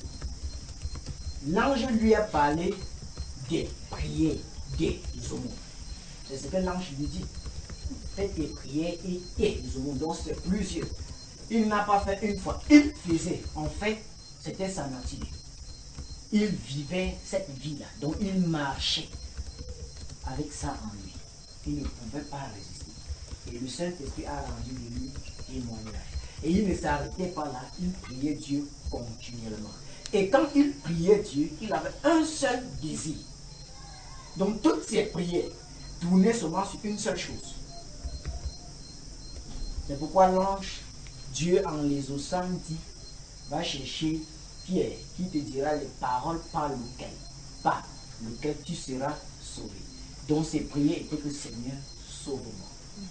l'ange lui a parlé des prières, des aumônes. C'est ce que l'ange lui dit. Faites des prières et des aumônes. Donc c'est plusieurs. Il n'a pas fait une fois. Il faisait. En fait, c'était sa nature. Il vivait cette vie-là. Donc il marchait avec ça en lui. Il ne pouvait pas résister. Et le Saint-Esprit a rendu de lui témoignage. Et il ne s'arrêtait pas là. Il priait Dieu continuellement. Et quand il priait Dieu, il avait un seul désir. Donc toutes ses prières tournaient seulement sur une seule chose. C'est pourquoi l'ange, Dieu en les osant dit, va chercher Pierre, qui te dira les paroles par lesquelles, par lesquelles tu seras sauvé. Donc ses prières étaient que Seigneur, sauve-moi.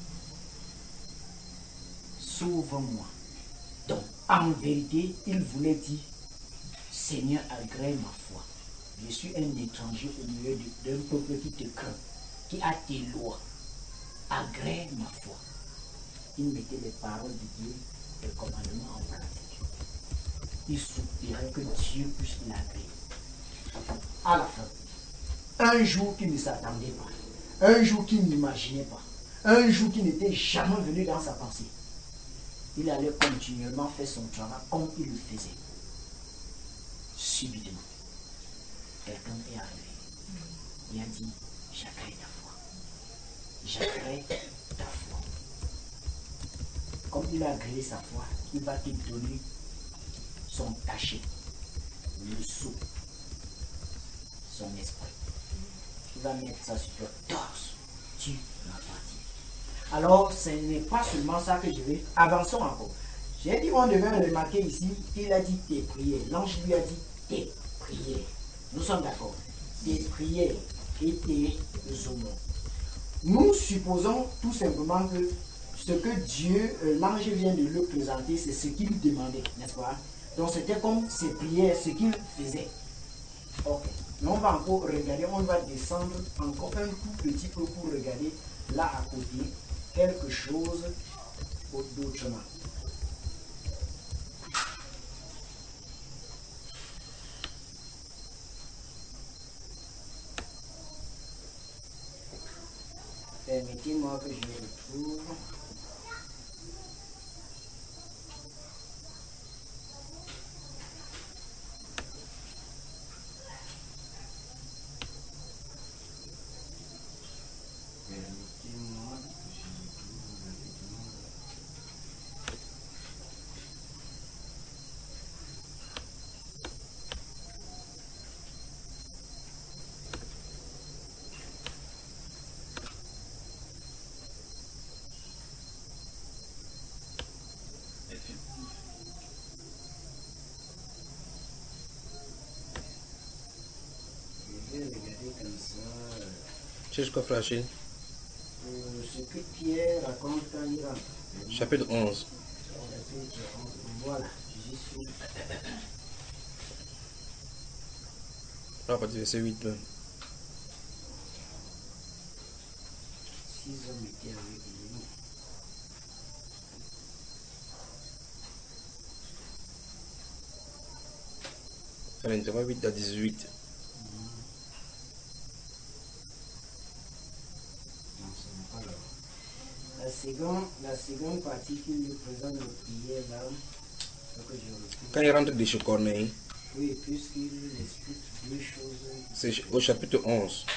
Sauve-moi. Donc en vérité, il voulait dire, Seigneur, agrée ma foi. Je suis un étranger au milieu d'un peuple qui te craint, qui a tes lois. Agrée ma foi. Il mettait les paroles de Dieu, les commandements en pratique. Il soupirait que Dieu puisse l'agréer. À la fin, un jour qu'il ne s'attendait pas, un jour qu'il n'imaginait pas, un jour qui n'était jamais venu dans sa pensée, il allait continuellement faire son travail comme il le faisait. Subitement, quelqu'un est arrivé. Il a dit, j'agrée ta foi. J'agrée ta foi. Comme il a agréé sa foi, il va te donner son cachet, le sceau, son esprit. Il va mettre ça sur toi. Torse, tu m'appartiens. Alors, ce n'est pas seulement ça que je vais. Avançons encore. J'ai dit, on devait remarquer ici, il a dit tes prières. L'ange lui a dit tes prières. Nous sommes d'accord. Tes prières et tes aumônes. Nous supposons tout simplement que ce que Dieu, euh, l'ange vient de le présenter, c'est ce qu'il demandait, n'est-ce pas? Donc c'était comme ses prières, ce qu'il faisait. Ok. Mais on va encore regarder, on va descendre encore un tout petit peu pour regarder là à côté quelque chose d'autrement. Permettez-moi que je le retrouve. Permettez-moi que je le retrouve rapidement. Je vais regarder comme ça. C'est jusqu'à flasher. Euh, ce que Pierre raconte quand il rentre. Chapitre onze. Chapitre onze. Voilà, j'y suis. Là, à partir du verset huit. Là. Six hommes étaient avec lui. À l'intervalle huit à dix-huit. Non, ce n'est pas là. La seconde, la seconde partie qui nous présente le prière là, ce que je retrouve. Quand il rentre de chez Corneille, Oui, puisqu'il explique deux choses. c'est au chapitre onze.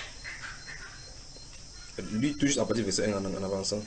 Lui, tout juste à partir du verset un en, en avançant.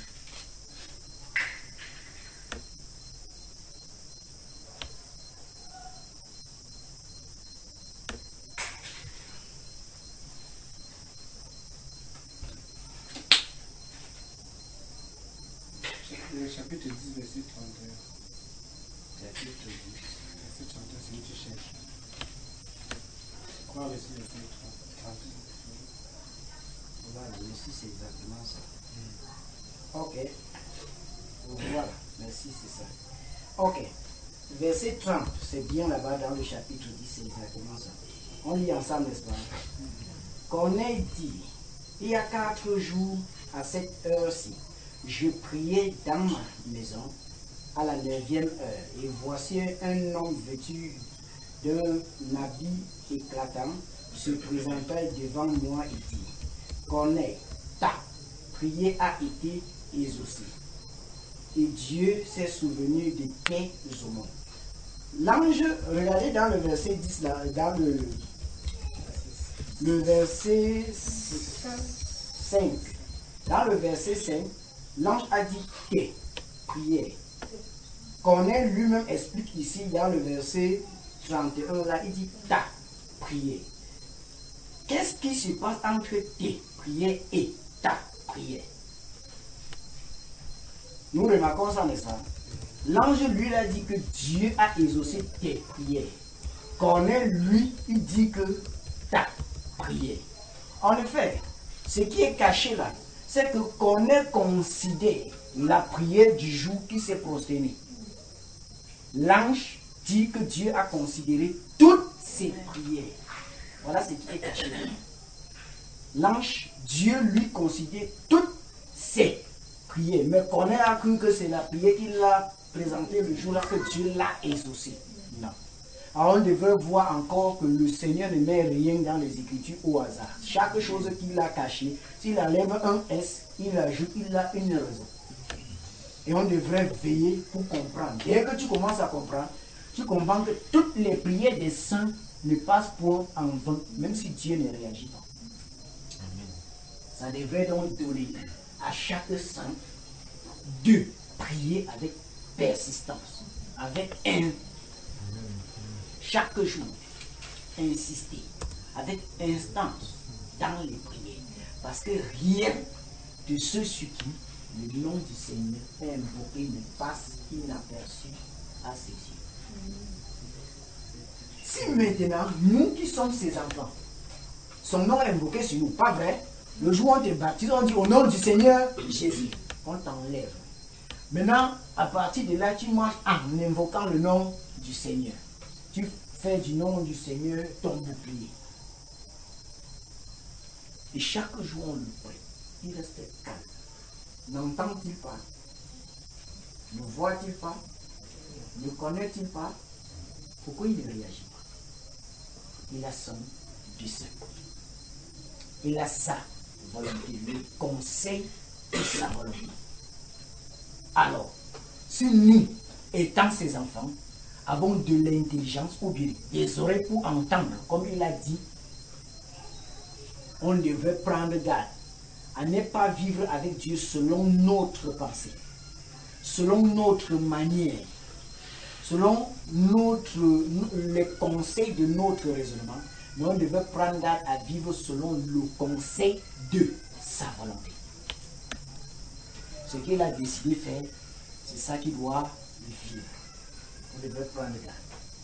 Le chapitre dix, verset trente et un. Chapitre dix. Verset trente et un, c'est où tu cherches. Je crois le verset trente et un. Voilà, merci, c'est exactement ça. Ok. Voilà, merci, c'est ça. Ok. Verset trente, c'est bien là-bas dans le chapitre dix, c'est exactement ça. On lit ensemble, n'est-ce pas? Corneille dit, il y a quatre jours à cette heure-ci, je priais dans ma maison à la neuvième heure, et voici un homme vêtu d'un habit éclatant se présenta devant moi et dit, Corneille, ta prière a été exaucée, et Dieu s'est souvenu de tes aumônes. L'ange, regardez dans le verset dix, là, dans le, le verset cinq, dans le verset cinq, l'ange a dit que prière. Corneille lui-même explique ici dans le verset trente et un, là, il dit ta prière. Qu'est-ce qui se passe entre tes prières et ta prière? Nous remarquons ça, n'est-ce pas? L'ange lui a dit que Dieu a exaucé tes prières. Corneille, lui, il dit que ta prière. En effet, ce qui est caché là, c'est que Corneille considère la prière du jour qui s'est prosternée. L'ange dit que Dieu a considéré toutes ses prières. Voilà ce qui est caché là. L'ange, Dieu lui considère toutes ses prières. Mais Corneille a cru que c'est la prière qu'il a présentée le jour-là que Dieu l'a exaucée. Non. Alors on devrait voir encore que le Seigneur ne met rien dans les Écritures au hasard. Chaque chose qu'il a cachée, s'il enlève un S, il ajoute, il a une raison. Et on devrait veiller pour comprendre. Dès que tu commences à comprendre, tu comprends que toutes les prières des saints ne passent point en vain, même si Dieu ne réagit pas. Amen. Ça devrait donc donner à chaque saint de prier avec persistance, avec un, chaque jour, insister, avec instance dans les prières. Parce que rien de ce sur qui le nom du Seigneur est invoqué ne passe inaperçu à ses yeux. Si maintenant, nous qui sommes ses enfants, son nom est invoqué sur nous, pas vrai? Le jour où on te baptise, on dit au nom du Seigneur Jésus, on t'enlève. Maintenant, à partir de là, tu marches en invoquant le nom du Seigneur. Tu fais du nom du Seigneur ton bouclier. Et chaque jour, on le prie. Il reste calme. N'entend-il pas? Ne voit-il pas? Ne connaît-il pas? Pourquoi il ne réagit pas? Il a son dessein. Il a sa volonté, le conseil de sa volonté. Alors, si nous, étant ses enfants, avons de l'intelligence ou bien des oreilles pour entendre, comme il a dit, on devrait prendre garde à ne pas vivre avec Dieu selon notre pensée, selon notre manière, selon notre, les conseils de notre raisonnement, mais on devrait prendre garde à vivre selon le conseil de sa volonté. Ce qu'il a décidé de faire, c'est ça qu'il doit vivre. On devrait prendre garde.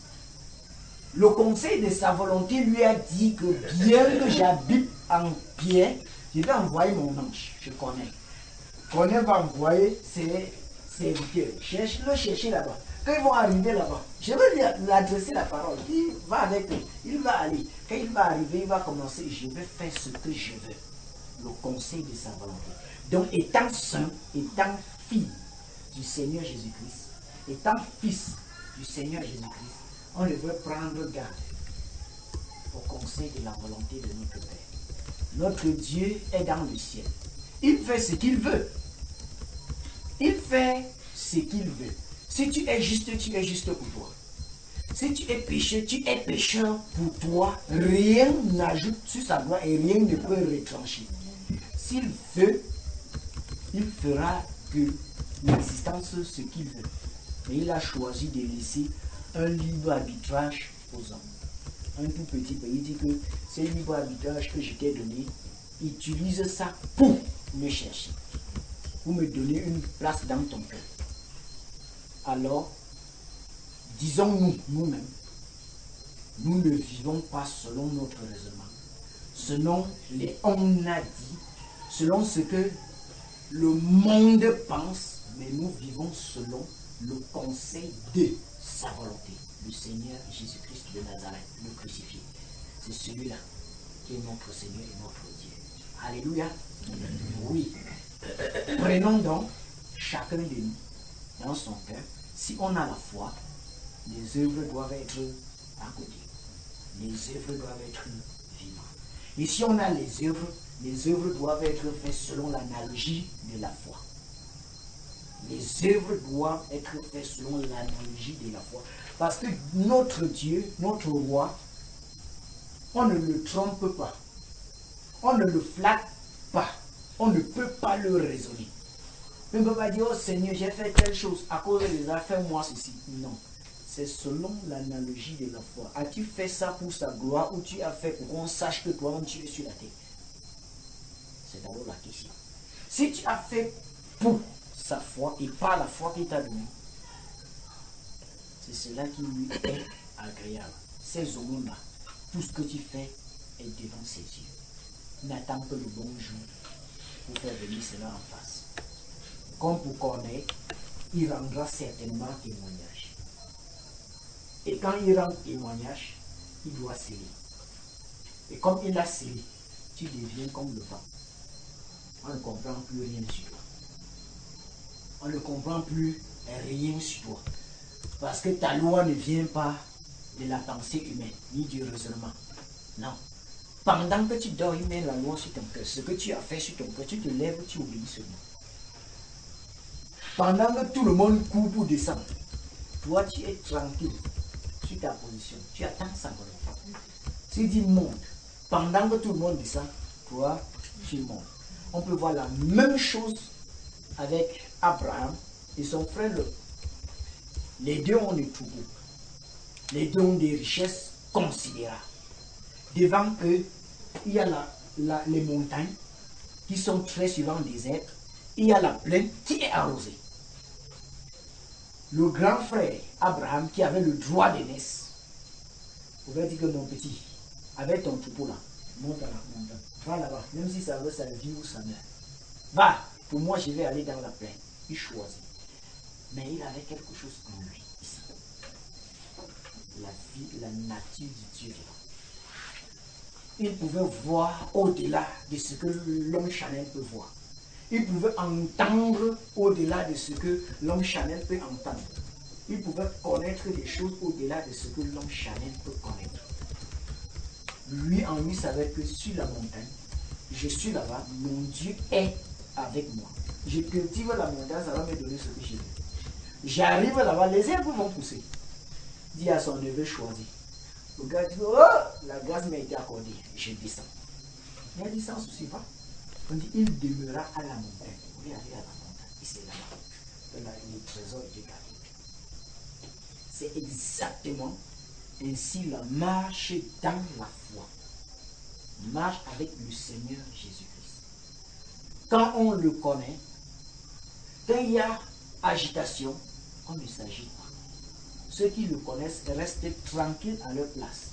Le conseil de sa volonté lui a dit que bien que j'habite en pierre, je vais envoyer mon ange. Je connais. Connais va envoyer ses serviteurs. Cherche-le, chercher là-bas. Quand ils vont arriver là-bas, je vais lui adresser la parole. Il va avec eux. Il va aller. Quand il va arriver, il va commencer. Je vais faire ce que je veux. Le conseil de sa volonté. Donc, étant saint, étant fille du Seigneur Jésus-Christ, étant fils du Seigneur Jésus-Christ, on devrait prendre garde au conseil de la volonté de notre Père. Notre Dieu est dans le ciel. Il fait ce qu'il veut. Il fait ce qu'il veut. Si tu es juste, tu es juste pour toi. Si tu es pécheur, tu es pécheur pour toi. Rien n'ajoute sur sa gloire et rien ne peut retrancher. S'il veut, il fera que l'existence ce qu'il veut. Mais il a choisi de laisser un libre arbitrage aux hommes. Un tout petit pays, il dit que c'est le libre arbitrage que je t'ai donné, utilise ça pour me chercher, pour me donner une place dans ton cœur. Alors, disons-nous, nous-mêmes, nous ne vivons pas selon notre raisonnement, selon les on a dit, selon ce que le monde pense, mais nous vivons selon le conseil de sa volonté, le Seigneur Jésus-Christ de Nazareth, le crucifié. C'est celui-là qui est notre Seigneur et notre Dieu. Alléluia. Oui. Prenons donc chacun de nous dans son cœur. Si on a la foi, les œuvres doivent être à côté. Les œuvres doivent être vivantes. Et si on a les œuvres, les œuvres doivent être faites selon l'analogie de la foi. Les œuvres doivent être faites selon l'analogie de la foi. Parce que notre Dieu, notre roi, on ne le trompe pas. On ne le flatte pas. On ne peut pas le raisonner. On ne peut pas dire, oh Seigneur, j'ai fait telle chose à cause des affaires, moi ceci. Non. C'est selon l'analogie de la foi. As-tu fait ça pour sa gloire ou tu as fait pour qu'on sache que toi-même tu es sur la terre? C'est d'abord la question. Si tu as fait pour sa foi et pas la foi qu'il t'a donnée, c'est cela qui lui est agréable. Ces hommes-là, tout ce que tu fais est devant ses yeux. N'attends que le bon jour pour faire venir cela en face. Comme pour Corneille, il rendra certainement témoignage. Et quand il rend témoignage, il doit sceller. Et comme il a scellé, tu deviens comme le vent. On ne comprend plus rien sur toi. On ne comprend plus rien sur toi. Parce que ta loi ne vient pas de la pensée humaine, ni du raisonnement. Non. Pendant que tu dors, il met la loi sur ton cœur. Ce que tu as fait sur ton cœur, tu te lèves, tu oublies seulement. Pendant que tout le monde court pour descendre, toi tu es tranquille sur ta position. Tu attends sa volonté. S'il dit monte, pendant que tout le monde descend, toi tu montes. On peut voir la même chose avec Abraham et son frère Lot. Les deux ont des troupeaux. Les deux ont des richesses considérables. Devant eux, il y a la, la, les montagnes qui sont très souvent désertes. Il y a la plaine qui est arrosée. Le grand frère Abraham, qui avait le droit d'aînesse, pouvait dire que mon petit, avec ton troupeau là, monte à la montagne. Va là-bas, même si ça veut sa vie ou sa mère. Va, pour moi je vais aller dans la plaine. Il choisit. Mais il avait quelque chose en lui, ici. La vie, la nature du Dieu vivant. Il pouvait voir au-delà de ce que l'homme charnel peut voir. Il pouvait entendre au-delà de ce que l'homme charnel peut entendre. Il pouvait connaître des choses au-delà de ce que l'homme charnel peut connaître. Lui, en lui, savait que sur la montagne, je suis là-bas, mon Dieu est avec moi. je cultive la montagne, ça va me donner ce que je veux. J'arrive là-bas, les herbes vont pousser. Dit à son neveu choisi. Le gars dit, oh, la grâce m'a été accordée, je descends. Il a dit, ça ne suffit pas. On dit, il demeura à la montagne. Vous allez à la montagne, et c'est là-bas que les trésors étaient gardés. C'est exactement ainsi la marche dans la foi. Marche avec le Seigneur Jésus-Christ. Quand on le connaît, quand il y a agitation, on ne s'agite pas. Ceux qui le connaissent restent tranquilles à leur place.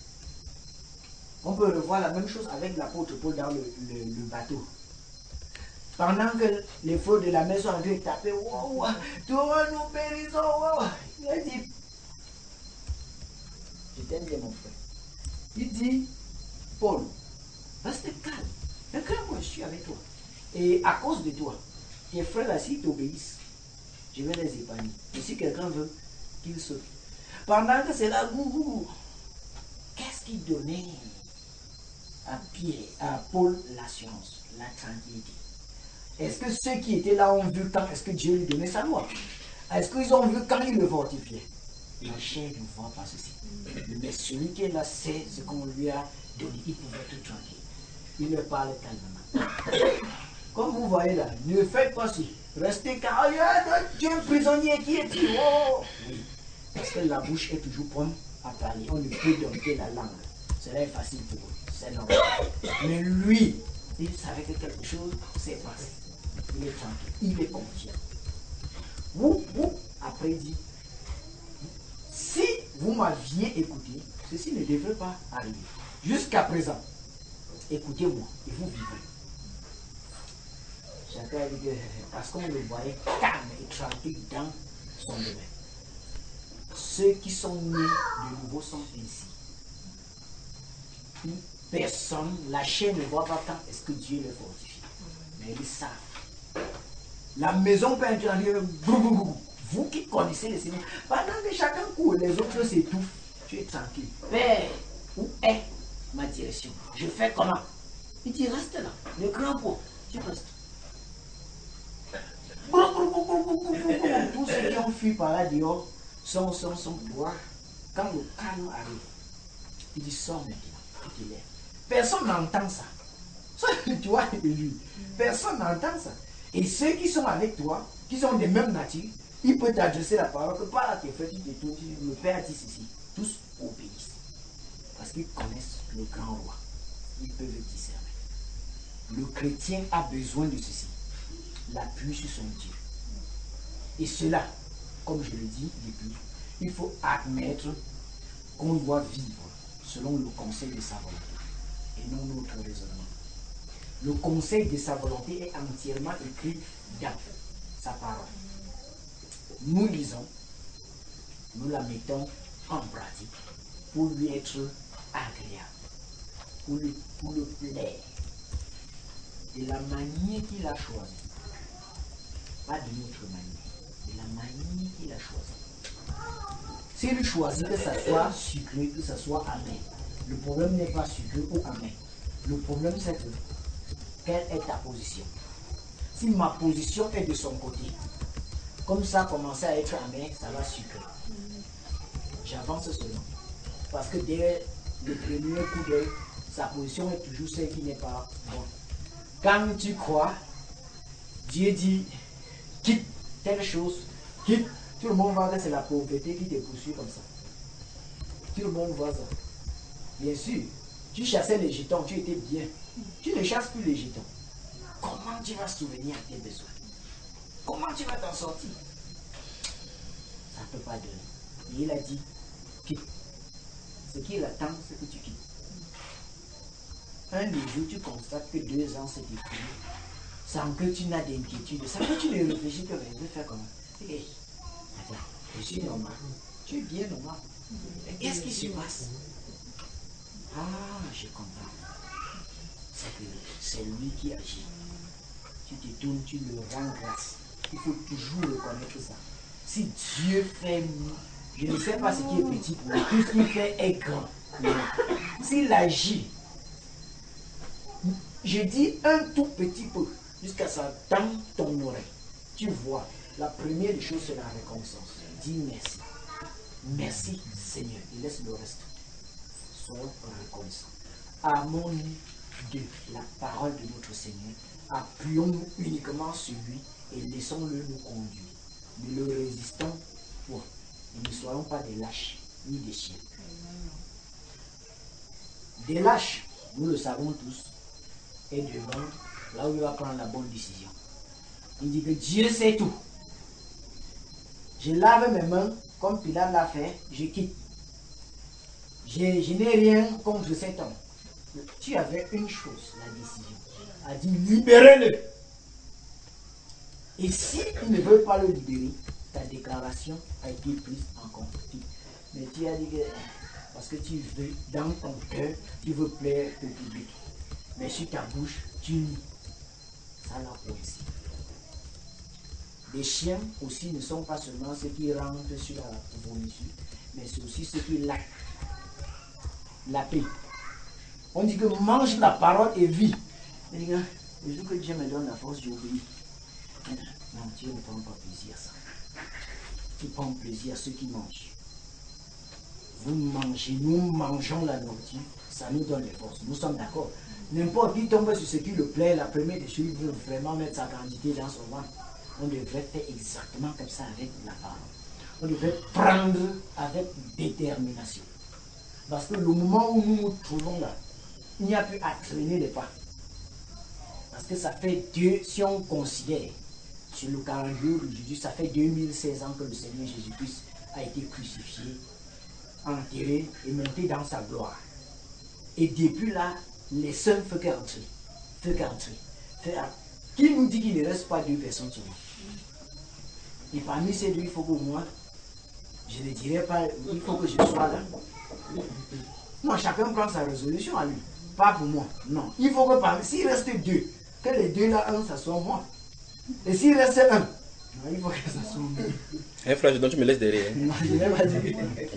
On peut revoir la même chose avec l'apôtre Paul dans le, le, le bateau. Pendant que les flots de la maison avaient tapé, wow, toi nous périssons, wow. Il a dit, je t'aime bien mon frère. Il dit, Paul, reste calme. Ne crains pas, je suis avec toi. Et à cause de toi, tes frères là, s'ils t'obéissent, je vais les épargner. Et si quelqu'un veut qu'il saute. Pendant que c'est là, gougou, qu'est-ce qui donnait à Pierre, à Paul l'assurance, la tranquillité? Est-ce que ceux qui étaient là ont vu quand est-ce que Dieu lui donnait sa loi? Est-ce qu'ils ont vu quand il le fortifiait? La chair ne voit pas ceci. Mais celui qui est là sait ce qu'on lui a donné. Il pouvait être tranquille. Il leur parle calmement. Comme vous voyez là, ne faites pas ci. Restez calme. Tu es un prisonnier qui est dit. Oh. Oui. Parce que la bouche est toujours prompte à parler. On ne peut dompter la langue. Cela est facile pour eux. C'est normal. Mais lui, il savait que quelque chose s'est passé. Il est tranquille. Il est confiant. Vous, vous, après dit, si vous m'aviez écouté, ceci ne devrait pas arriver. Jusqu'à présent, écoutez-moi et vous vivrez. Chacun dit que parce qu'on le voyait calme et tranquille dans son domaine. Ceux qui sont nés de nouveau sont ainsi. Personne, la chair ne voit pas quand est-ce que Dieu le fortifie. Mais ils savent. La maison peut être en vous qui connaissez le Seigneur, pendant que chacun court, les autres s'étouffent, tu es tranquille. Père, où est ma direction? Je fais comment? Il dit, reste là, ne crains pas, tu restes. Tous ceux qui ont fui par là dehors sont, sont, sont bois. Quand le calme arrive, il dit, sors maintenant, tu te lèves. Personne n'entend ça. Tu vois, personne n'entend ça. Et ceux qui sont avec toi, qui sont des mêmes natures, ils peuvent t'adresser la parole que par là tes frères, tu te tournes, le Père dit ceci. Tous obéissent. Parce qu'ils connaissent le grand roi. Ils peuvent discerner. Le chrétien a besoin de ceci. L'appui sur son Dieu. Et cela, comme je le dis depuis, il faut admettre qu'on doit vivre selon le conseil de sa volonté et non notre raisonnement. Le conseil de sa volonté est entièrement écrit dans sa parole. Nous lisons, nous la mettons en pratique pour lui être agréable, pour, lui, pour le plaire, de la manière qu'il a choisie. Pas de notre manière, de la manière qu'il a choisie. S'il choisit que ça soit sucré, que ça soit amer, le problème n'est pas sucré ou amer. Le problème c'est que, quelle est ta position? Si ma position est de son côté, comme ça a commencé à être amer, ça va sucrer. J'avance seulement. Parce que dès le premier coup d'œil, sa position est toujours celle qui n'est pas bonne. Quand tu crois, Dieu dit, quitte telle chose, quitte, tout le monde voit que c'est la pauvreté qui te poursuit comme ça. Tout le monde voit ça. Bien sûr, tu chassais les jetons, tu étais bien. Tu ne chasses plus les jetons. Comment tu vas souvenir à tes besoins? Comment tu vas t'en sortir? Ça ne peut pas donner. Et il a dit, quitte. Ce qu'il attend, c'est que tu quittes. Un des jours, tu constates que deux ans s'est écoulé sans que tu n'as d'inquiétude, sans que tu ne réfléchis que je vais faire comment? Hey, attends, je suis normal. Tu es bien normal. Qu'est-ce qui se passe? Ah, je comprends. C'est que c'est lui qui agit. Tu te tournes, tu le rends grâce. Il faut toujours reconnaître ça. Si Dieu fait, je ne sais pas ce qui est petit pour lui, tout ce qu'il fait est grand. S'il agit, je dis un tout petit peu, jusqu'à ça dans ton oreille. Tu vois, la première des choses, c'est la reconnaissance. Dis merci. Merci Seigneur. Et laisse le reste. Soyons reconnaissants. Amons-nous de la parole de notre Seigneur. Appuyons-nous uniquement sur lui et laissons-le nous conduire. Ne le résistons point. Et ne soyons pas des lâches ni des chiens. Des lâches, nous le savons tous, est devant là où il va prendre la bonne décision. Il dit que Dieu sait tout. Je lave mes mains comme Pilate l'a fait, je quitte. Je, je n'ai rien contre cet homme. Mais tu avais une chose, la décision. A dit libérez-le. Et si il ne veut pas le libérer, ta déclaration a été prise en compte. Mais tu as dit que parce que tu veux, dans ton cœur, tu veux plaire au public. Mais sur ta bouche, tu nies. Ça l'a coincé. Les chiens aussi ne sont pas seulement ceux qui rentrent sur la vomissure, mais c'est aussi ceux qui lactent. La paix. On dit que mange la parole et vis. Mais les gars, le jour que Dieu me donne la force, j'obéis. Non, Dieu ne prend pas plaisir à ça. Tu prends plaisir à ceux qui mangent. Vous mangez, nous mangeons la nourriture, ça nous donne les forces. Nous sommes d'accord. N'importe qui tombe sur ce qui le plaît, la première des choses, il veut vraiment mettre sa quantité dans son ventre. On devrait faire exactement comme ça avec la parole. On devrait prendre avec détermination. Parce que le moment où nous nous trouvons là, il n'y a plus à traîner les pas. Parce que ça fait deux, si on considère sur le calendrier de Jésus, ça fait deux mille seize ans que le Seigneur Jésus-Christ a été crucifié, enterré et monté dans sa gloire. Et depuis là, les seuls font qu'entrer. Font qu'entrer. Qui nous dit qu'il ne reste pas deux personnes seulement? Et parmi ces deux, il faut que moi, je ne dirais pas, il faut que je sois là. Non, chacun prend sa résolution à lui. Pas pour moi. Non. Il faut que parmi, s'il reste deux, que les deux là, un, ça soit moi. Et s'il reste un, non, il faut que ça soit moi. Un frère, donc tu me laisses derrière. Non, je n'ai pas dit.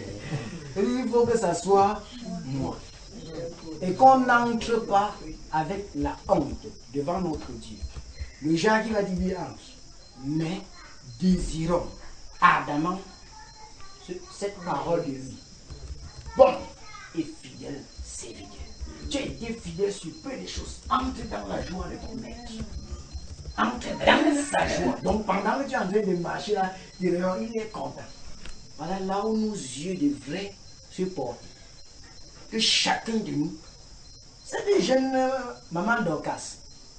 Il faut que ça soit moi. Et qu'on n'entre pas avec la honte devant notre Dieu. Le genre qui va dire ange, mais désirons ardemment cette parole de vie. Bon et fidèle Seigneur. Tu as été fidèle sur peu de choses. Entre dans la joie de ton maître. Entre dans sa joie. Donc pendant que tu es en train de marcher là, il est content. Voilà là où nos yeux devraient se porter. Que chacun de nous, c'est des jeunes euh, maman Dorcas.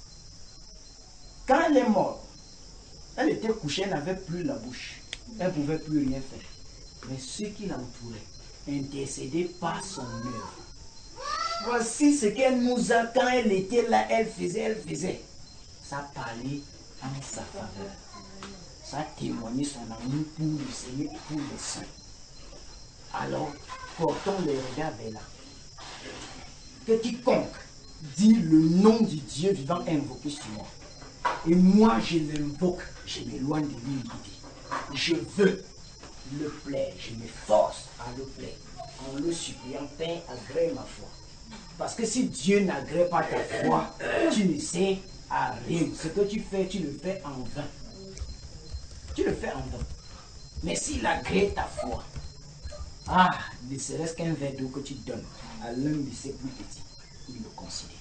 Quand elle est morte, elle était couchée, elle n'avait plus la bouche. Elle ne pouvait plus rien faire. Mais ceux qui l'entouraient intercédaient par son œuvre. Voici ce qu'elle nous a, quand elle était là, elle faisait, elle faisait. Ça parlait en sa faveur. Ça témoignait son amour pour le Seigneur et pour les saints. Alors, portons les regards vers là. Que quiconque dit le nom du Dieu vivant invoqué sur moi. Et moi, je l'invoque, je m'éloigne de l'iniquité. Je veux le plaire, je m'efforce à le plaire. En le suppliant, Père, agrée ma foi. Parce que si Dieu n'agrée pas ta foi, tu ne sais à rien. Ce que tu fais, tu le fais en vain. Tu le fais en vain. Mais s'il agrée ta foi, ah, ne serait-ce qu'un verre d'eau que tu donnes à l'un de ses plus petits, il le considère.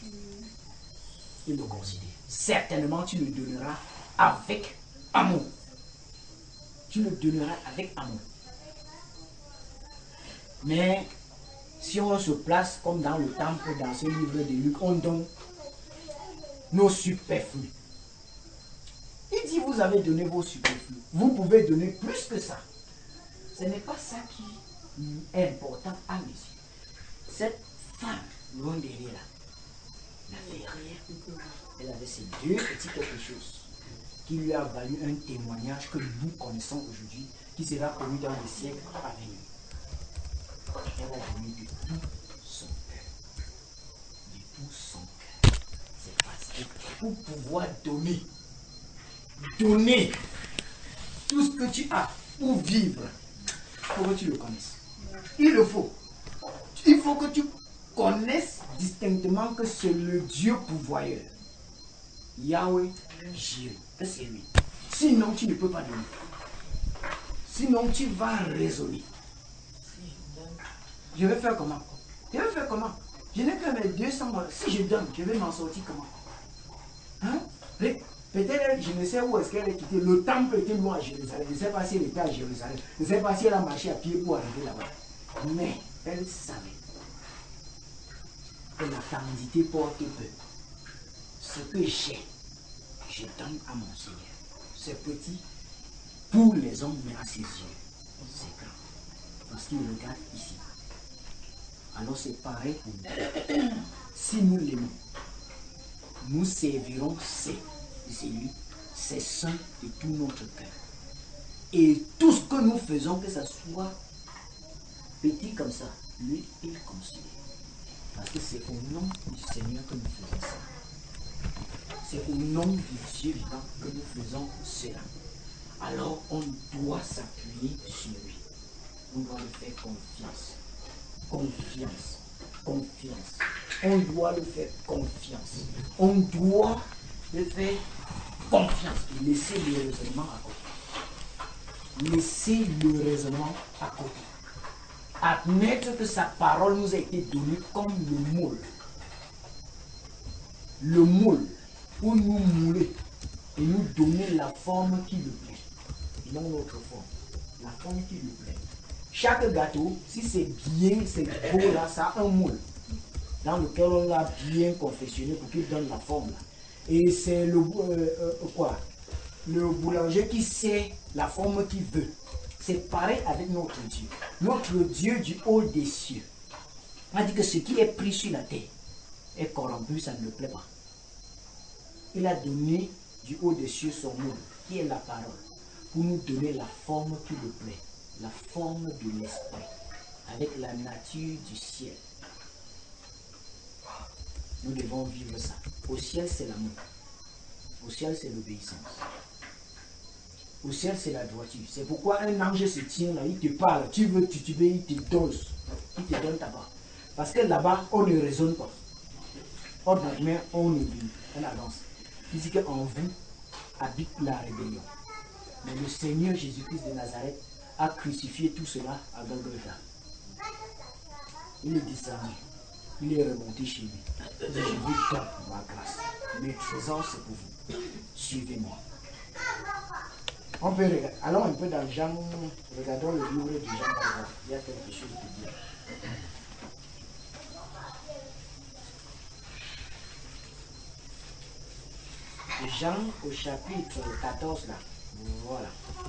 Il le considère. Certainement, tu le donneras avec amour. Tu le donneras avec amour. Mais si on se place comme dans le temple, dans ce livre de Luc, on donne nos superflus. Il dit, vous avez donné vos superflus. Vous pouvez donner plus que ça. Ce n'est pas ça qui est important à mes yeux. Cette femme, loin derrière là, n'avait rien. Elle avait ces deux petits quelque chose qui lui a valu un témoignage que nous connaissons aujourd'hui, qui sera connu dans les siècles à venir. Elle a donné de tout son cœur. De tout son cœur. C'est parce que pour pouvoir donner, donner tout ce que tu as pour vivre, il faut que tu le connaisses. Il le faut. Il faut que tu connaisses distinctement que c'est le Dieu pourvoyeur. Yahweh Jireh, que c'est lui. Sinon, tu ne peux pas donner. Sinon, tu vas raisonner. Je vais faire comment? Je vais faire comment? Je n'ai que mes deux cents dollars. Si je donne, je vais m'en sortir comment? Hein? Peut-être, je ne sais où est-ce qu'elle est quittée. Le temple était loin à Jérusalem. Je ne sais pas si elle était à Jérusalem. Je ne sais pas si elle a marché à pied pour arriver là-bas. Mais elle savait que la candidité porte peu. Ce que j'ai, je donne à mon Seigneur. C'est petit pour les hommes, mais à ses yeux, c'est grand. Parce qu'il regarde ici. Alors c'est pareil pour nous. Si nous l'aimons, nous servirons c'est lui, c'est saint de tout notre cœur. Et tout ce que nous faisons, que ce soit petit comme ça, lui, il considère. Parce que c'est au nom du Seigneur que nous faisons ça. C'est au nom du Dieu vivant que nous faisons cela. Alors on doit s'appuyer sur lui. On doit lui faire confiance. Confiance. Confiance. On doit lui faire confiance. On doit lui faire confiance. Et laisser le raisonnement à côté. Laisser le raisonnement à côté. Admettre que sa parole nous a été donnée comme le moule. Le moule pour nous mouler et nous donner la forme qui lui plaît. Et non notre forme. La forme qui lui plaît. Chaque gâteau, si c'est bien, c'est beau là, ça a un moule dans lequel on l'a bien confectionné pour qu'il donne la forme là. Et c'est le euh, euh, quoi? Le boulanger qui sait la forme qu'il veut. C'est pareil avec notre Dieu. Notre Dieu du haut des cieux a dit que ce qui est pris sur la terre est corrompu, ça ne le plaît pas. Il a donné du haut des cieux son moule, qui est la parole, pour nous donner la forme qui lui plaît, la forme de l'esprit, avec la nature du ciel. Nous devons vivre ça. Au ciel, c'est l'amour. Au ciel, c'est l'obéissance. Au ciel, c'est la droiture. C'est pourquoi un ange se tient là, il te parle. Tu veux tituber, il te dose. Il te donne ta part. Parce que là-bas, on ne raisonne pas. On admet, on oublie, on avance. Il dit qu'en vous habite la rébellion. Mais le Seigneur Jésus-Christ de Nazareth a crucifié tout cela à Golgotha. Il est descendu. Il est remonté chez lui. Il dit, je vous donne ma grâce. Mes trésors, c'est pour vous. Suivez-moi. On peut regarder. Allons un peu dans Jean. Regardons le livre de Jean. Il y a quelque chose à dire. Jean au chapitre quatorze là. Voilà.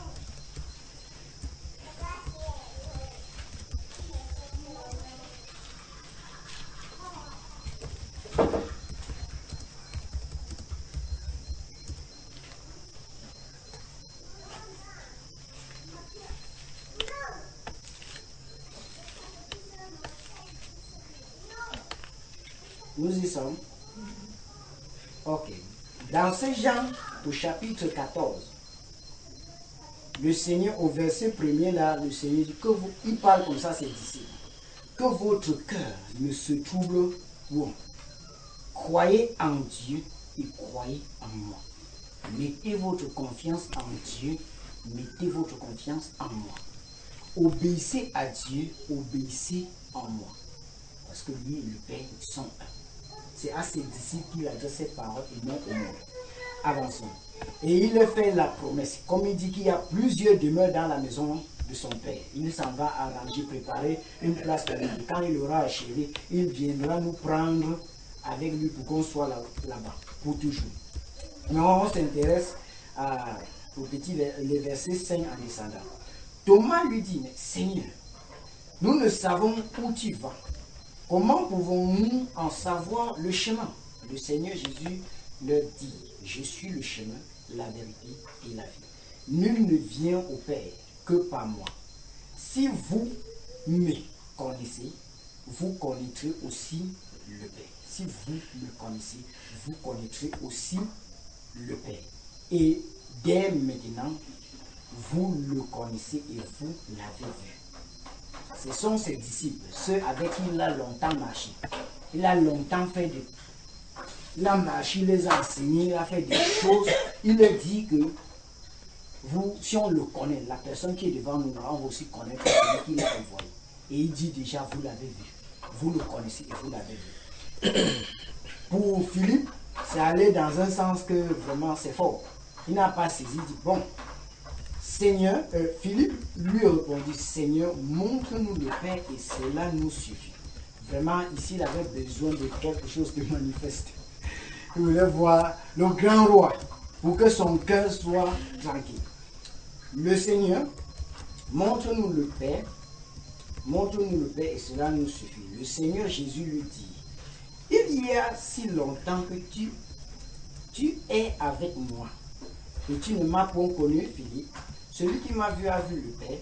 Nous y sommes. Ok. Dans ce Jean, au chapitre quatorze, le Seigneur, au verset premier, là, le Seigneur dit que vous, il parle comme ça à ses disciples, que votre cœur ne se trouble point. Croyez en Dieu et croyez en moi. Mettez votre confiance en Dieu, mettez votre confiance en moi. Obéissez à Dieu, obéissez en moi. Parce que lui et le Père sont un. C'est à ses disciples qu'il a dit cette parole et non au monde. Avançons. Et il fait la promesse. Comme il dit qu'il y a plusieurs demeures dans la maison de son Père. Il s'en va arranger, préparer une place pour lui. Quand il aura achevé, il viendra nous prendre avec lui pour qu'on soit là, là-bas, pour toujours. Mais on s'intéresse au petit le verset cinq en descendant. Thomas lui dit, mais Seigneur, nous ne savons où tu vas. Comment pouvons-nous en savoir le chemin? Le Seigneur Jésus leur dit, je suis le chemin, la vérité et la vie. Nul ne vient au Père que par moi. Si vous me connaissez, vous connaîtrez aussi le Père. Si vous me connaissez, vous connaîtrez aussi le Père. Et dès maintenant, vous le connaissez et vous l'avez vu. Ce sont ses disciples, ceux avec qui il a longtemps marché. Il a longtemps fait de il a marché, il les a enseignés, il a fait des choses. Il leur dit que vous, si on le connaît, la personne qui est devant nous, on va aussi connaître celui qui l'a envoyé. Et il dit déjà, vous l'avez vu. Vous le connaissez et vous l'avez vu. Pour Philippe, c'est aller dans un sens que vraiment c'est fort. Il n'a pas saisi, il dit, bon, Seigneur, euh, Philippe lui répondit, Seigneur, montre-nous le Père et cela nous suffit. Vraiment, ici, il avait besoin de quelque chose de manifeste. Il voulait voir le grand roi pour que son cœur soit tranquille. Le Seigneur, montre-nous le Père, montre-nous le Père et cela nous suffit. Le Seigneur Jésus lui dit, il y a si longtemps que tu, tu es avec moi et tu ne m'as pas connu, Philippe. Celui qui m'a vu a vu le Père.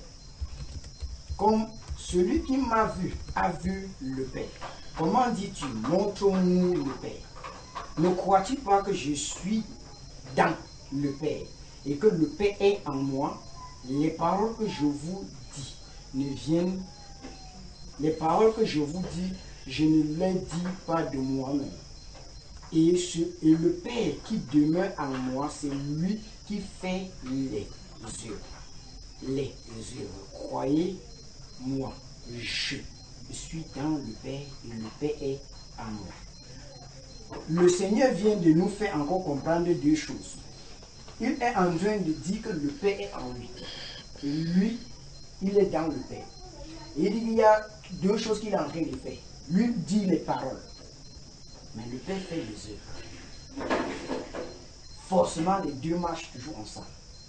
Comme celui qui m'a vu a vu le Père. Comment dis-tu, montre-nous le Père? Ne crois-tu pas que je suis dans le Père et que le Père est en moi? Les paroles que je vous dis ne viennent, les paroles que je vous dis, je ne les dis pas de moi-même. Et, ce, et le Père qui demeure en moi, c'est lui qui fait les œuvres. Les œuvres. Croyez-moi, je suis dans le Père et le Père est en moi. Le Seigneur vient de nous faire encore comprendre deux choses. Il est en train de dire que le Père est en lui. Et lui, il est dans le Père. Et il dit qu'il y a deux choses qu'il est en train de faire. Lui dit les paroles. Mais le Père fait les œuvres. Forcément, les deux marchent toujours ensemble.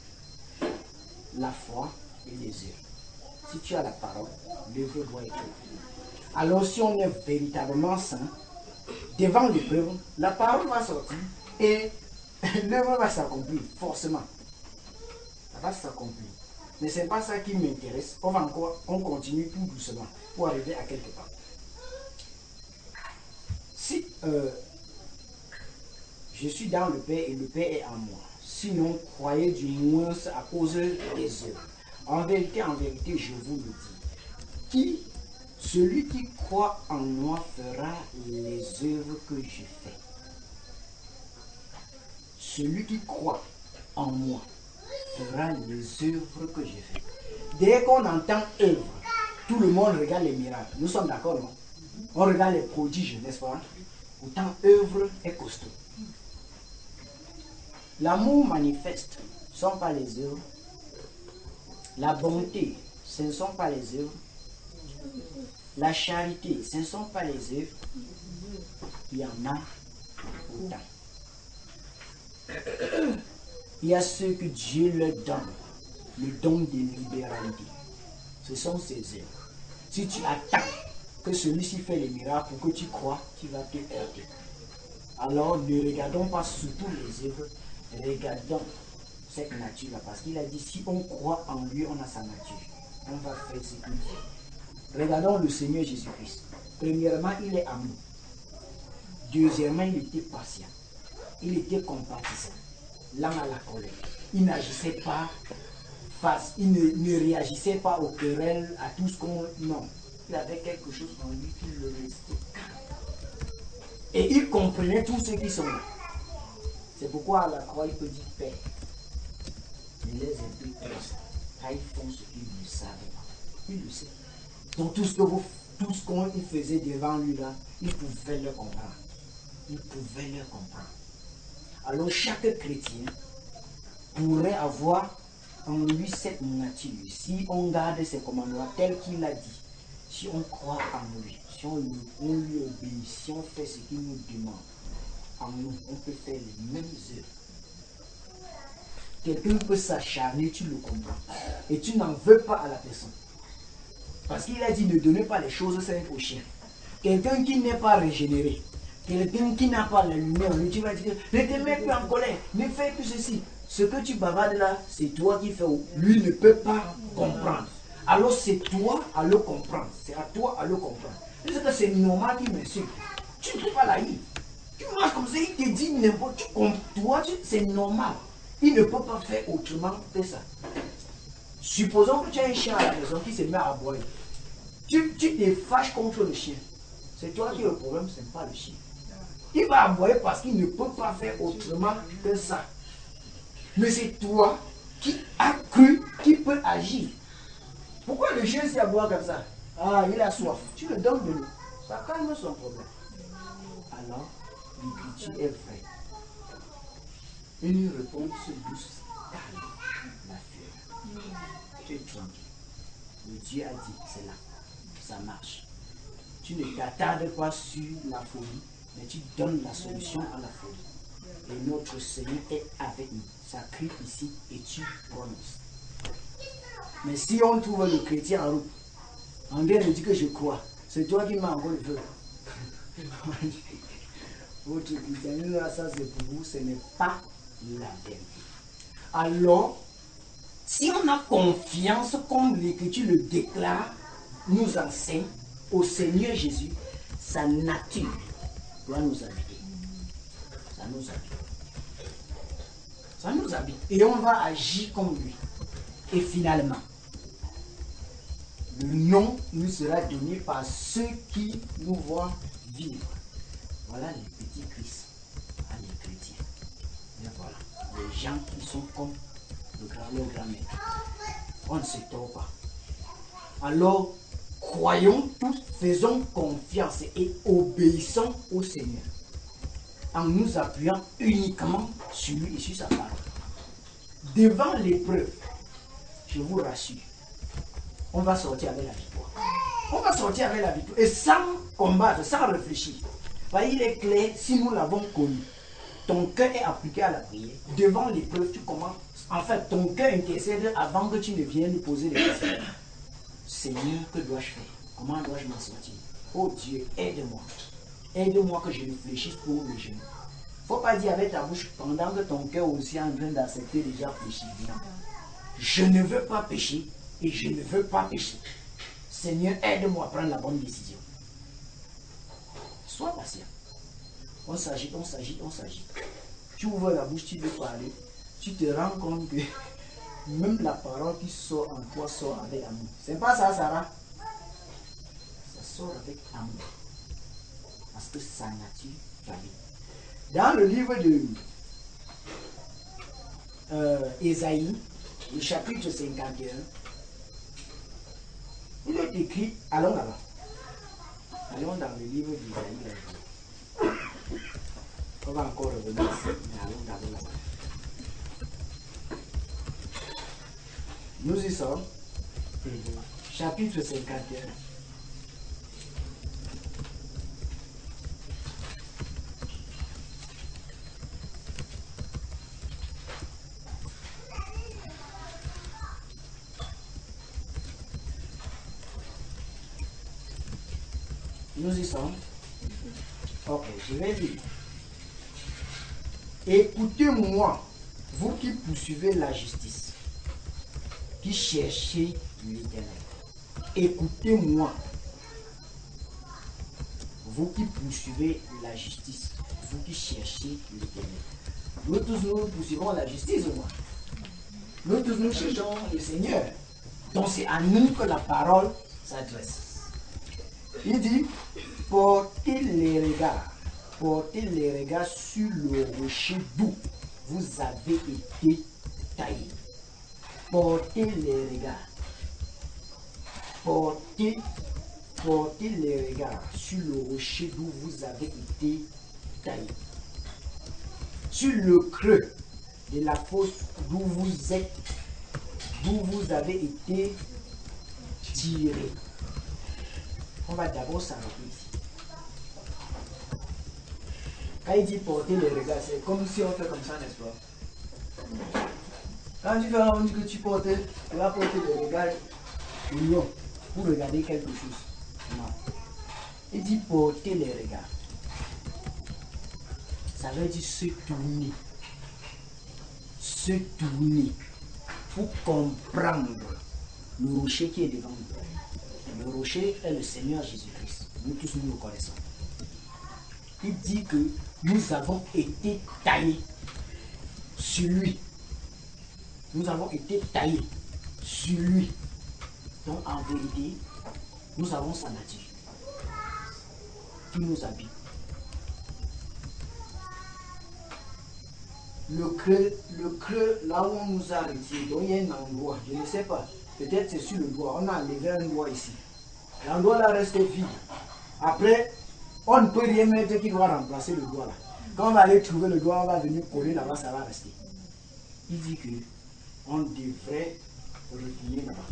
La foi et les œuvres. Si tu as la parole, l'œuvre doit être faite. Alors si on est véritablement saint, devant l'épreuve, la parole va sortir et l'œuvre va s'accomplir, forcément. Ça va s'accomplir. Mais ce n'est pas ça qui m'intéresse. On va encore, on continue tout doucement pour arriver à quelque part. Si euh, je suis dans le Père et le Père est en moi, sinon croyez du moins à cause des œuvres. En vérité, en vérité, je vous le dis. Qui, celui qui croit en moi fera les œuvres que je fais. Celui qui croit en moi fera les œuvres que je fais. Dès qu'on entend œuvre, tout le monde regarde les miracles. Nous sommes d'accord, non? On regarde les prodiges, n'est-ce pas? Pourtant, œuvre est costaud. L'amour manifeste, ce ne sont pas les œuvres. La bonté, ce ne sont pas les œuvres. La charité, ce ne sont pas les œuvres. Il y en a autant. Il y a ceux que Dieu leur donne, le don de libéralité. Ce sont ces œuvres. Si tu attends que celui-ci fait les miracles pour que tu crois, tu vas te heurter. Alors ne regardons pas surtout les œuvres, regardons cette nature-là. Parce qu'il a dit, si on croit en lui, on a sa nature. On va faire ce qu'il dit. Regardons le Seigneur Jésus-Christ. Premièrement, il est amour. Deuxièmement, il était patient. Il était compatissant. L'âme à la colère. Il n'agissait pas face, il ne, ne réagissait pas aux querelles, à tout ce qu'on... Non. Il avait quelque chose en lui qui le restait. Et il comprenait tous ceux qui sont là. C'est pourquoi à la croix, il peut dire Père. Ne les implique pas. Car ils font ce qu'ils ne savent pas. Il le sait. Donc tout ce que vous, tout ce qu'on faisait devant lui là, il pouvait le comprendre. Il pouvait le comprendre. Alors chaque chrétien pourrait avoir en lui cette nature. Si on garde ses commandements tels qu'il a dit, si on croit en lui, si on lui, on lui obéit, si on fait ce qu'il nous demande, en nous, on peut faire les mêmes œuvres. Quelqu'un peut s'acharner, tu le comprends. Et tu n'en veux pas à la personne. Parce qu'il a dit ne donnez pas les choses saintes aux chiens. Quelqu'un qui n'est pas régénéré, quelqu'un qui n'a pas la lumière, lui tu vas dire ne te mets plus en colère, ne fais plus ceci. Ce que tu bavardes là, c'est toi qui fais. Lui ne peut pas comprendre. Alors c'est toi à le comprendre. C'est à toi à le comprendre. Parce que c'est normal qu'il m'insulte. Tu ne peux pas l'haïr. Tu marches comme ça, il te dit n'importe quoi. Toi, c'est normal. Il ne peut pas faire autrement que ça. Supposons que tu as un chien à la maison qui se met à aboyer. Tu, tu te fâches contre le chien. C'est toi qui as le problème, ce n'est pas le chien. Il va aboyer parce qu'il ne peut pas faire autrement que ça. Mais c'est toi qui as cru qu'il peut agir. Pourquoi le chien s'y aboie comme ça? Ah, il a soif. Tu le donnes de l'eau. Ça calme son problème. Alors, l'écriture est vraie. Une réponse douce, calme, la fièvre. Tu es tranquille. Le Dieu a dit, c'est là. Ça marche. Tu ne t'attardes pas sur la folie, mais tu donnes la solution à la folie. Et notre Seigneur est avec nous. Ça crie ici et tu prononces. Mais si on trouve le chrétien en route, on vient de dire que je crois, c'est toi qui m'as encore le feu. Votre christianisme, ça c'est pour vous, ce n'est pas la vérité. Alors, si on a confiance, comme l'Écriture le déclare, nous enseigne au Seigneur Jésus, sa nature doit nous habiter. Ça nous habite. Ça nous habite. Et on va agir comme lui. Et finalement, le nom nous sera donné par ceux qui nous voient vivre. Voilà les petits Christ, les chrétiens. Et voilà, les gens qui sont comme le grand, leur grand-mère. On ne se tord pas. Alors, croyons tous, faisons confiance et obéissons au Seigneur. En nous appuyant uniquement sur lui et sur sa parole. Devant l'épreuve, je vous rassure, on va sortir avec la victoire. On va sortir avec la victoire. Et sans combattre, sans réfléchir. Il est clair, si nous l'avons connu, ton cœur est appliqué à la prière. Devant l'épreuve, tu commences. En fait, ton cœur intercède avant que tu ne viennes nous poser des questions. Seigneur, que dois-je faire? Comment dois-je m'en sortir? Oh Dieu, aide-moi. Aide-moi que je réfléchisse pour le genou. Il ne faut pas dire avec ta bouche pendant que ton cœur aussi est en train d'accepter déjà pécher. Non. Je ne veux pas pécher et je ne veux pas pécher. Seigneur, aide-moi à prendre la bonne décision. Sois patient. On s'agite, on s'agite, on s'agite. Tu ouvres la bouche, tu veux parler. Tu te rends compte que même la parole qui sort en toi sort avec amour. C'est pas ça, Sarah? Ça sort avec amour. Parce que sa nature va bien. Dans le livre de euh, Ésaïe, le chapitre cinquante et un, il est écrit, allons là-bas. Allons dans le livre d'Ésaïe. On va encore revenir ici, mais allons d'abord là-bas. Nous y sommes. Chapitre cinquante et un. Nous y sommes. Ok, je vais lire. Écoutez-moi, vous qui poursuivez la justice, qui cherchez l'Éternel. Écoutez-moi, vous qui poursuivez la justice, vous qui cherchez l'Éternel. Nous tous, nous poursuivons la justice, moi. Nous tous, nous cherchons le Seigneur. Donc c'est à nous que la parole s'adresse. Il dit, portez les regards, portez les regards sur le rocher d'où vous avez été taillés. Portez les regards, portez, portez les regards sur le rocher d'où vous avez été taillés. Sur le creux de la fosse d'où vous êtes, d'où vous avez été tirés. On va d'abord s'arrêter ici. Quand il dit porter les regards, c'est comme si on fait comme ça, n'est-ce pas? Quand tu fais on dit que tu portes, tu vas porter les regards non, pour regarder quelque chose. Non. Il dit porter les regards. Ça veut dire se tourner. Se tourner pour comprendre le rocher qui est devant nous. Le rocher est le Seigneur Jésus-Christ. Nous tous nous le connaissons. Il dit que nous avons été taillés sur lui. Nous avons été taillés sur lui. Donc en vérité, nous avons sa nature qui nous habite. le creux, le creux, là où on nous a retiré, donc il y a un endroit, je ne sais pas, peut-être c'est sur le doigt, on a enlevé un doigt ici. L'endroit là reste vide. Après, on ne peut rien mettre qui doit remplacer le doigt là. Quand on va aller trouver le doigt, on va venir coller là-bas, ça va rester. Il dit que on devrait revenir là-bas.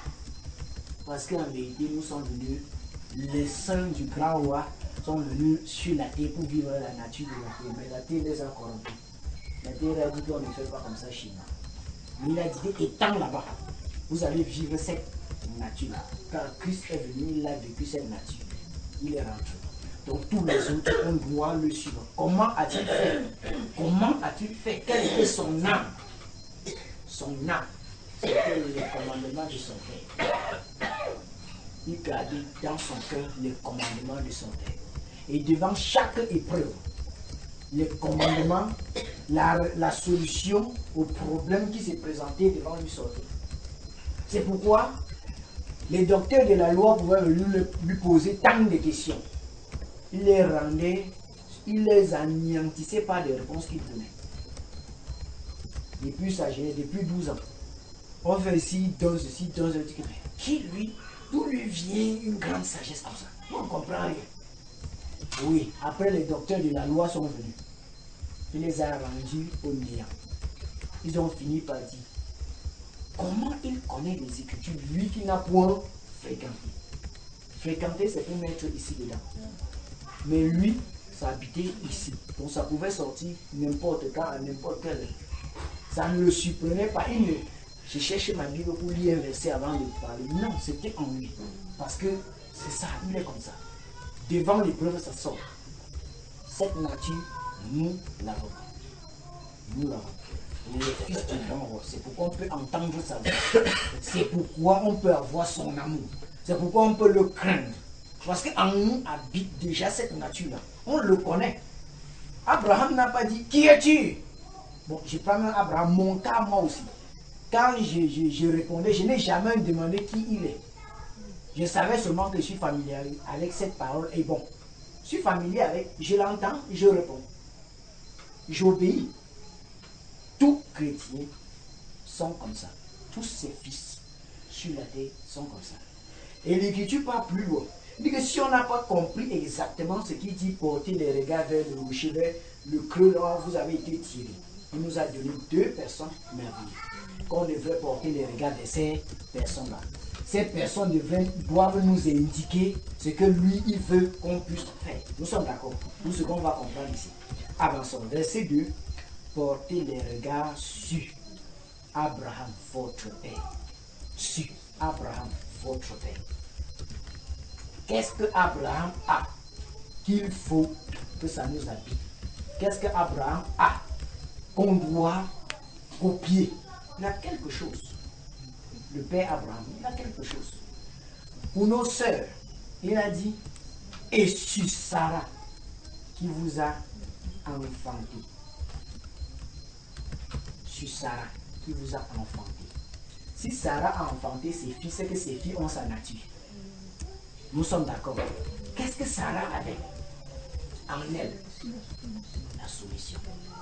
Parce qu'en vérité, nous sommes venus, les saints du grand roi sont venus sur la terre pour vivre la nature de la terre. Mais la terre les a corrompus. La terre a dit qu'on ne fait pas comme ça chez nous. Mais il a dit, étant là-bas, vous allez vivre cette nature-là. Car Christ est venu, il a vécu cette nature. Il est rentré. Donc tous les autres, on doit le suivre. Comment a-t-il fait? Comment a-t-il fait? Quel était son âme? Son âme, c'était le commandement de son Père. Il gardait dans son cœur les commandements de son Père. Et devant chaque épreuve, les commandements, la, la solution au problème qui s'est présenté devant lui sortait. C'est pourquoi les docteurs de la loi pouvaient venir lui poser tant de questions. Il les rendait, il les anéantissait par des réponses qu'il donnait. Depuis sa jeunesse, depuis douze ans. On fait ici, dans ceci, dans ceci. Qui lui, d'où lui vient une grande sagesse comme ça? On ne comprend rien. Oui, après les docteurs de la loi sont venus. Il les a rendus au néant. Ils ont fini par dire, comment il connaît les Écritures, lui qui n'a point fréquenté? Fréquenter, c'est pour mettre ici dedans. Mais lui, ça habitait ici. Donc ça pouvait sortir n'importe quand, à n'importe quelle heure. Ça ne le surprenait pas. Il ne, je cherchais ma Bible pour lire un verset avant de parler. Non, c'était en lui. Parce que c'est ça, il est comme ça. Devant l'épreuve, ça sort. Cette nature, nous l'avons. Nous l'avons. Il est le fils du grand roi. C'est pourquoi on peut entendre sa voix. C'est pourquoi on peut avoir son amour. C'est pourquoi on peut le craindre. Parce qu'en nous habite déjà cette nature-là. On le connaît. Abraham n'a pas dit, qui es-tu? Bon, je prends même Abraham, mon cas, moi aussi. Quand je, je, je répondais, je n'ai jamais demandé qui il est. Je savais seulement que je suis familier avec cette parole. Et bon, je suis familier avec, je l'entends, je réponds. J'obéis. Tous chrétiens sont comme ça. Tous ses fils sur la terre sont comme ça. Et l'Écriture part plus loin. Il dit que si on n'a pas compris exactement ce qu'il dit, porter les regards vers le rocher, vers le creux là où vous avez été tiré. Il nous a donné deux personnes merveilleuses. Qu'on devrait porter les regards de ces personnes-là. Ces personnes devraient, doivent nous indiquer ce que lui, il veut qu'on puisse faire. Nous sommes d'accord. Tout ce qu'on va comprendre ici. Avançons. Verset deux. Portez les regards sur Abraham, votre père. Sur Abraham, votre père. Qu'est-ce que Abraham a qu'il faut que ça nous habite? Qu'est-ce que Abraham a qu'on doit copier? Il a quelque chose. Le père Abraham, il a quelque chose. Pour nos sœurs, il a dit, et sur Sarah qui vous a enfanté. Sur Sarah qui vous a enfanté. Si Sarah a enfanté ses filles, c'est que ses filles ont sa nature. Nous sommes d'accord. Qu'est-ce que Sarah avait en elle? La soumission.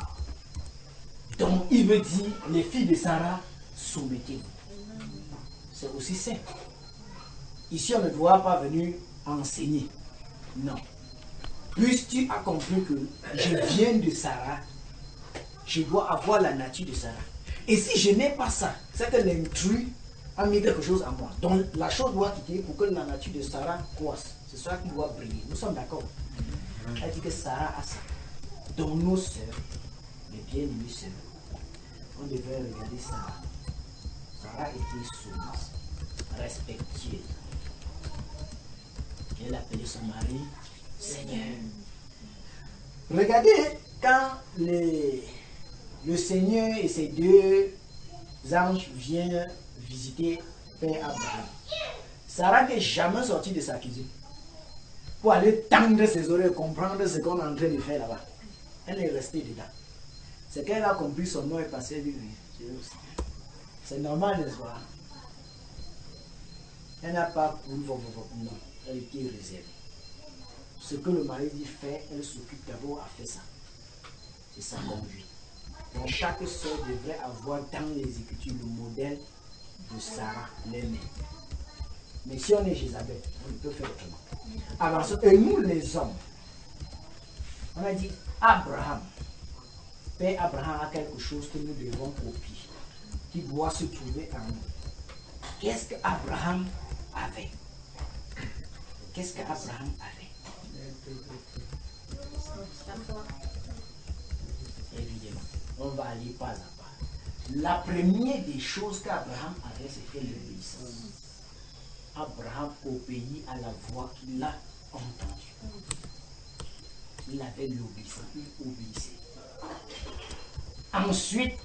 Donc il veut dire, les filles de Sarah, soumettez-vous. C'est aussi simple. Ici, on ne doit pas venir enseigner. Non. Plus tu as compris que je viens de Sarah, je dois avoir la nature de Sarah. Et si je n'ai pas ça, c'est que l'intrus a mis quelque chose en moi. Donc la chose doit quitter pour que la nature de Sarah croisse. C'est ça qui doit briller. Nous sommes d'accord. Elle dit que Sarah a ça. Donc nos sœurs, les bien-aimées sœurs, on devait regarder Sarah. Sarah était soumise, respectueuse. Elle appelait son mari Seigneur. Regardez quand les, le Seigneur et ses deux anges viennent visiter Père Abraham. Sarah n'est jamais sortie de sa cuisine pour aller tendre ses oreilles, comprendre ce qu'on est en train de faire là-bas. Elle est restée dedans. C'est qu'elle a compris son nom est passé lui. C'est normal, n'est-ce pas? Elle n'a pas couru, non, elle était réservée. Ce que le mari dit fait, elle s'occupe d'abord à faire ça. C'est sa conduite. Donc chaque sœur devrait avoir dans les Écritures le modèle de Sarah, l'aînée. Mais si on est Jézabel, on ne peut faire autrement. Alors, et nous les hommes, on a dit Abraham. Père Abraham a quelque chose que nous devons copier, qui doit se trouver en nous. Qu'est-ce qu'Abraham avait? Qu'est-ce qu'Abraham avait? Évidemment, on va aller pas à pas. La première des choses qu'Abraham avait, c'était l'obéissance. Abraham obéit à la voix qu'il a entendue. Il avait l'obéissance, il obéissait. Ensuite,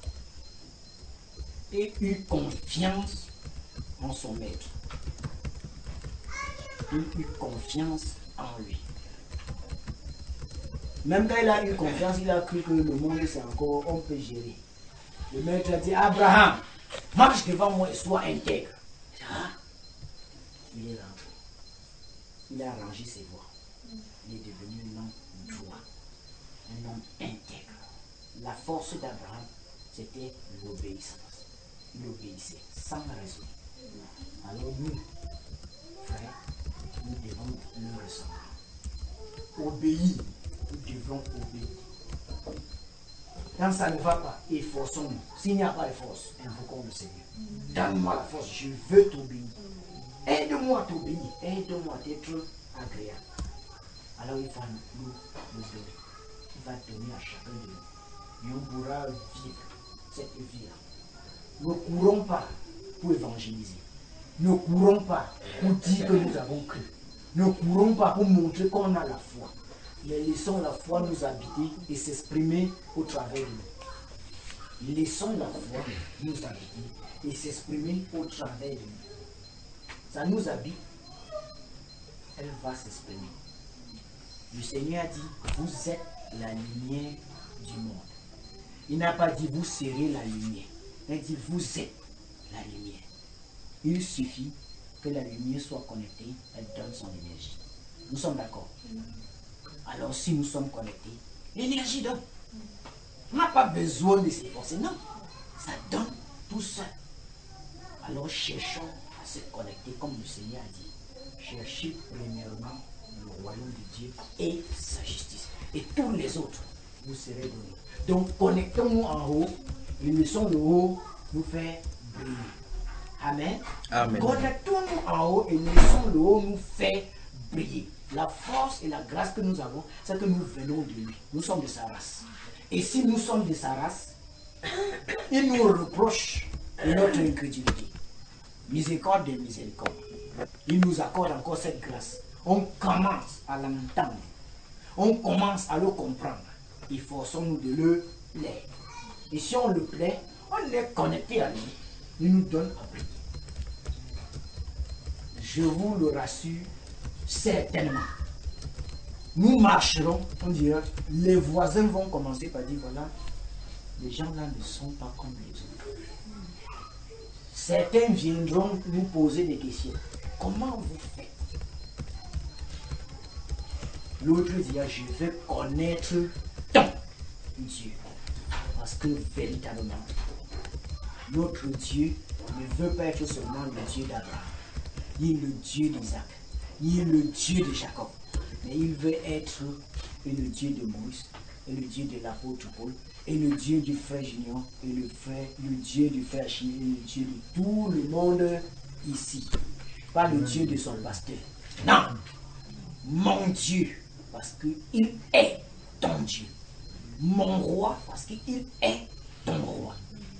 il eut confiance en son maître. Il eut confiance en lui. Même quand il a eu confiance, il a cru que le monde c'est encore, on peut gérer. Le maître a dit, Abraham, marche devant moi et sois intègre. Ah, il est rentré. Il a arrangé ses voies. Il est devenu un homme droit, un homme intègre. La force d'Abraham, c'était l'obéissance. Il obéissait sans raison. Alors nous, frères, nous devons le ressembler. Obéir, nous devons obéir. Quand ça ne va pas, efforçons-nous. S'il n'y a pas de force, invoquons le Seigneur. Donne-moi la force, je veux t'obéir. Aide-moi à t'obéir, aide-moi à être agréable. Alors il va nous, nous donner. Il va donner à chacun de nous. Et on pourra vivre cette vie-là. Ne courons pas pour évangéliser. Ne courons pas pour dire que nous avons cru. Ne courons pas pour montrer qu'on a la foi. Mais laissons la foi nous habiter et s'exprimer au travers de nous. Laissons la foi nous habiter et s'exprimer au travers de nous. Ça nous habite, elle va s'exprimer. Le Seigneur a dit, vous êtes la lumière du monde. Il n'a pas dit, vous serez la lumière. Il a dit, vous êtes la lumière. Il suffit que la lumière soit connectée, elle donne son énergie. Nous sommes d'accord? Alors si nous sommes connectés, l'énergie donne. On n'a pas besoin de s'efforcer, non. Ça donne tout seul. Alors cherchons à se connecter comme le Seigneur a dit. Cherchez premièrement le royaume de Dieu et sa justice. Et tous les autres vous serez donnés. Donc connectons-nous en haut et laissons le haut nous faire briller. Amen. Amen. Connectons-nous en haut et laissons le haut nous faire briller. La force et la grâce que nous avons, c'est que nous venons de lui. Nous sommes de sa race. Et si nous sommes de sa race, il nous reproche de notre incrédulité. Miséricorde de miséricorde. Il nous accorde encore cette grâce. On commence à l'entendre. On commence à le comprendre. Efforçons-nous de le plaire. Et si on le plaît, on est connecté à lui. Il nous donne à briller. Je vous le rassure, certainement. Nous marcherons, on dirait, les voisins vont commencer par dire, voilà, les gens là ne sont pas comme les autres. Certains viendront nous poser des questions. Comment vous faites? L'autre dira, je veux connaître ton Dieu. Parce que véritablement, notre Dieu ne veut pas être seulement le Dieu d'Abraham, ni le Dieu d'Isaac, ni le Dieu de Jacob, mais il veut être le Dieu de Moïse, et le Dieu de l'apôtre Paul, et le Dieu du frère Junior, et le, frère, le Dieu du frère Achille, et le Dieu de tout le monde ici. Pas le Dieu de son pasteur. Non! Mon Dieu, parce qu'il est ton Dieu. Mon roi, parce qu'il est ton roi.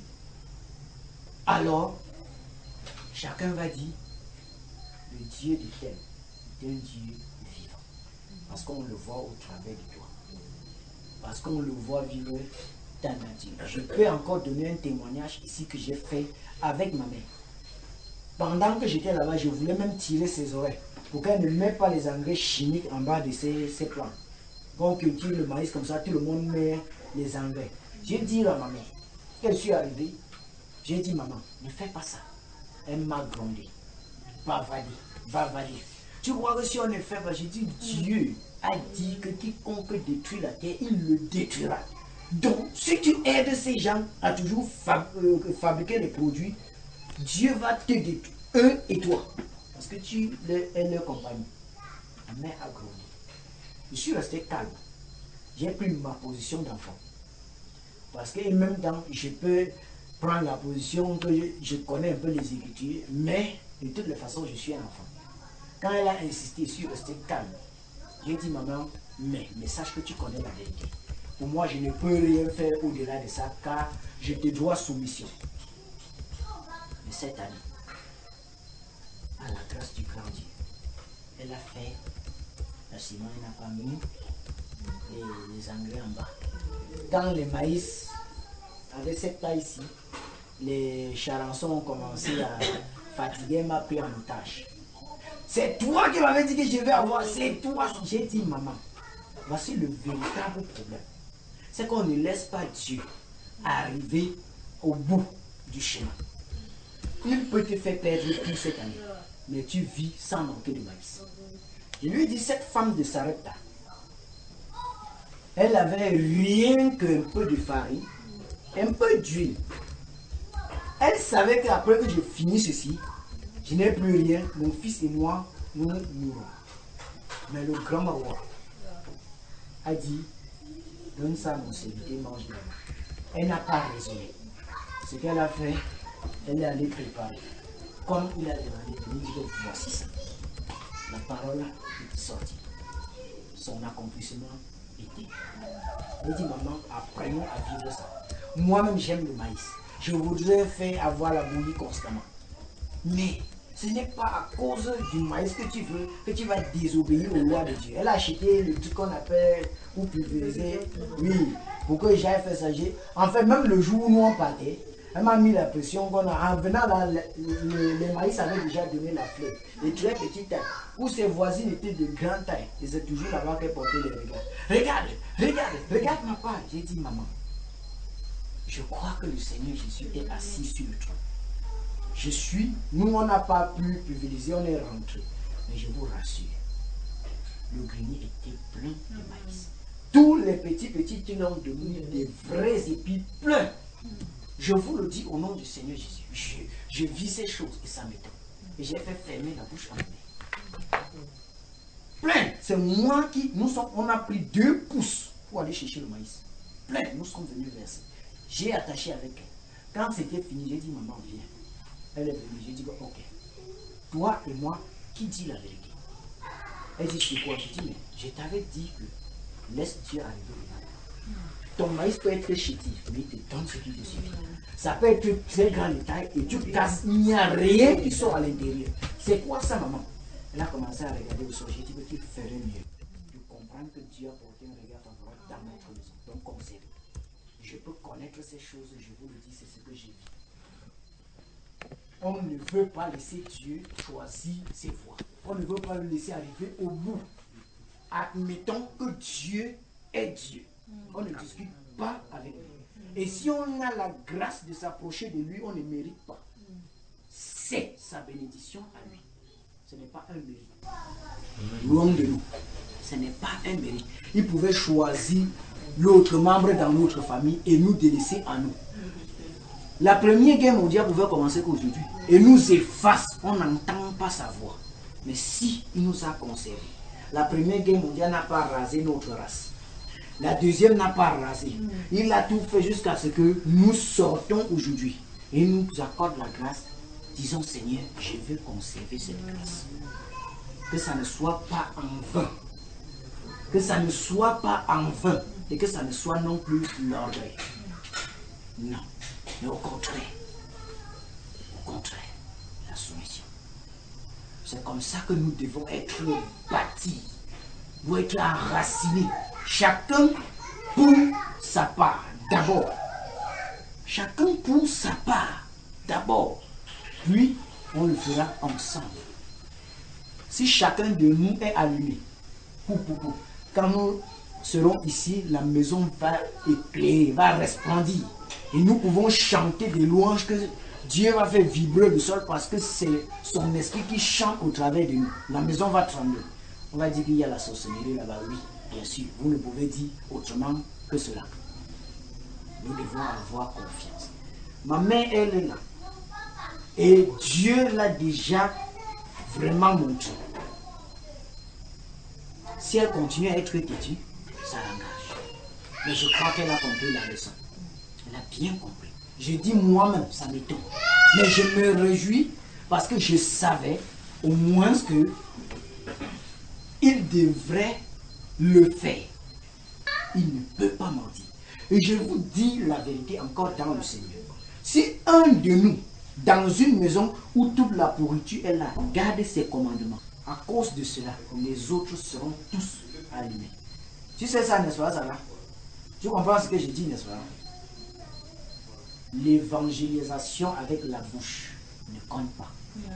Alors, chacun va dire, le Dieu de tel est un Dieu vivant. Parce qu'on le voit au travers de toi. Parce qu'on le voit vivre ta nature. Je peux encore donner un témoignage ici que j'ai fait avec ma mère. Pendant que j'étais là-bas, je voulais même tirer ses oreilles pour qu'elle ne mette pas les engrais chimiques en bas de ses, ses plants. Quand on cultive le maïs comme ça, tout le monde met les engrais. J'ai dit à ma mère, quand je suis arrivé, j'ai dit, maman, ne fais pas ça. Elle m'a grondé. Va valer, va valer. Tu vois que si on ne fait pas, j'ai dit, Dieu a dit que quiconque détruit la terre, il le détruira. Donc, si tu aides ces gens à toujours fab euh, fabriquer des produits, Dieu va te détruire, eux et toi. Parce que tu es leur compagnie. Ma mère a grandi. Je suis resté calme. J'ai pris ma position d'enfant. Parce que en même temps, je peux prendre la position que je, je connais un peu les Écritures, mais de toutes les façons, je suis un enfant. Quand elle a insisté, je suis resté calme. J'ai dit, maman, mais, mais sache que tu connais la vérité. Pour moi, je ne peux rien faire au-delà de ça, car je te dois soumission. Mais cette année, à la grâce du grand Dieu, elle a fait la ciment, elle n'a pas mis les, les engrais en bas. Quand les maïs avaient cette taille-ci, les charançons ont commencé à fatiguer, m'a pris en otage. C'est toi qui m'avais dit que je vais avoir, c'est toi. J'ai dit, maman, voici le véritable problème. C'est qu'on ne laisse pas Dieu arriver au bout du chemin. Il peut te faire perdre tout cette année, mais tu vis sans manquer de maïs. Je lui ai dit, cette femme de Sarepta, elle avait rien qu'un peu de farine, un peu d'huile. Elle savait qu'après que je finis ceci, je n'ai plus rien, mon fils et moi, nous mourrons. Mais le grand roi a dit, donne ça à mon serviteur, mange-le. Elle n'a pas raisonné. Ce qu'elle a fait, elle est allée préparer. Comme il a demandé, il dit, voici ça. La parole est sortie. Son accomplissement était. Elle dit, maman, apprenons à vivre ça. Moi-même, j'aime le maïs. Je voudrais faire avoir la bouillie constamment. Mais ce n'est pas à cause du maïs que tu veux que tu vas désobéir aux lois de Dieu. Elle a acheté le truc qu'on appelle pour pulvériser. Oui, pour que j'aille faire ça. En fait, même le jour où nous on partait, elle m'a mis la pression qu'on a. En venant là, le, le, le maïs avait déjà donné la fleur. De très petite taille. Où ses voisines étaient de grande taille. Et c'est toujours là-bas qu'elle portait les regards. Regarde, regarde, regarde ma part. J'ai dit, maman, je crois que le Seigneur Jésus est assis sur le trône. Je suis, nous on n'a pas pu pulvériser, on est rentré. Mais je vous rassure, le grenier était plein de maïs. Tous les petits petits qui ont devenu des vrais épis pleins. Je vous le dis au nom du Seigneur Jésus. Je, je vis ces choses et ça m'étonne. Et j'ai fait fermer la bouche en main. Plein. C'est moi qui, nous sommes, on a pris deux pouces pour aller chercher le maïs. Plein. Nous sommes venus verser. J'ai attaché avec elle. Quand c'était fini, j'ai dit, maman, viens. Elle est venue, j'ai dit, ok. Toi et moi, qui dit la vérité? Elle dit, c'est quoi? Je dis, mais je t'avais dit que laisse Dieu arriver au mal. Ton maïs peut être chétif, mais il te donne ce qui te suffit. Ça peut être très grand détail et tu casses, il n'y a rien qui sort à l'intérieur. C'est quoi ça, maman? Elle a commencé à regarder au sol. J'ai dit que tu ferais mieux de comprendre que Dieu a porté un regard favorable dans notre maison. Donc, conserve. Je peux connaître ces choses, je vous le dis, c'est ce que j'ai vu. On ne veut pas laisser Dieu choisir ses voies. On ne veut pas le laisser arriver au bout. Admettons que Dieu est Dieu. On ne discute pas avec lui. Et si on a la grâce de s'approcher de lui, on ne mérite pas. C'est sa bénédiction à lui. Ce n'est pas un mérite. Loin de nous. Ce n'est pas un mérite. Il pouvait choisir l'autre membre dans notre famille et nous délaisser à nous. La première guerre mondiale pouvait commencer qu'aujourd'hui. Et nous efface, on n'entend pas sa voix. Mais si il nous a conservés, la première guerre mondiale n'a pas rasé notre race. La deuxième n'a pas rasé. Il a tout fait jusqu'à ce que nous sortons aujourd'hui. Et il nous accorde la grâce. Disons, Seigneur, je veux conserver cette grâce. Que ça ne soit pas en vain. Que ça ne soit pas en vain. Et que ça ne soit non plus l'orgueil. Non. Mais au contraire. Au contraire. La soumission. C'est comme ça que nous devons être bâtis. Nous être enracinés. Chacun pour sa part, d'abord. Chacun pour sa part, d'abord. Puis, on le fera ensemble. Si chacun de nous est allumé, pou, pou, pou, quand nous serons ici, la maison va éclairer, va resplendir. Et nous pouvons chanter des louanges que Dieu va faire vibrer le sol parce que c'est son esprit qui chante au travers de nous. La maison va trembler. On va dire qu'il y a la sorcellerie là-bas, oui. Bien sûr, vous ne pouvez dire autrement que cela. Nous devons avoir confiance. Ma mère, elle est là. Et Dieu l'a déjà vraiment montré. Si elle continue à être têtue, ça l'engage. Mais je crois qu'elle a compris la leçon. Elle a bien compris. Je dis moi-même, ça m'étonne. Mais je me réjouis parce que je savais au moins que il devrait le faire. Il ne peut pas mentir. Et je vous dis la vérité encore dans le Seigneur. Si un de nous, dans une maison où toute la pourriture est là, garde ses commandements, à cause de cela, les autres seront tous allumés. Tu sais ça, n'est-ce pas, Sarah? Tu comprends ce que je dis, n'est-ce pas? L'évangélisation avec la bouche ne compte pas.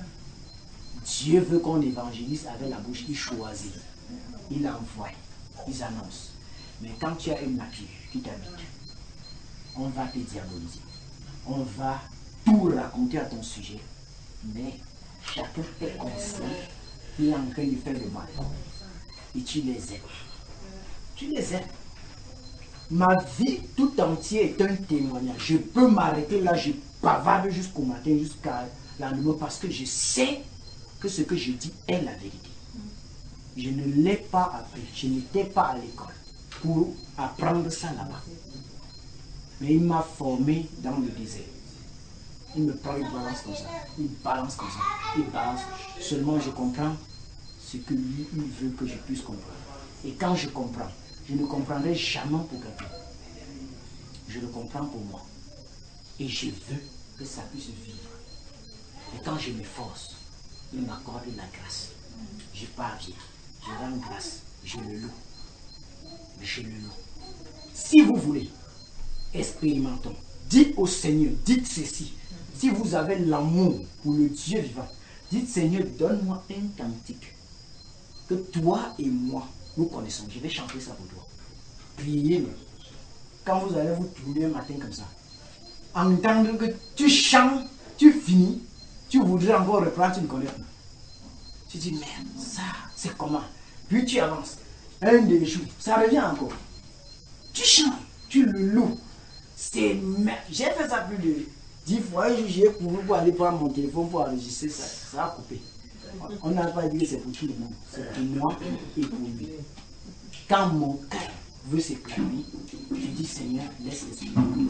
Dieu veut qu'on évangélise avec la bouche. Il choisit, il envoie, il annonce. Mais quand tu as une nature qui t'habite, on va te diaboliser. On va tout raconter à ton sujet. Mais chacun est conscient qu'il est en train de faire le mal. Et tu les aides. Tu les aides. Ma vie tout entière est un témoignage. Je peux m'arrêter là, je bavarde jusqu'au matin, jusqu'à la nuit, parce que je sais que ce que je dis est la vérité. Je ne l'ai pas appris, je n'étais pas à l'école pour apprendre ça là-bas. Mais il m'a formé dans le désert. Il me prend, il balance comme ça, il balance comme ça, il balance. Seulement je comprends ce que lui, il veut que je puisse comprendre. Et quand je comprends, je ne comprendrai jamais pour quelqu'un. Je le comprends pour moi. Et je veux que ça puisse vivre. Et quand je m'efforce, il m'accorde la grâce. Je parviens, je rends grâce, je le loue. Je le loue. Si vous voulez, expérimentons. Dites au Seigneur, dites ceci. Si vous avez l'amour pour le Dieu vivant, dites Seigneur, donne-moi un cantique que toi et moi, nous connaissons. Je vais chanter ça pour toi. Priez-le. Quand vous allez vous tourner un matin comme ça, entendre que tu chantes, tu finis, tu voudrais encore reprendre, tu ne connais pas. Tu dis, merde, ça, c'est comment? Puis tu avances. Un des jours, ça revient encore. Tu chantes, tu le loues. C'est merde. J'ai fait ça plus de dix fois. J'ai couru pour aller prendre mon téléphone pour enregistrer ça. Ça a coupé. On n'a pas dit que c'est pour tout le monde. C'est pour moi et pour lui. Quand mon cœur veut s'exprimer, je dis Seigneur, laisse l'exprimer.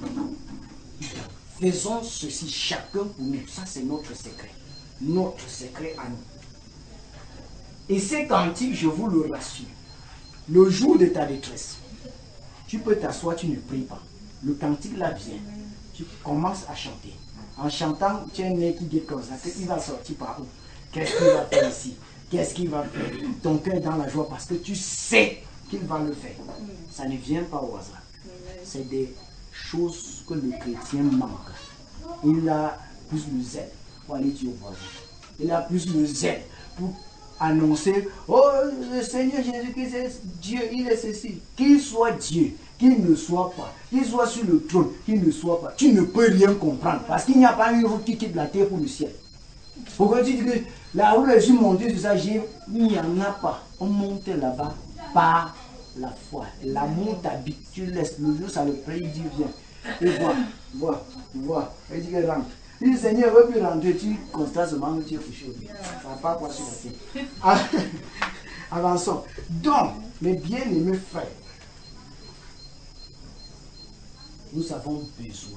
Faisons ceci chacun pour nous. Ça, c'est notre secret. Notre secret à nous. Et ces cantiques, je vous le rassure, le jour de ta détresse, tu peux t'asseoir, tu ne pries pas. Le cantique là vient. Tu commences à chanter. En chantant, tu as un nez qui dit comme ça. Qu'est-ce qu'il va sortir par où? Qu'est-ce qu'il va faire ici? Qu'est-ce qu'il va faire? Ton cœur est dans la joie parce que tu sais qu'il va le faire. Ça ne vient pas au hasard. C'est des choses que le chrétien manque. Il a plus le zèle pour aller dire au voisin. Il a plus le zèle pour annoncer, oh le Seigneur Jésus-Christ est Dieu, il est ceci. Qu'il soit Dieu, qu'il ne soit pas, qu'il soit sur le trône, qu'il ne soit pas. Tu ne peux rien comprendre parce qu'il n'y a pas une route qui quitte la terre pour le ciel. Pourquoi tu dis que la route est montée sur ça, il n'y en a pas. On monte là-bas par la foi. L'amour t'habite, tu laisses le jour, ça le prend, il dit viens. Et vois, vois, vois. Il dit que rentre. Le Seigneur veut plus rentrer, tu constates seulement que tu es fouché. Ça n'a pas quoi sur la terre. Avançons. Donc, mes bien-aimés frères, nous avons besoin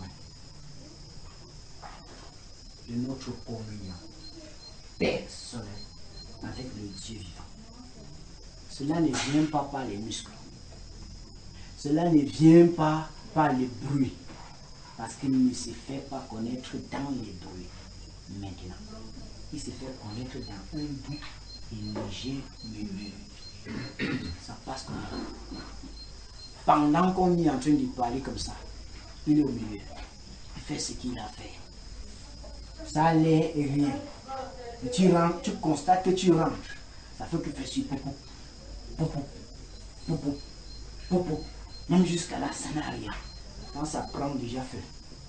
de notre communion personnelle avec le Dieu vivant. Cela ne vient pas par les muscles. Cela ne vient pas par les bruits. Parce qu'il ne se fait pas connaître dans les bruits maintenant. Il se fait connaître dans un doux et léger murmure. Ça passe comme ça. Pendant qu'on est en train de parler comme ça, il est au milieu. Il fait ce qu'il a fait. Ça a l'air et rien. Et tu rentres, tu constates que tu rentres. Ça fait que tu fais sur popo, popo, popo, popo. Même jusqu'à là, ça n'a rien. Quand ça prend déjà feu,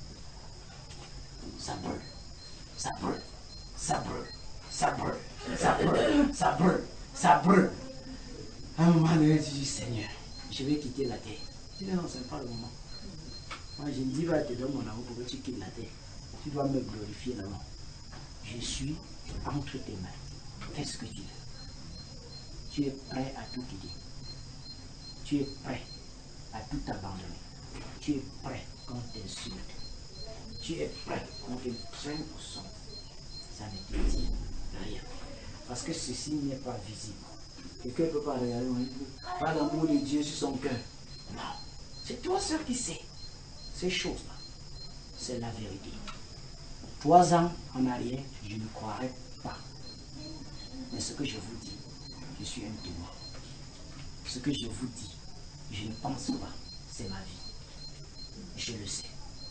ça brûle, ça brûle, ça brûle, ça brûle, ça brûle, ça brûle, ça brûle. À un moment donné, tu dis, Seigneur, je vais quitter la terre. Tu dis, non, ce n'est pas le moment. Moi, je me dis, va te donner mon amour pour que tu quittes la terre. Tu dois me glorifier là-bas. Je suis entre tes mains. Fais ce que tu veux. Tu es prêt à tout quitter. Tu es prêt à tout abandonner. Tu es prêt quand t'insulte. Tu es prêt quand te traîne au son. Ça ne te dit rien. Parce que ceci n'est pas visible. Quelqu'un ne peut pas regarder, pas l'amour de Dieu sur son cœur. Non. C'est toi seul qui sais. Ces choses-là, c'est la vérité. Trois ans en arrière, je ne croirais pas. Mais ce que je vous dis, je suis un témoin. Ce que je vous dis, je ne pense pas. C'est ma vie. Je le sais.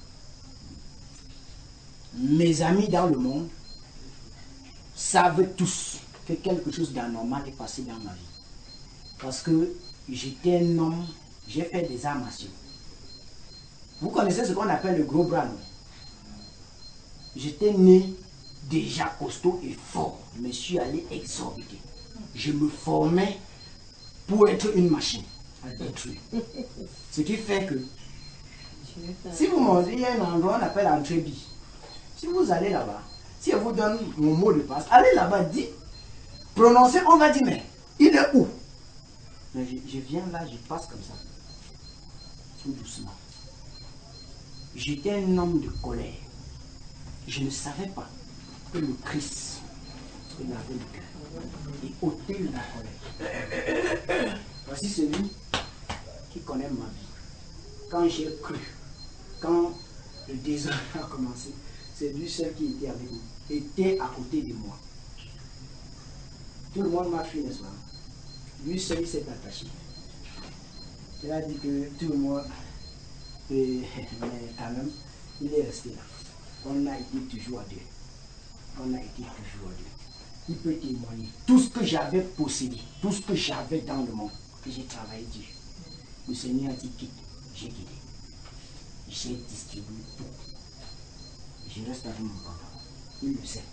Mes amis dans le monde savent tous que quelque chose d'anormal est passé dans ma vie. Parce que j'étais un homme, j'ai fait des arts martiaux. Vous connaissez ce qu'on appelle le gros bras, non? J'étais né déjà costaud et fort. Je me suis allé exorbiter. Je me formais pour être une machine à détruire. Ce qui fait que, si vous mangez, il y a un endroit qu'on appelle Entrebi. Si vous allez là-bas, si je vous donne mon mot de passe, allez là-bas, dites, prononcez, on va dire, mais il est où? Mais je, je viens là, je passe comme ça. Tout doucement. J'étais un homme de colère. Je ne savais pas que le Christ, il avait le cœur et ôtait la colère. Voici celui qui connaît ma vie. Quand j'ai cru, quand le désordre a commencé, c'est lui seul qui était avec moi, était à côté de moi. Tout le monde m'a fui, n'est-ce pas? Lui seul, il s'est attaché. Il a dit que tout le monde, et, mais quand même, il est resté là. On a été toujours à deux. On a été toujours à deux. Il peut témoigner. Tout ce que j'avais possédé, tout ce que j'avais dans le monde, que j'ai travaillé Dieu. Le Seigneur a dit quitte, j'ai quitté. J'ai distribué tout. Je reste avec mon papa. Il le sait.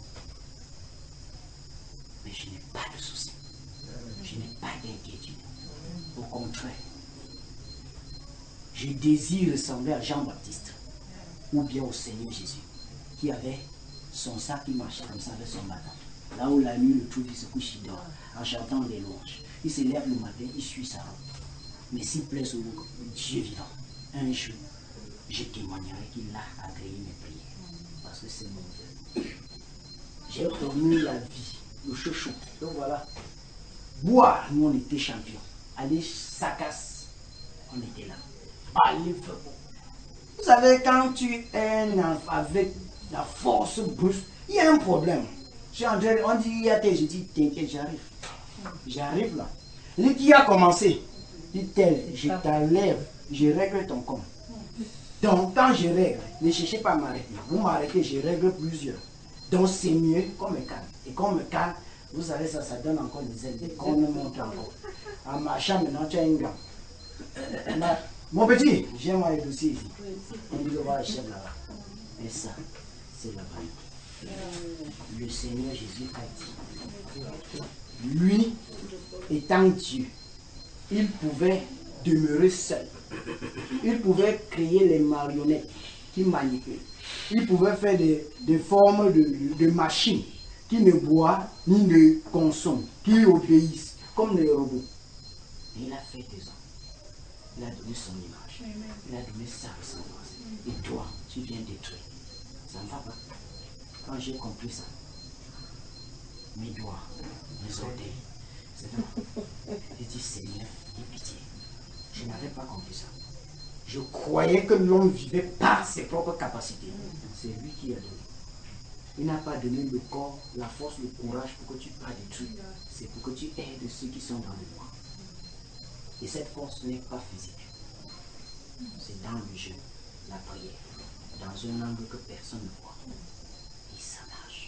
Mais je n'ai pas de soucis. Je n'ai pas d'inquiétude. Au contraire. Je désire ressembler à Jean-Baptiste ou bien au Seigneur Jésus qui avait son sac qui marchait comme ça avec son bâton. Là où la nuit le trouve, il se couche, il dort en chantant des louanges. Il se lève le matin, il suit sa route. Mais s'il plaît au Dieu vivant, un jour, je témoignerai qu'il a agréé mes prières. Parce que c'est mon Dieu. J'ai connu la vie, le chouchou. Donc voilà. Boire, nous on était champions. Aller sacasse, on était là. Allez, vous savez, quand tu es avec la force brusque, il y a un problème. Je suis en train, on dit, il y a tel, je dis, t'inquiète, j'arrive. J'arrive là. Lui qui a commencé, dit tel, je t'enlève, je règle ton compte. Donc, quand je règle, ne cherchez pas à m'arrêter. Vous m'arrêtez, je règle plusieurs. Donc, c'est mieux qu'on me calme. Et qu'on me calme, vous savez, ça, ça donne encore des ailes, qu'on me monte encore. En marchant, maintenant, tu as une gamme. Mon petit, j'aime moi les dossiers ici. On dit, on va le chef là-bas. Et ça, c'est la vérité. Le Seigneur Jésus a dit, lui, étant Dieu, il pouvait demeurer seul. Il pouvait créer les marionnettes qui manipulent. Il pouvait faire des, des formes de, de, de machines qui ne boivent ni ne consomment, qui obéissent, comme les robots. Et il a fait des hommes. Il a donné son image. Il a donné sa ressemblance. Et toi, tu viens détruire. Ça ne va pas. Quand j'ai compris ça, mes doigts, mes orteils, c'est bon. J'ai dit, Seigneur, aie pitié. Je n'avais pas compris ça. Je croyais que l'homme vivait par ses propres capacités. C'est lui qui a donné. Il n'a pas donné le corps, la force, le courage pour que tu pas détruire. C'est pour que tu aides ceux qui sont dans le noir. Et cette force n'est pas physique. C'est dans le jeu, la prière, dans un angle que personne ne voit. Et ça marche.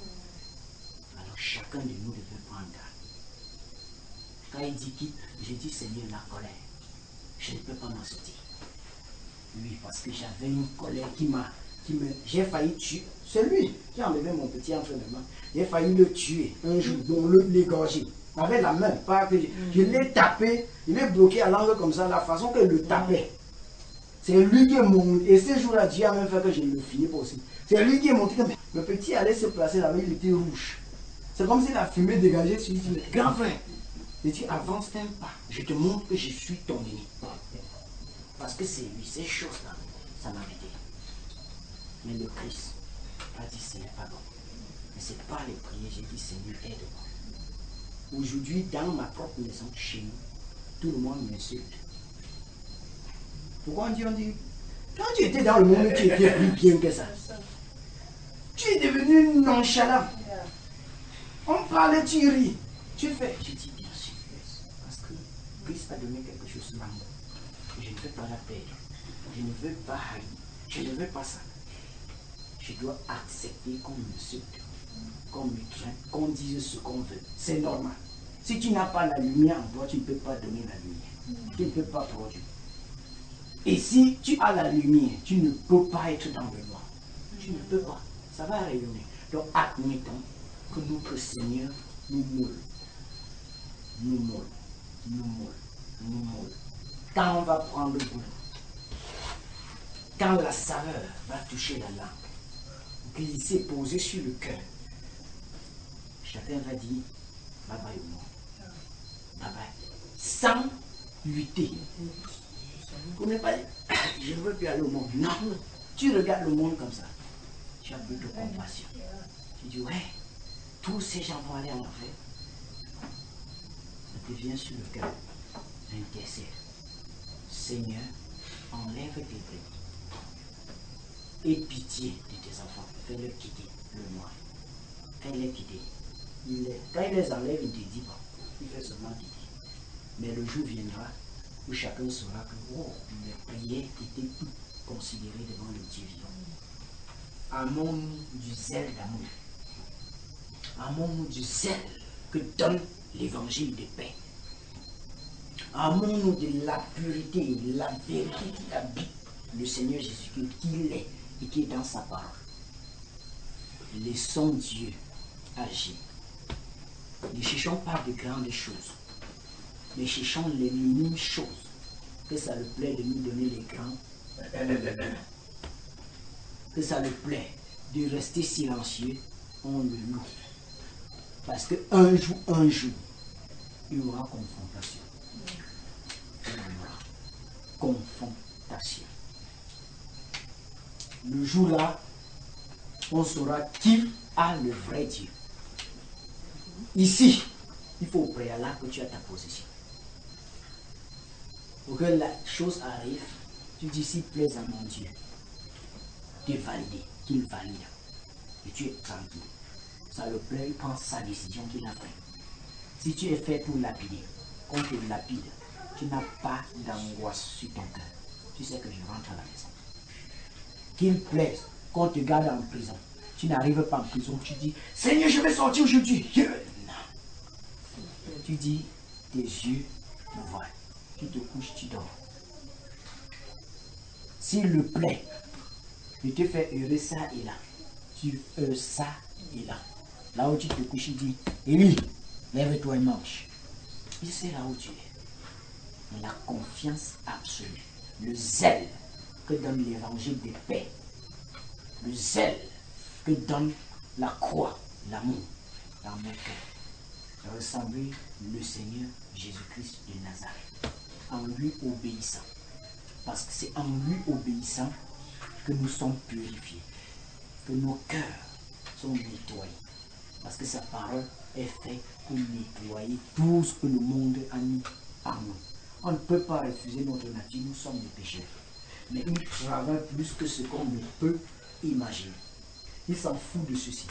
Alors chacun de nous devait prendre garde. Quand il dit quitte, je dis Seigneur, la colère. Je ne peux pas m'en sortir. Oui, parce que j'avais une colère qui m'a... Qui me, j'ai failli tuer. C'est lui qui a enlevé mon petit entre mes mains. J'ai failli le tuer un jour, donc l'égorger. Avec la main, pas que je, je l'ai tapé, il est bloqué à l'angle comme ça, la façon que le tapait. C'est lui qui est monté. Et ce jour-là, Dieu a même fait que je le finis aussi. C'est lui qui est monté. Le petit allait se placer là-bas, il était rouge. C'est comme si la fumée dégageait sur lui. Grand frère, il dit avance un pas. Je te montre que je suis ton ennemi. Parce que c'est lui, ces choses-là, ça m'a aidé. Mais le Christ a dit ce n'est pas bon. Mais c'est pas les prières, j'ai dit Seigneur, aide-moi. Aujourd'hui, dans ma propre maison, chez nous, tout le monde m'insulte. Pourquoi on dit, on dit, quand tu étais dans le monde, tu étais plus bien que ça. Tu es devenu nonchalant. On parlait, tu ris. Tu fais. Je dis bien sûr. Parce que Christ a donné quelque chose de moi. Je ne veux pas la perdre. Je ne veux pas haïr. Je ne veux pas ça. Je dois accepter qu'on me sulte, qu'on me traite, qu'on dise ce qu'on veut. C'est normal. Si tu n'as pas la lumière en toi, tu ne peux pas donner la lumière. Tu ne peux pas produire. Et si tu as la lumière, tu ne peux pas être dans le noir. Tu ne peux pas. Ça va rayonner. Donc admettons que notre Seigneur nous moule. Nous moule. Nous moule. Nous moule. Quand on va prendre le goût, quand la saveur va toucher la langue, glisser, poser sur le cœur, chacun va dire bye bye au monde. Bye bye. Sans lutter. Vous n'êtes pas dit, je ne veux plus aller au monde. Non, tu regardes le monde comme ça. Tu as plus de compassion. Tu dis, ouais, tous ces gens vont aller en enfer. Ça te vient sur le cœur. Intercède. Seigneur, enlève tes brebis. Aie pitié de tes enfants. Fais-les quitter le noir. Fais-les quitter. Il les, quand il les enlève, il ne te dit pas. Il fait seulement quitter. Mais le jour viendra où chacun saura que oh, mes prières étaient toutes considérées devant le Dieu vivant. Amons-nous du zèle d'amour. Amons-nous du zèle que donne l'évangile de paix. Amons-nous de la pureté, la vérité qui habite le Seigneur Jésus-Christ, qui est et qui est dans sa parole. Laissons Dieu agir. Ne cherchons pas de grandes choses, mais cherchons les minimes choses, que ça le plaît de nous donner les grands. Que ça le plaît de rester silencieux, on le loue. Parce qu'un jour, un jour, il y aura confrontation. Il y aura confrontation. Le jour-là, on saura qui a le vrai Dieu. Ici, il faut au préalable que tu as ta position. Pour que la chose arrive, tu dis s'il plaise à mon Dieu, tu es validé, qu'il valide. Et tu es tranquille. Ça le plaît, il prend sa décision qu'il a prise. Si tu es fait pour lapider, qu'on te lapide, tu n'as pas d'angoisse sur ton cœur. Tu sais que je rentre à la maison. Qu'il plaise, qu'on te garde en prison. Tu n'arrives pas en prison, tu dis, Seigneur, je vais sortir aujourd'hui. Non. Tu dis, tes yeux me voient. Tu te couches, tu dors. S'il le plaît, il te fait heureux ça et là. Tu heures ça et là. Là où tu te couches, il dit, Élie, lève-toi et marche. Il sait là où tu es. Mais la confiance absolue, le zèle que donne l'évangile de paix, le zèle que donne la croix, l'amour dans mon cœur, ressembler le Seigneur Jésus-Christ de Nazareth, en lui obéissant. Parce que c'est en lui obéissant que nous sommes purifiés, que nos cœurs sont nettoyés. Parce que sa parole est faite pour nettoyer tout ce que le monde a mis en nous. On ne peut pas refuser notre nature, nous sommes des pécheurs. Mais il travaille plus que ce qu'on ne peut imaginer. Il s'en fout de ceci.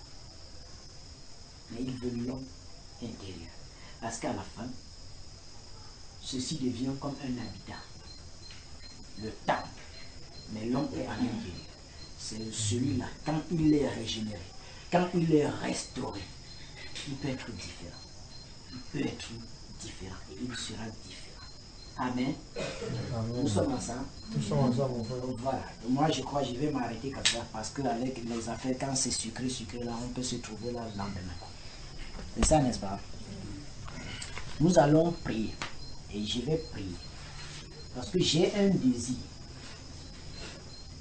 Mais il veut l'homme intérieur. Parce qu'à la fin, ceci devient comme un habitat. Le temple. Mais l'homme est à l'intérieur. C'est celui-là, quand il est régénéré, quand il est restauré, il peut être différent. Il peut être différent et il sera différent. Amen. Amen. Nous sommes ensemble. Nous sommes ensemble, mon frère. Voilà. Moi, je crois que je vais m'arrêter comme ça parce qu'avec les affaires, quand c'est sucré, sucré, là, on peut se trouver là le lendemain. C'est ça, n'est-ce pas? Nous allons prier. Et je vais prier. Parce que j'ai un désir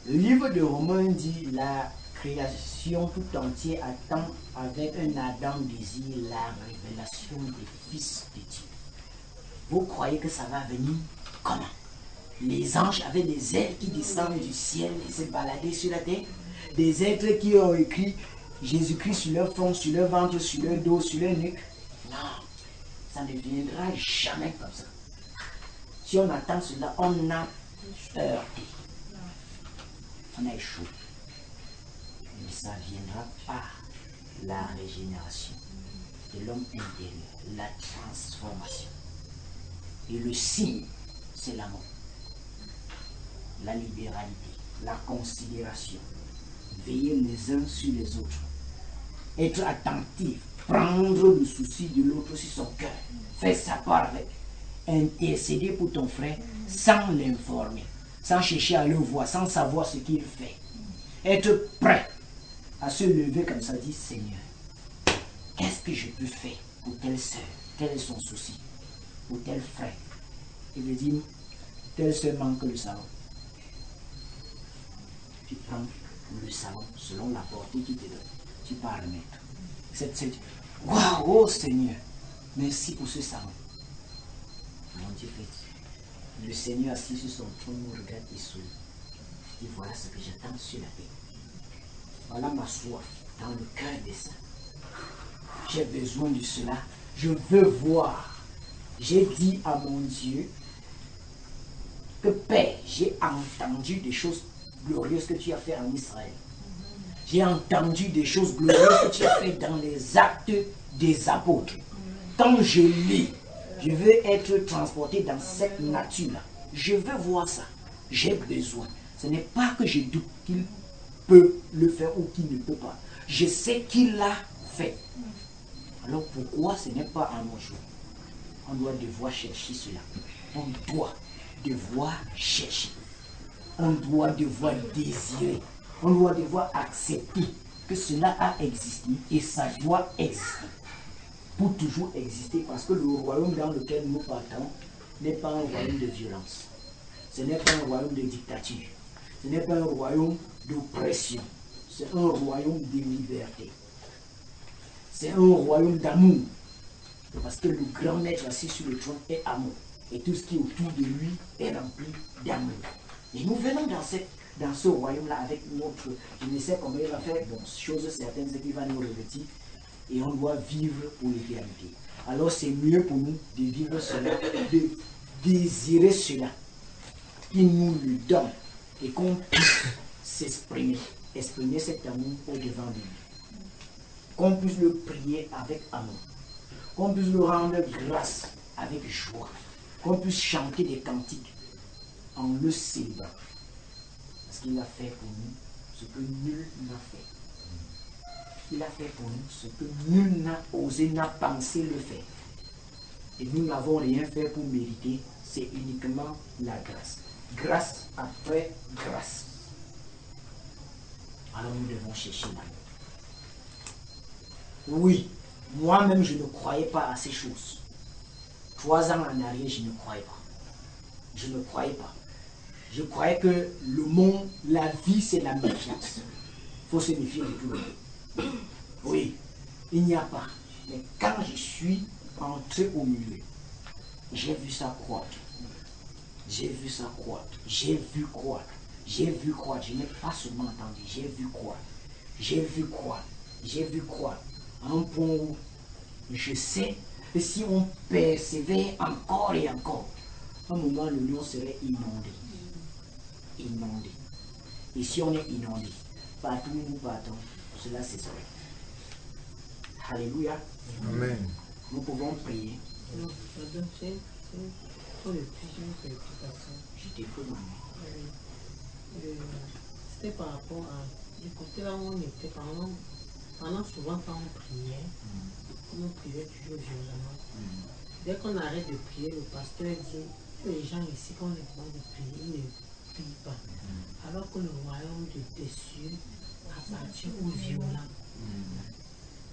Le livre de Romains dit la création tout entière attend avec un ardent désir la révélation des fils de Dieu. Vous croyez que ça va venir comment? Les anges avaient des ailes qui descendent du ciel et se baladaient sur la terre. Des êtres qui ont écrit Jésus-Christ sur leur front, sur leur ventre, sur leur dos, sur leur nuque. Non, ça ne viendra jamais comme ça. Si on attend cela, on a heurté. On a échoué. Mais ça viendra par la régénération de l'homme intérieur, la transformation. Et le signe, c'est l'amour, la libéralité, la considération, veiller les uns sur les autres, être attentif, prendre le souci de l'autre sur son cœur, faire sa part avec, intercéder pour ton frère sans l'informer, sans chercher à le voir, sans savoir ce qu'il fait. Être prêt à se lever comme ça, dire Seigneur, qu'est-ce que je peux faire pour telle soeur, quel est son souci, pour tel frère. Il veut dire, telle soeur manque le savon. Tu prends le savon selon la portée qu'il te donne. Tu pars le mettre. Cette soeur dit, waouh, oh Seigneur, merci pour ce savon. Mon Dieu fait, le Seigneur assis sur son trône nous regarde et sourit. Il dit, voilà ce que j'attends sur la terre. Voilà ma soif dans le cœur des saints. J'ai besoin de cela. Je veux voir. J'ai dit à mon Dieu que Père, j'ai entendu des choses glorieuses que tu as fait en Israël. J'ai entendu des choses glorieuses que tu as fait dans les actes des apôtres. Quand je lis, je veux être transporté dans cette nature-là. Je veux voir ça. J'ai besoin. Ce n'est pas que je doute qu'il peut le faire ou qu'il ne peut pas. Je sais qu'il l'a fait. Alors pourquoi ce n'est pas à nos jours? On doit devoir chercher cela. On doit devoir chercher. On doit devoir désirer. On doit devoir accepter que cela a existé et ça doit exister. Pour toujours exister, parce que le royaume dans lequel nous partons n'est pas un royaume de violence. Ce n'est pas un royaume de dictature. Ce n'est pas un royaume d'oppression. C'est un royaume de liberté. C'est un royaume d'amour. Parce que le grand maître assis sur le trône est amour. Et tout ce qui est autour de lui est rempli d'amour. Et nous venons dans, cette, dans ce royaume-là avec notre... Je ne sais comment il va faire, bon, chose certaine, c'est qu'il va nous revêtir. Et on doit vivre pour l'éternité. Alors c'est mieux pour nous de vivre cela, de désirer cela, qu'il nous le donne et qu'on puisse s'exprimer, exprimer cet amour au-devant de lui. Qu'on puisse le prier avec amour, qu'on puisse le rendre grâce avec joie, qu'on puisse chanter des cantiques en le célébrant. Parce qu'il a fait pour nous ce que nul n'a fait. Il a fait pour nous ce que nul n'a osé, n'a pensé le faire. Et nous n'avons rien fait pour mériter, c'est uniquement la grâce. Grâce après grâce. Alors nous devons chercher l'amour. Oui, moi-même je ne croyais pas à ces choses. Trois ans en arrière, je ne croyais pas. Je ne croyais pas. Je croyais que le monde, la vie, c'est la méfiance. Il faut se méfier de tout le monde. Oui, il n'y a pas. Mais quand je suis entré au milieu, j'ai vu ça croître. J'ai vu ça croître. J'ai vu croître. J'ai vu croître. Je n'ai pas seulement entendu. J'ai vu croître. J'ai vu croître. J'ai vu croître. À un point où je sais que si on persévère encore et encore, à un moment, le lion serait inondé. Inondé. Et si on est inondé, partout où nous partons, cela cesserait. Alléluia. Amen. Nous pouvons prier. Non, pardon, c'est pour le pigeon préoccupation. Je t'écoute, maman. Euh, C'était par rapport à du côté là où on était, pendant, pendant souvent quand on priait, mm. on priait toujours violemment. Mm. Dès qu'on arrête de prier, le pasteur dit que les gens ici, quand on est demande de prier, ils ne prient pas. Mm. Alors que le royaume de des cieux appartient aux violents. Mm.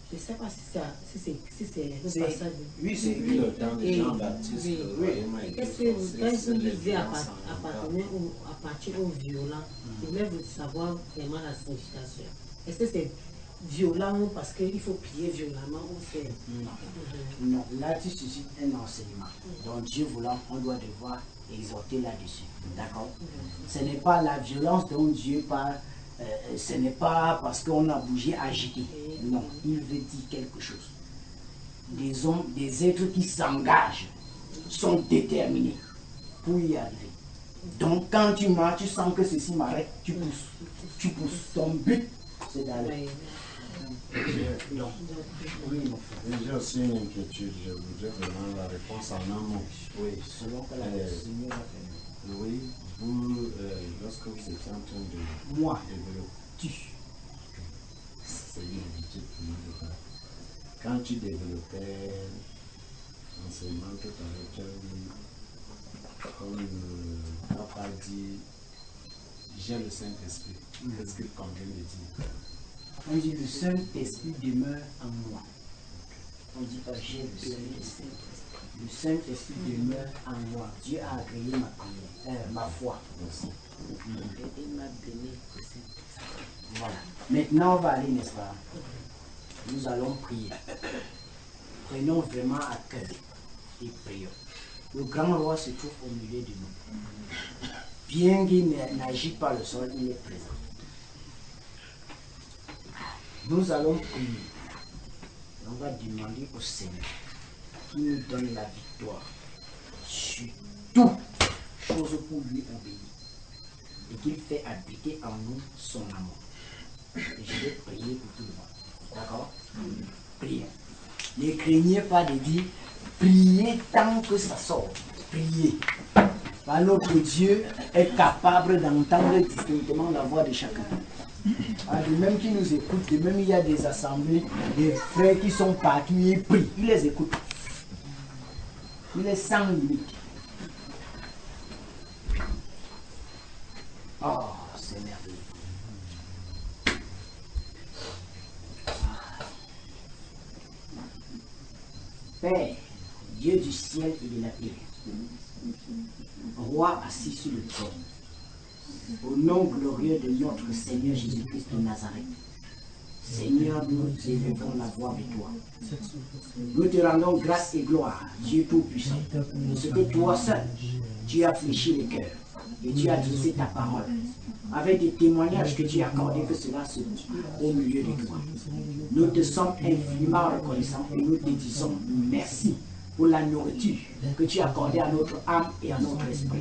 Je ne sais pas si c'est si c'est si c'est le C'est- passage. Oui, c'est Depuis le temps de Et- Jean-Baptiste, oui. le royaume a Et été qu'est-ce que vous, forcé, quand c'est vous les disiez violences appart- en appartenir au, appartient au violent, je voulais vous savoir vraiment la signification. Est-ce que c'est violent ou parce qu'il faut prier violemment ou c'est. Non. Non, là tu suscites un enseignement. Donc Dieu voulant, on doit devoir exhorter là-dessus. D'accord? Ce n'est pas la violence dont Dieu parle, euh, ce n'est pas parce qu'on a bougé, agité. Non, il veut dire quelque chose. Des hommes, des êtres qui s'engagent, sont déterminés pour y arriver. Donc quand tu marches, tu sens que ceci m'arrête, tu pousses. Tu pousses. Ton but, c'est d'aller. Non. Oui, mon frère. J'ai aussi une inquiétude, je voudrais vraiment la réponse en un mot. Oui, selon que la Euh, Seigneur va faire. Oui, vous, euh, lorsque vous étiez en train de Moi, développer, tu. c'est une habitude pour moi de faire. Quand tu développais l'enseignement tout à l'heure, tu as dit, comme le papa dit, j'ai le Saint-Esprit. Qu'est-ce qu'il convient de dire? On dit le Saint-Esprit demeure en moi. On dit pas j'ai le Saint-Esprit. Le Saint-Esprit demeure en moi. Dieu a agréé ma prière, euh, ma foi. Merci. Et il m'a donné le Saint-Esprit. Voilà. Maintenant, on va aller, n'est-ce pas? Nous allons prier. Prenons vraiment à cœur et prions. Le grand roi se trouve au milieu de nous. Bien qu'il n'agit pas le sol, il est présent. Nous allons prier. On va demander au Seigneur qui nous donne la victoire sur toute chose pour lui obéir et qu'il fait habiter en nous son amour. Et je vais prier pour tout le monde. D'accord? Priez. Ne craignez pas de dire priez tant que ça sort. Priez. Car notre Dieu est capable d'entendre distinctement la voix de chacun. Ah, de même qui nous écoutent, de même il y a des assemblées, des frères qui sont partout, ils prient, il les écoute. Il est sans limite. Oh, c'est merveilleux. Père, Dieu du ciel et de la terre, roi assis sur le trône, au nom glorieux de notre Seigneur Jésus-Christ de Nazareth, Seigneur, nous élevons la voix avec toi. Nous te rendons grâce et gloire, Dieu Tout-Puissant, de ce que toi seul, tu as fléchi les cœurs et tu as dressé ta parole, avec des témoignages que tu as accordés que cela se au milieu de toi. Nous te sommes infiniment reconnaissants et nous te disons merci pour la nourriture que tu as accordée à notre âme et à notre esprit.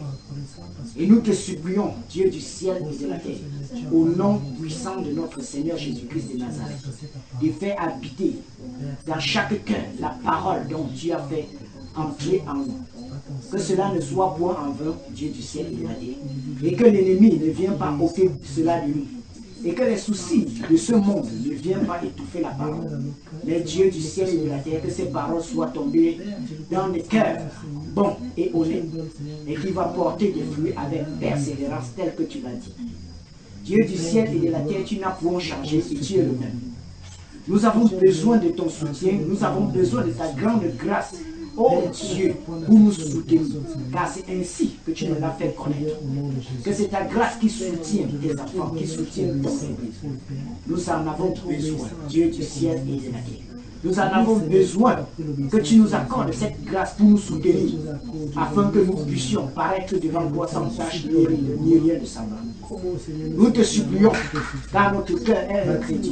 Et nous te supplions, Dieu du ciel et de la terre, au nom puissant de notre Seigneur Jésus-Christ de Nazareth, de faire habiter dans chaque cœur la parole dont tu as fait entrer en nous. Que cela ne soit point en vain, Dieu du ciel et de la terre, et que l'ennemi ne vienne pas ôter cela de nous. Et que les soucis de ce monde ne viennent pas étouffer la parole. Mais Dieu du ciel et de la terre, que ces paroles soient tombées dans les cœurs bons et honnêtes, et qui va porter des fruits avec persévérance tel que tu l'as dit. Dieu du ciel et de la terre, tu n'as point changé et tu es le même. Nous avons besoin de ton soutien, nous avons besoin de ta grande grâce. Oh Dieu, pour nous soutenir, car c'est ainsi que tu nous l'as fait connaître. Que c'est ta grâce qui soutient tes enfants, qui soutient ton Église. Nous en avons besoin, Dieu du ciel et de la terre. Nous en avons besoin que tu nous accordes cette grâce pour nous soutenir, afin que nous puissions paraître devant toi sans tache ni rien de semblable. Nous te supplions, car notre cœur est un chrétien.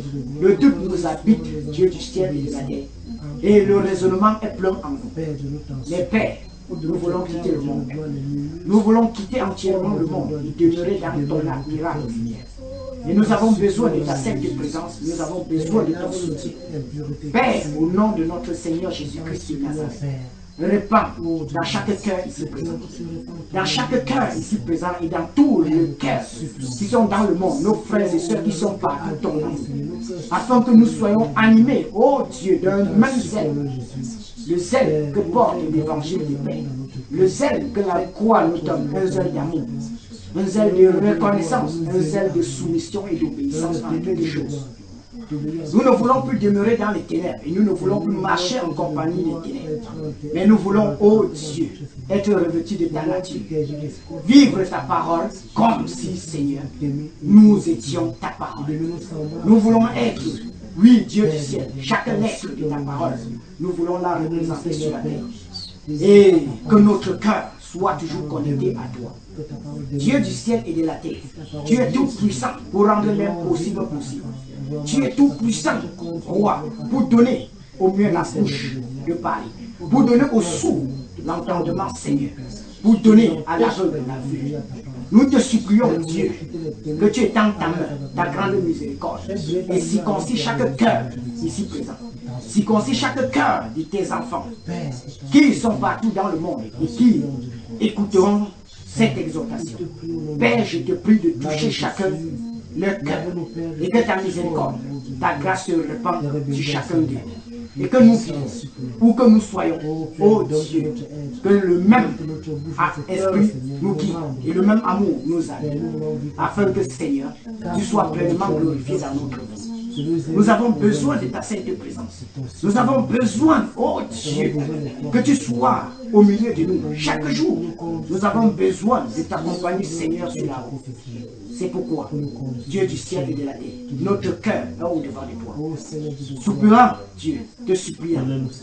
Le doute nous habite, Dieu du ciel et de la terre. Et le raisonnement est plein en nous. Les pères, nous voulons quitter le monde. Nous voulons quitter entièrement le monde et demeurer dans ton admirable lumière. Et nous avons besoin de ta sainte présence, nous avons besoin de ton soutien. Père, au nom de notre Seigneur Jésus-Christ de Nazareth, répands dans chaque cœur ici présent, dans chaque cœur ici présent et dans tous les cœurs qui sont dans le monde, nos frères et sœurs qui sont partout ton amour, afin que nous soyons animés, oh Dieu, d'un même zèle, le zèle que porte l'évangile de paix, le zèle que la croix nous donne, un zèle d'amour, un zèle de reconnaissance, un zèle de soumission et d'obéissance en toutes les choses. Nous ne voulons plus demeurer dans les ténèbres et nous ne voulons plus marcher en compagnie des ténèbres. Mais nous voulons, ô Dieu, être revêtus de ta nature. Vivre ta parole comme si, Seigneur, nous étions ta parole. Nous voulons être, oui, Dieu du ciel, chaque lettre de ta parole, nous voulons la représenter sur la terre. Et que notre cœur soit toujours connecté à toi. Dieu du ciel et de la terre. Tu es tout puissant pour rendre l'impossible possible. Tu es tout puissant, roi, pour donner au mieux la bouche de parler, pour donner aux sourds l'entendement, Seigneur, pour donner à l'aveugle la vue. Nous te supplions, Dieu, que tu étends ta main, ta grande miséricorde, et circoncis chaque cœur ici présent. Circoncis chaque cœur de tes enfants qui sont partout dans le monde et qui écouteront cette exhortation. Père, je te prie de toucher chacun leur cœur et que ta miséricorde, ta grâce se répande sur chacun d'eux. Et que nous vivions, où que nous soyons, ô Dieu, que le même esprit nous guide et le même amour nous aide, afin que, Seigneur, tu sois pleinement glorifié dans notre vie. Nous avons besoin de ta sainte présence. Nous avons besoin, oh Dieu, que tu sois au milieu de nous chaque jour. Nous avons besoin de t'accompagner, Seigneur, sur la route. C'est pourquoi, Dieu du ciel et de la terre, notre cœur est au-devant de toi. Soupirant, Dieu, te suppliant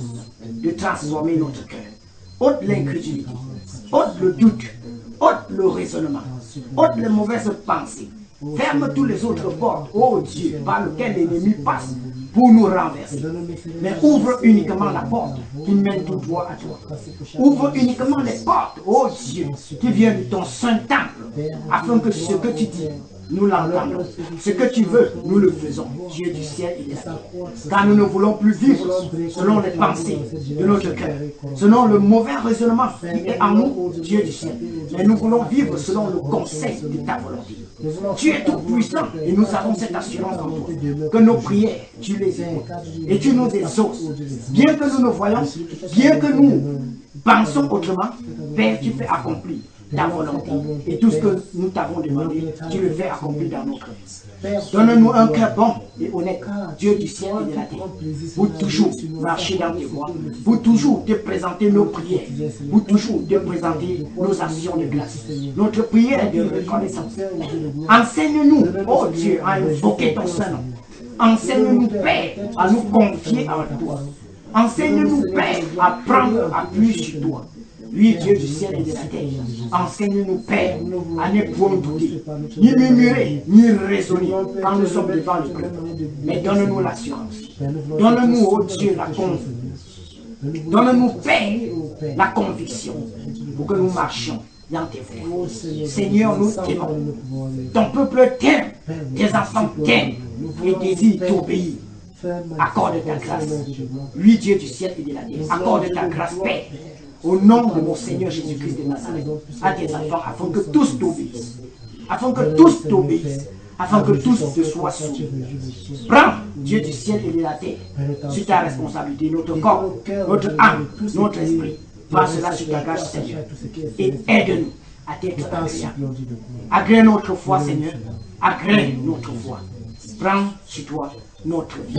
de transformer notre cœur. Ôte l'incrédulité, ôte le doute, ôte le raisonnement, ôte les mauvaises pensées. Ferme tous les autres portes, oh Dieu, par lesquelles l'ennemi passe pour nous renverser. Mais ouvre uniquement la porte qui mène tout droit à toi. Ouvre uniquement les portes, oh Dieu, qui viennent de ton saint temple, afin que ce que tu dis, nous l'entendons. Ce que tu veux, nous le faisons, Dieu du ciel et de la terre. Car nous ne voulons plus vivre selon les pensées de notre cœur, selon le mauvais raisonnement qui est en nous, Dieu du ciel. Mais nous voulons vivre selon le conseil de ta volonté. Tu es tout puissant et nous avons cette assurance en toi, que nos prières, tu les écoutes et tu nous exauces. Bien que nous ne voyons, bien que nous pensons autrement, Père, tu fais accomplir ta volonté. Et tout ce que nous t'avons demandé, tu le fais accomplir dans notre vie. Donne-nous un cœur bon et honnête, Dieu du ciel et de la terre, pour toujours marcher dans tes voies, pour toujours te présenter nos prières, pour toujours te présenter nos actions de grâce, notre prière de reconnaissance. Enseigne-nous, oh Dieu, à invoquer ton Saint-Nom. Enseigne-nous, Père, à nous confier en toi. Enseigne-nous, Père, à prendre appui sur toi. Oui, Dieu du ciel et de la terre, enseigne-nous, Père, à ne point douter, ni murmurer, ni raisonner quand nous sommes devant le peuple. Mais donne-nous l'assurance. Donne-nous, oh Dieu, la conviction. Donne-nous, Père, la conviction pour que nous marchions dans tes voies. Seigneur, nous t'aimons. Ton peuple t'aime, tes enfants t'aiment et désirent t'obéir. Accorde ta grâce. Oui, Dieu du ciel et de la terre, accorde ta grâce, Père. Au nom de mon Seigneur Jésus-Christ de Nazareth, à tes enfants, afin que tous t'obéissent, afin que tous t'obéissent, afin que tous te soient soumis. Prends, Dieu du ciel et de la terre, sur ta responsabilité, notre corps, notre âme, notre esprit. Prends cela sur ta grâce, Seigneur, et aide-nous à t'être agréable. Agrée notre foi, Seigneur, agrée notre foi. Prends sur toi notre vie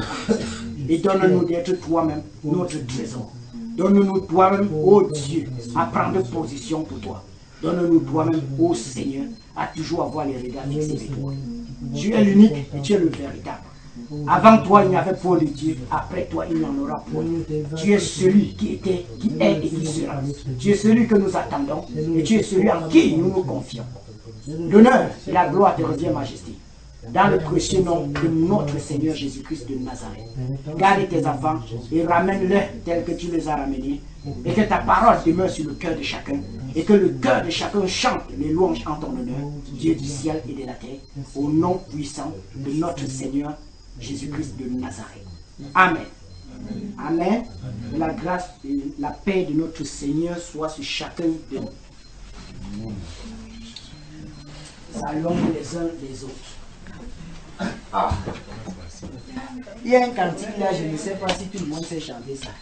et donne-nous d'être toi-même notre trésor. Donne-nous toi-même, ô Dieu, à prendre position pour toi. Donne-nous toi-même, ô Seigneur, à toujours avoir les regards fixés sur toi. Tu es l'unique et tu es le véritable. Avant toi, il n'y avait point de Dieu. Après toi, il n'y en aura point. Tu es celui qui était, qui est et qui sera. Tu es celui que nous attendons et tu es celui en qui nous nous confions. L'honneur et la gloire te revient, Majesté. Dans le précieux nom de notre Seigneur Jésus-Christ de Nazareth. Garde tes enfants et ramène-les tels que tu les as ramenés. Et que ta parole demeure sur le cœur de chacun. Et que le cœur de chacun chante les louanges en ton honneur, Dieu du ciel et de la terre, au nom puissant de notre Seigneur Jésus-Christ de Nazareth. Amen. Amen. Que la grâce et la paix de notre Seigneur soit sur chacun de nous. Saluons les uns les autres. Ah. Il y a un cantique là, je ne sais pas si tout le monde sait chanter ça.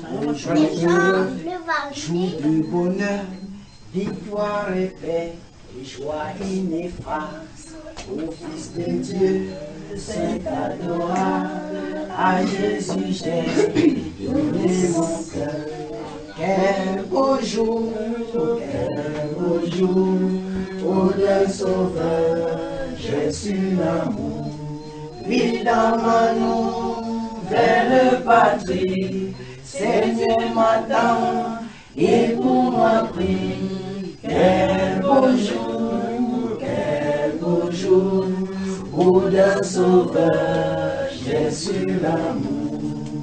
Jour de bonheur, victoire et paix, et joie inefface au Fils de Dieu, c'est adorable. À Jésus j'ai donné mon cœur. Quel beau jour, quel beau jour, ô le Sauveur, j'ai su l'amour. Oui, dans ma nouvelle patrie, Seigneur m'attend, et pour moi prie. Quel beau jour, quel beau jour, ô le Sauveur, j'ai su l'amour.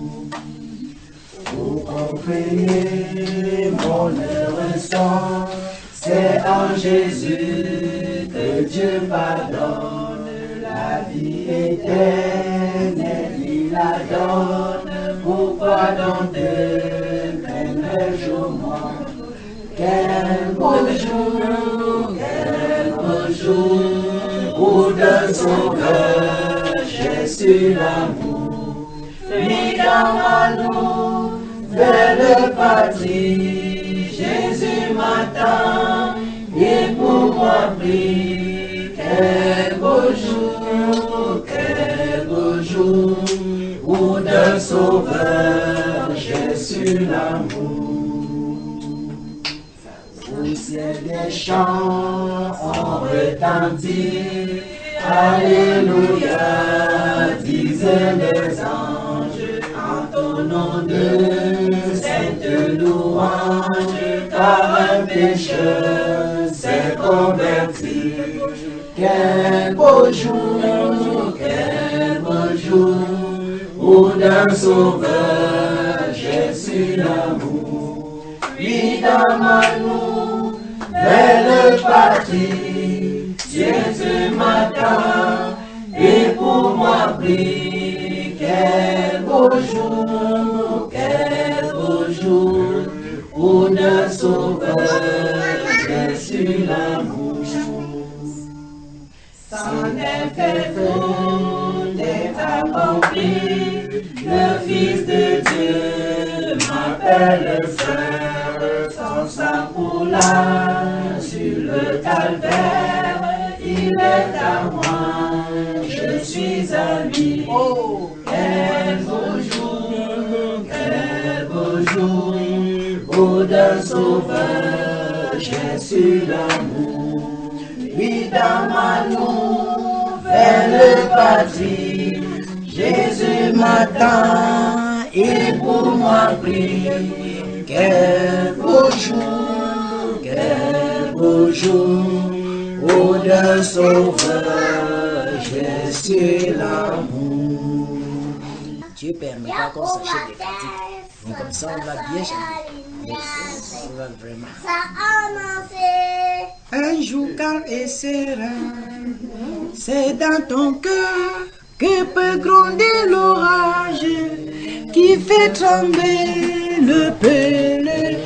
Pour comprendre mon heureux sang, c'est en Jésus que Dieu pardonne. La vie éternelle, il la donne. Pourquoi donc de même jour moi? Quel beau jour, quel beau jour, où de Sauveur, j'ai su l'amour. Oui, dans ma nouvelle patrie, Jésus m'attend, et pour moi prie. Quel beau jour, quel beau jour, où d'un Sauveur j'ai su l'amour. Au ciel des chants on retentit, Alléluia, disaient les anges, en ton nom de sainte louange, car un pécheur s'est converti. Quel beau jour, quel beau jour, où d'un Sauveur j'ai su l'amour. Oui, dans ma nouvelle patrie, Jésus m'attend, et pour moi prie. Quel beau jour, quel beau jour, où d'un Sauveur j'ai su l'amour. Sans effet tout est accompli, le Fils de Dieu m'appelle frère. Sans sang coula sur le calvaire, il est à moi, je suis à lui. Oh, quel beau jour, quel beau jour, où d'un Sauveur j'ai su l'amour. Oui, dans ma nouvelle patrie, Jésus m'attend, et pour moi prie. Quel beau jour, quel beau jour, où d'un Sauveur j'ai su l'amour. Dieu permettra qu'on s'achète des cantiques. Donc comme ça, on va bien chanter. On va vraiment. Un jour calme et serein, c'est dans ton cœur que peut gronder l'orage qui fait trembler le pèlerin.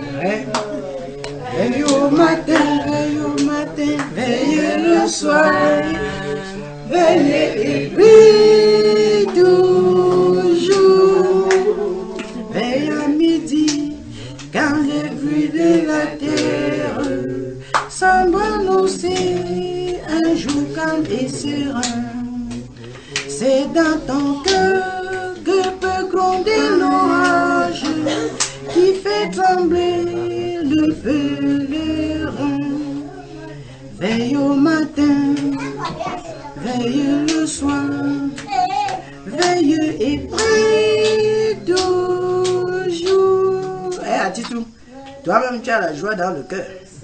Veille au matin, veille au matin, veille le soir, veille et prie toujours. Veille à midi, quand les bruits de la terre semblent aussi un jour calme et serein. C'est dans ton cœur que peut gronder l'orage qui fait trembler le pèlerin. Veille au matin, veille le soir, veille et prie toujours. Eh, hey, Atitou, toi-même tu as la joie dans le cœur.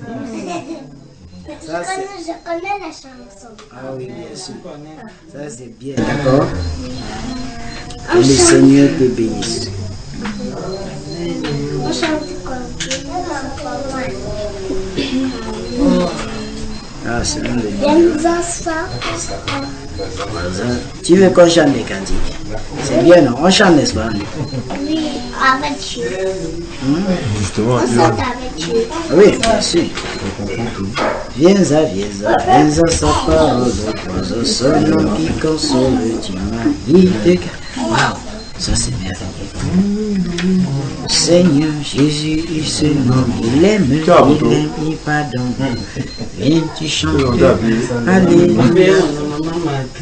Ça, je, connais, je connais la chanson. Ah oui, bien sûr. Ça, c'est bien. D'accord. Que le Seigneur te bénisse. On chante comme Ah, c'est un de Tu veux qu'on chante des cantiques? C'est bien, non? On chante, n'est-ce pas? Oui, avec Dieu. Hum? Justement, on chante avec Dieu. Oui, bien sûr. Viens à, viens à, viens à sa parole, pose son nom qui console, tu m'as dit. Waouh, ça c'est bien. Seigneur Jésus, il se nomme, il aime, il aime, il pardonne. Viens, tu chantes, allez.